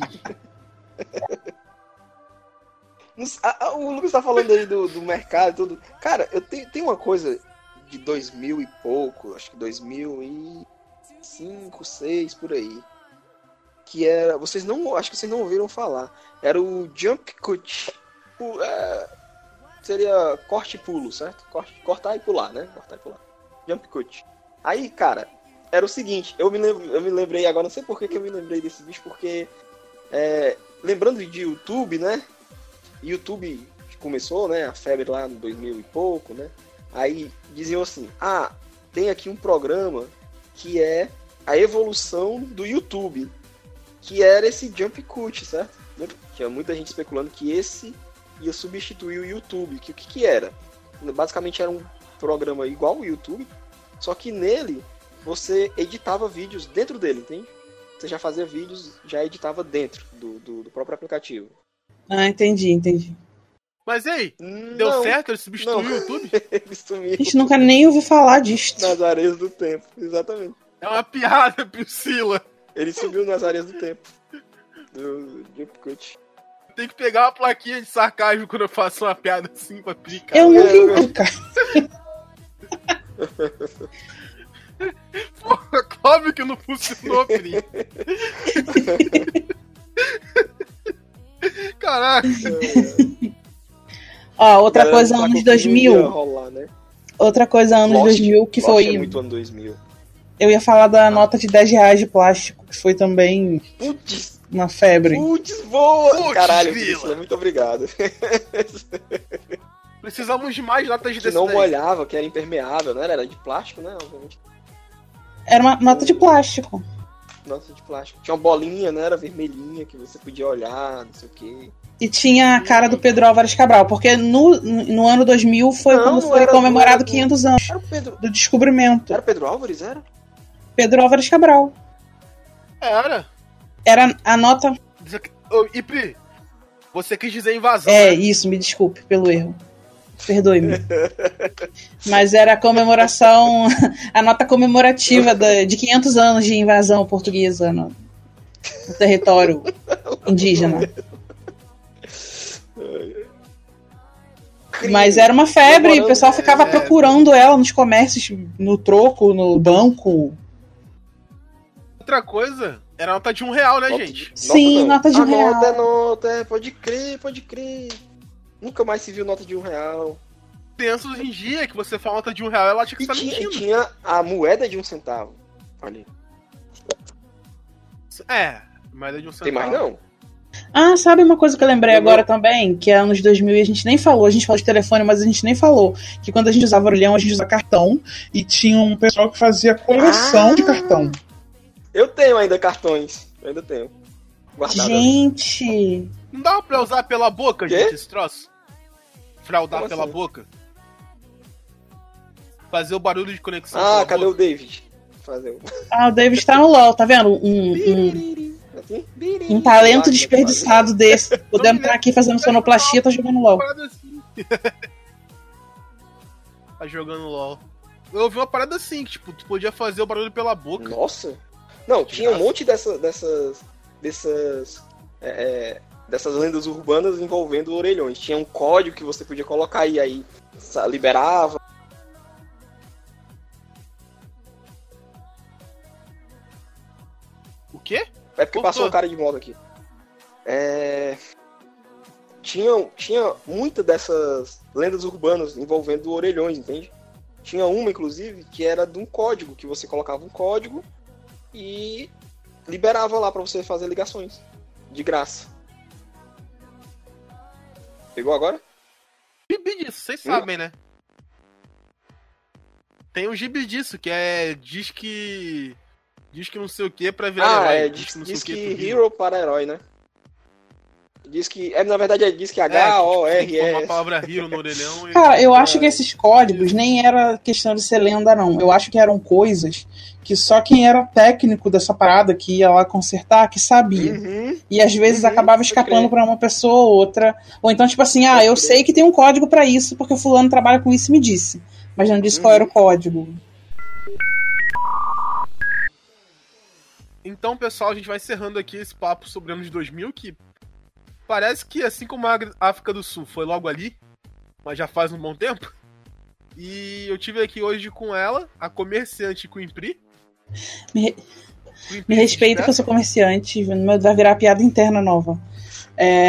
A, a, o Lucas tá falando aí do, do mercado e tudo. Cara, eu tenho, tem uma coisa de dois mil e pouco, acho que dois mil e cinco, seis, por aí. que era... Vocês não... Acho que vocês não ouviram falar. Era o Jump Cut. O, é, seria corte e pulo, certo? Corte, cortar e pular, né? Cortar e pular. Jump Cut. Aí, cara, era o seguinte. Eu me, lembro, eu me lembrei agora, não sei por que, que eu me lembrei desse bicho, porque... É, lembrando de YouTube, né? YouTube começou, né? A febre lá no dois mil e pouco, né? Aí diziam assim, ah, tem aqui um programa que é a evolução do YouTube, que era esse Jump Cut, certo? Tinha muita gente especulando que esse ia substituir o YouTube. Que o que, que era? Basicamente era um programa igual o YouTube, só que nele você editava vídeos dentro dele, entende? Você já fazia vídeos, já editava dentro do, do, do próprio aplicativo. Ah, entendi, entendi. Mas e aí? Deu Não, certo? Ele substituiu não. o YouTube? Ele sumiu A gente nunca nem ouviu falar disso. nas areias do tempo, exatamente. É uma piada, Priscila. Ele subiu nas areias do tempo. Do Jump Cut. Tem que pegar uma plaquinha de sarcasmo quando eu faço uma piada assim pra picar. Eu nunca É, entendi, cara. Pô, óbvio que não funcionou, Pri. Caraca. Ó, outra Galera, coisa, tá anos com que dois não ia mil. rolar, né? Outra coisa, anos Lost- dois mil, que Lost foi... É muito ano dois mil. Eu ia falar da nota de dez reais de plástico, que foi também Putz, uma febre. putz, boa! Putz, Caralho, grila. Priscila, muito obrigado. Precisamos de mais notas Que desse não daí. molhava, que era impermeável, né? Era de plástico, né? Obviamente. Era uma nota de plástico. Nota de plástico. Tinha uma bolinha, né? Era vermelhinha, que você podia olhar, não sei o quê. E tinha a cara do Pedro Álvares Cabral, porque no, no ano dois mil foi Não, quando não foi era- comemorado não era do- quinhentos anos Era o Pedro. do descobrimento. Era o Pedro Álvares, era? Pedro Álvares Cabral. Era. Era a nota... Ô, e Pri, você quis dizer invasão, É, né? isso, me desculpe pelo erro. Perdoe-me. Mas era a comemoração, a nota comemorativa da- de quinhentos anos de invasão portuguesa no, no território indígena. Mas era uma febre, o pessoal ficava É. procurando ela nos comércios, no troco, no banco. Outra coisa, era nota de um real, né, Nota gente? Sim, não. nota de a um real. nota é nota, é, pode crer, pode crer. Nunca mais se viu nota de um real. Pensa hoje em dia que você fala nota de um real, ela acha que E você tá tinha, e mentindo. tinha a moeda de um centavo. Olha aí. É, mas é de um centavo. Tem mais não? Ah, sabe uma coisa que eu lembrei Lembrou? agora também? Que é anos dois mil e a gente nem falou. A gente falou de telefone, mas a gente nem falou. Que quando a gente usava orelhão, a gente usava cartão. E tinha um pessoal que fazia coleção Ah! de cartão. Eu tenho ainda cartões. Eu ainda tenho. Guardado ali. Gente... Não dava pra usar pela boca, Quê? gente, esse troço? Fraudar Como pela assim? boca? Fazer o barulho de conexão Ah, pela cadê boca? o David? Fazer o... Ah, o David tá no LOL, tá vendo? Um, um, Assim? um talento desperdiçado desse. Podendo estar aqui fazendo sonoplastia, tá jogando LOL. Parada assim. Tá jogando LOL. Eu ouvi uma parada assim, que tipo, tu podia fazer o barulho pela boca. Nossa. Não, tinha um Graça. monte dessa, dessas... Dessas... é, é, dessas lendas urbanas envolvendo orelhões. Tinha um código que você podia colocar e aí sa- liberava. O quê? É porque Voltou. passou um cara de moto aqui. É... Tinha, tinha muita dessas lendas urbanas envolvendo orelhões, entende? Tinha uma, inclusive, que era de um código, que você colocava um código e liberava lá pra você fazer ligações. De graça. Pegou agora? Gibi disso, vocês Hum? sabem, né? Tem um gibi disso, que é. Diz que. Diz que não sei o que pra virar Ah, herói. é, diz, não diz sei o que pro Rio. hero para herói, né? Diz que. É, na verdade, é, diz que É, H O que, R tipo, tem que pôr uma S. palavra hero no orelhão e. Cara, eu acho que esses códigos nem era questão de ser lenda, não. Eu acho que eram coisas que só quem era técnico dessa parada, que ia lá consertar, que sabia. Uhum. E às vezes Uhum, acabava pode escapando crer. pra uma pessoa ou outra. Ou então, tipo assim, ah, Pode eu crer. sei que tem um código pra isso, porque o fulano trabalha com isso e me disse. Mas não disse qual Uhum. era o código. Então, pessoal, a gente vai encerrando aqui esse papo sobre anos dois mil, que parece que, assim como a África do Sul foi logo ali, mas já faz um bom tempo. E eu tive aqui hoje com ela, a comerciante Queen Pri. Me, Me respeita que eu sou comerciante, vai virar piada interna nova. É,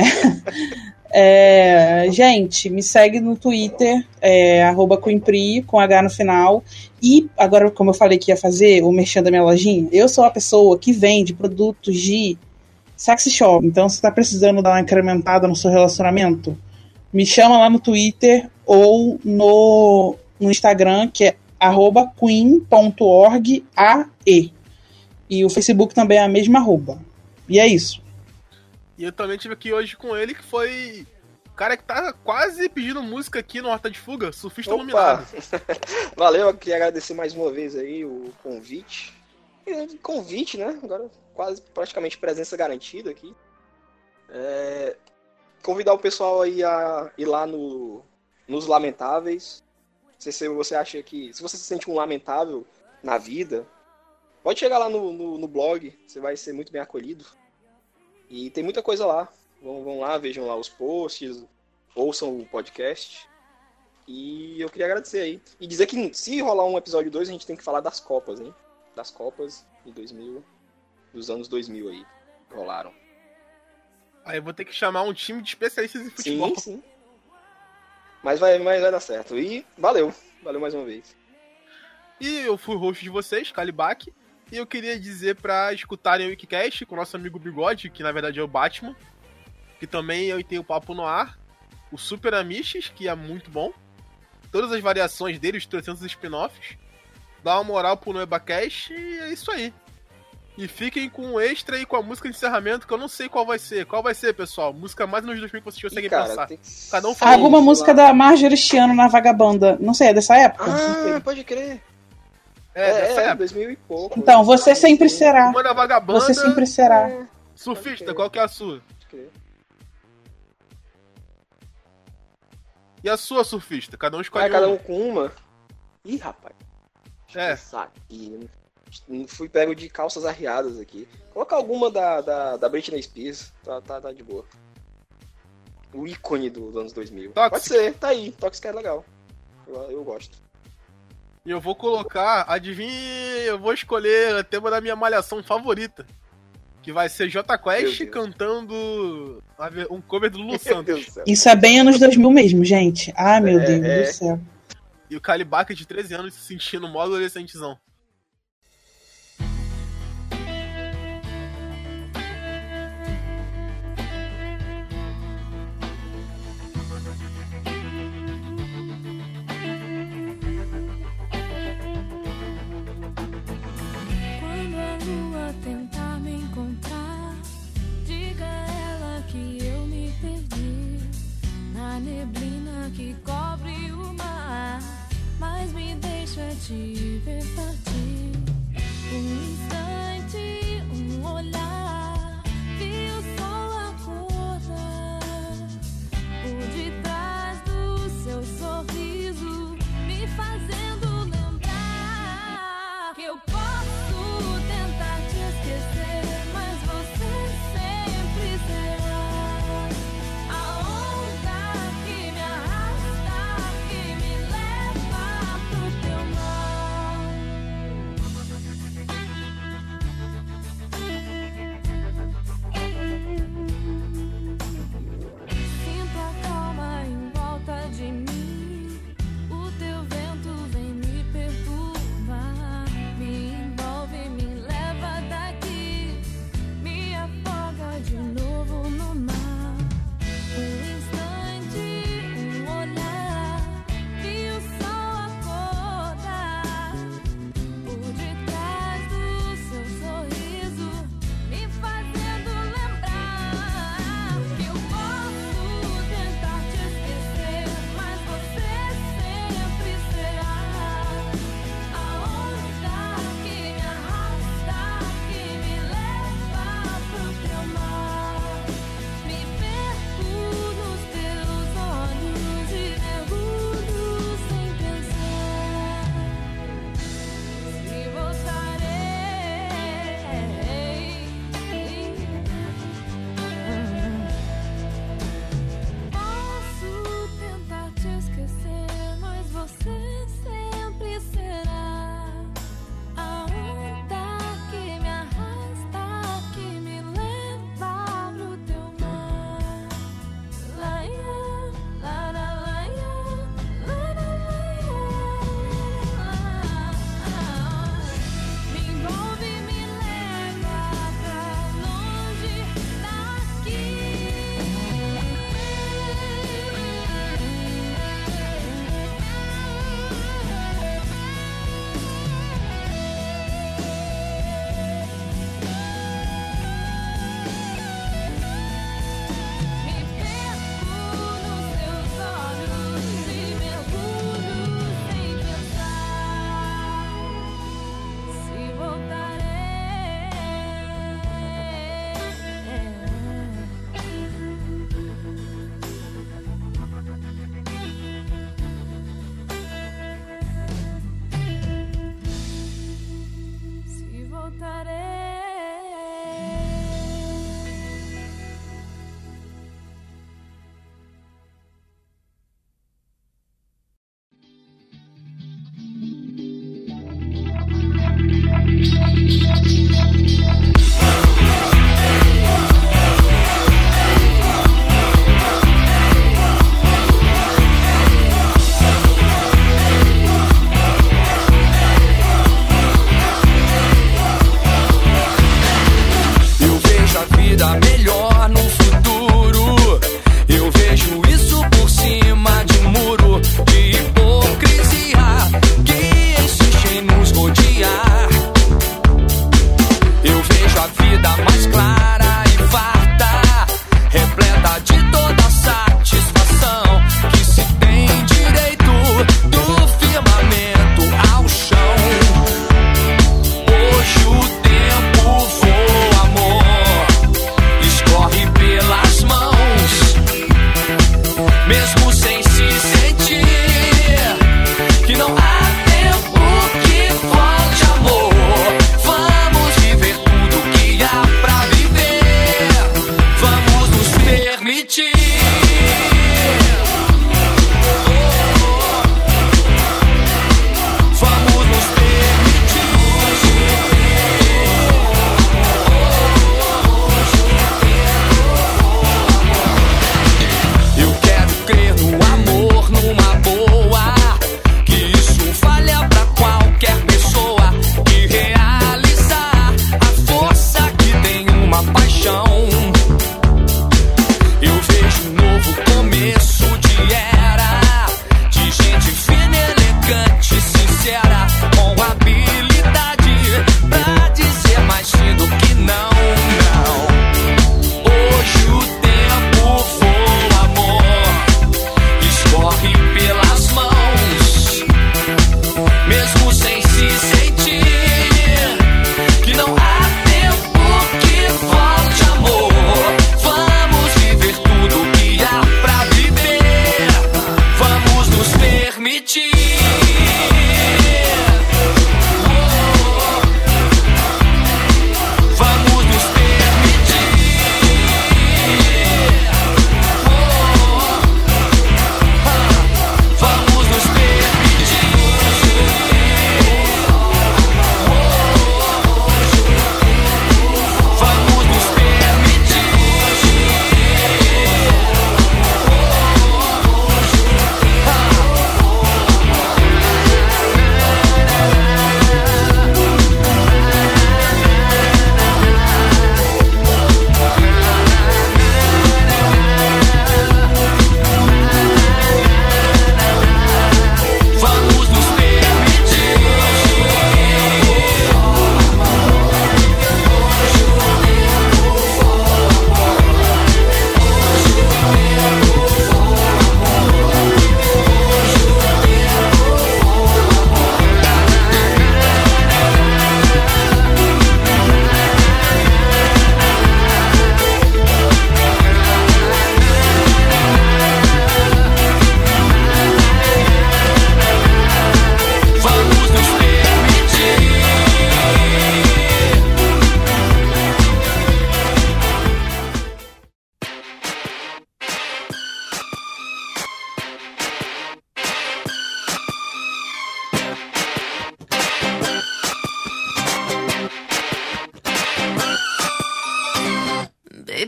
é, gente, me segue no Twitter, é, arroba Coimpri, com H no final. E agora, como eu falei que ia fazer o merchan da minha lojinha, eu sou a pessoa que vende produtos de sexy shop. Então, se você tá precisando dar uma incrementada no seu relacionamento, me chama lá no Twitter ou no, no Instagram, que é arroba queen ponto org A E. E o Facebook também é a mesma arroba. E é isso. E eu também estive aqui hoje com ele, que foi o cara que tá quase pedindo música aqui no Horta de Fuga, Surfista Opa. Iluminado. Valeu, eu queria agradecer mais uma vez aí o convite. Convite, né? Agora quase praticamente presença garantida aqui. É... Convidar o pessoal aí a ir lá no, nos Lamentáveis. Se você acha que... Se você se sente um lamentável na vida, pode chegar lá no, no, no blog, você vai ser muito bem acolhido. E tem muita coisa lá. Vão, vão lá, vejam lá os posts, ouçam o podcast. E eu queria agradecer aí. E dizer que se rolar um episódio dois, a gente tem que falar das Copas, hein? Das Copas de dois mil, dos anos dois mil aí, rolaram. Aí eu vou ter que chamar um time de especialistas em futebol. Sim, sim. Mas vai, mas vai dar certo. E valeu. Valeu mais uma vez. E eu fui o host de vocês, Calibac. E eu queria dizer pra escutarem o Wikicast com o nosso amigo Bigode, que na verdade é o Batman. Que também eu tenho o Papo no Ar. O Super Amiches, que é muito bom. Todas as variações dele, os trezentos spin-offs. Dá uma moral pro NoebaCast e é isso aí. E fiquem com o extra e com a música de encerramento, que eu não sei qual vai ser. Qual vai ser, pessoal? Música mais nos dois mil que vocês conseguem pensar. Que... Cada um fala. Alguma música lá da Marjorie Chiano na Vagabanda. Não sei, é dessa época? Ah, pode crer. É, é dessa é, época. dois mil e pouco. Então, você sempre será. Uma da Vagabanda. Você sempre será. É, Surfista, qual que é a sua? Pode crer. E a sua, Surfista? Cada um escolhe Ah, cada uma. um com uma? Ih, rapaz. Deixa É. eu pensar aqui. Fui pego de calças arriadas aqui. Coloca alguma da, da, da Britney Spears. Tá, tá, tá de boa. O ícone do, dos anos dois mil. Toxic. Pode ser, tá aí. Toxic é legal. Eu, eu gosto. E eu vou colocar, adivinha, eu vou escolher o tema da minha malhação favorita. Que vai ser Jota Quest cantando um cover do Lulu Santos. Isso é bem anos dois mil mesmo, gente. Ai, meu É, Deus é. do céu. E o Calibaca de treze anos se sentindo mó adolescentezão. Quando a lua tentar me encontrar, diga a ela que eu me perdi na neblina que cobre o mar, mas me deixa te ver partir. Um instante, um olhar, vi o sol acordar por detrás do seu sorriso, me fazendo lembrar que eu posso tentar te esquecer, mas você sempre será a onda que me arrasta, que me leva pro teu mar.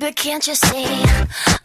can't you see?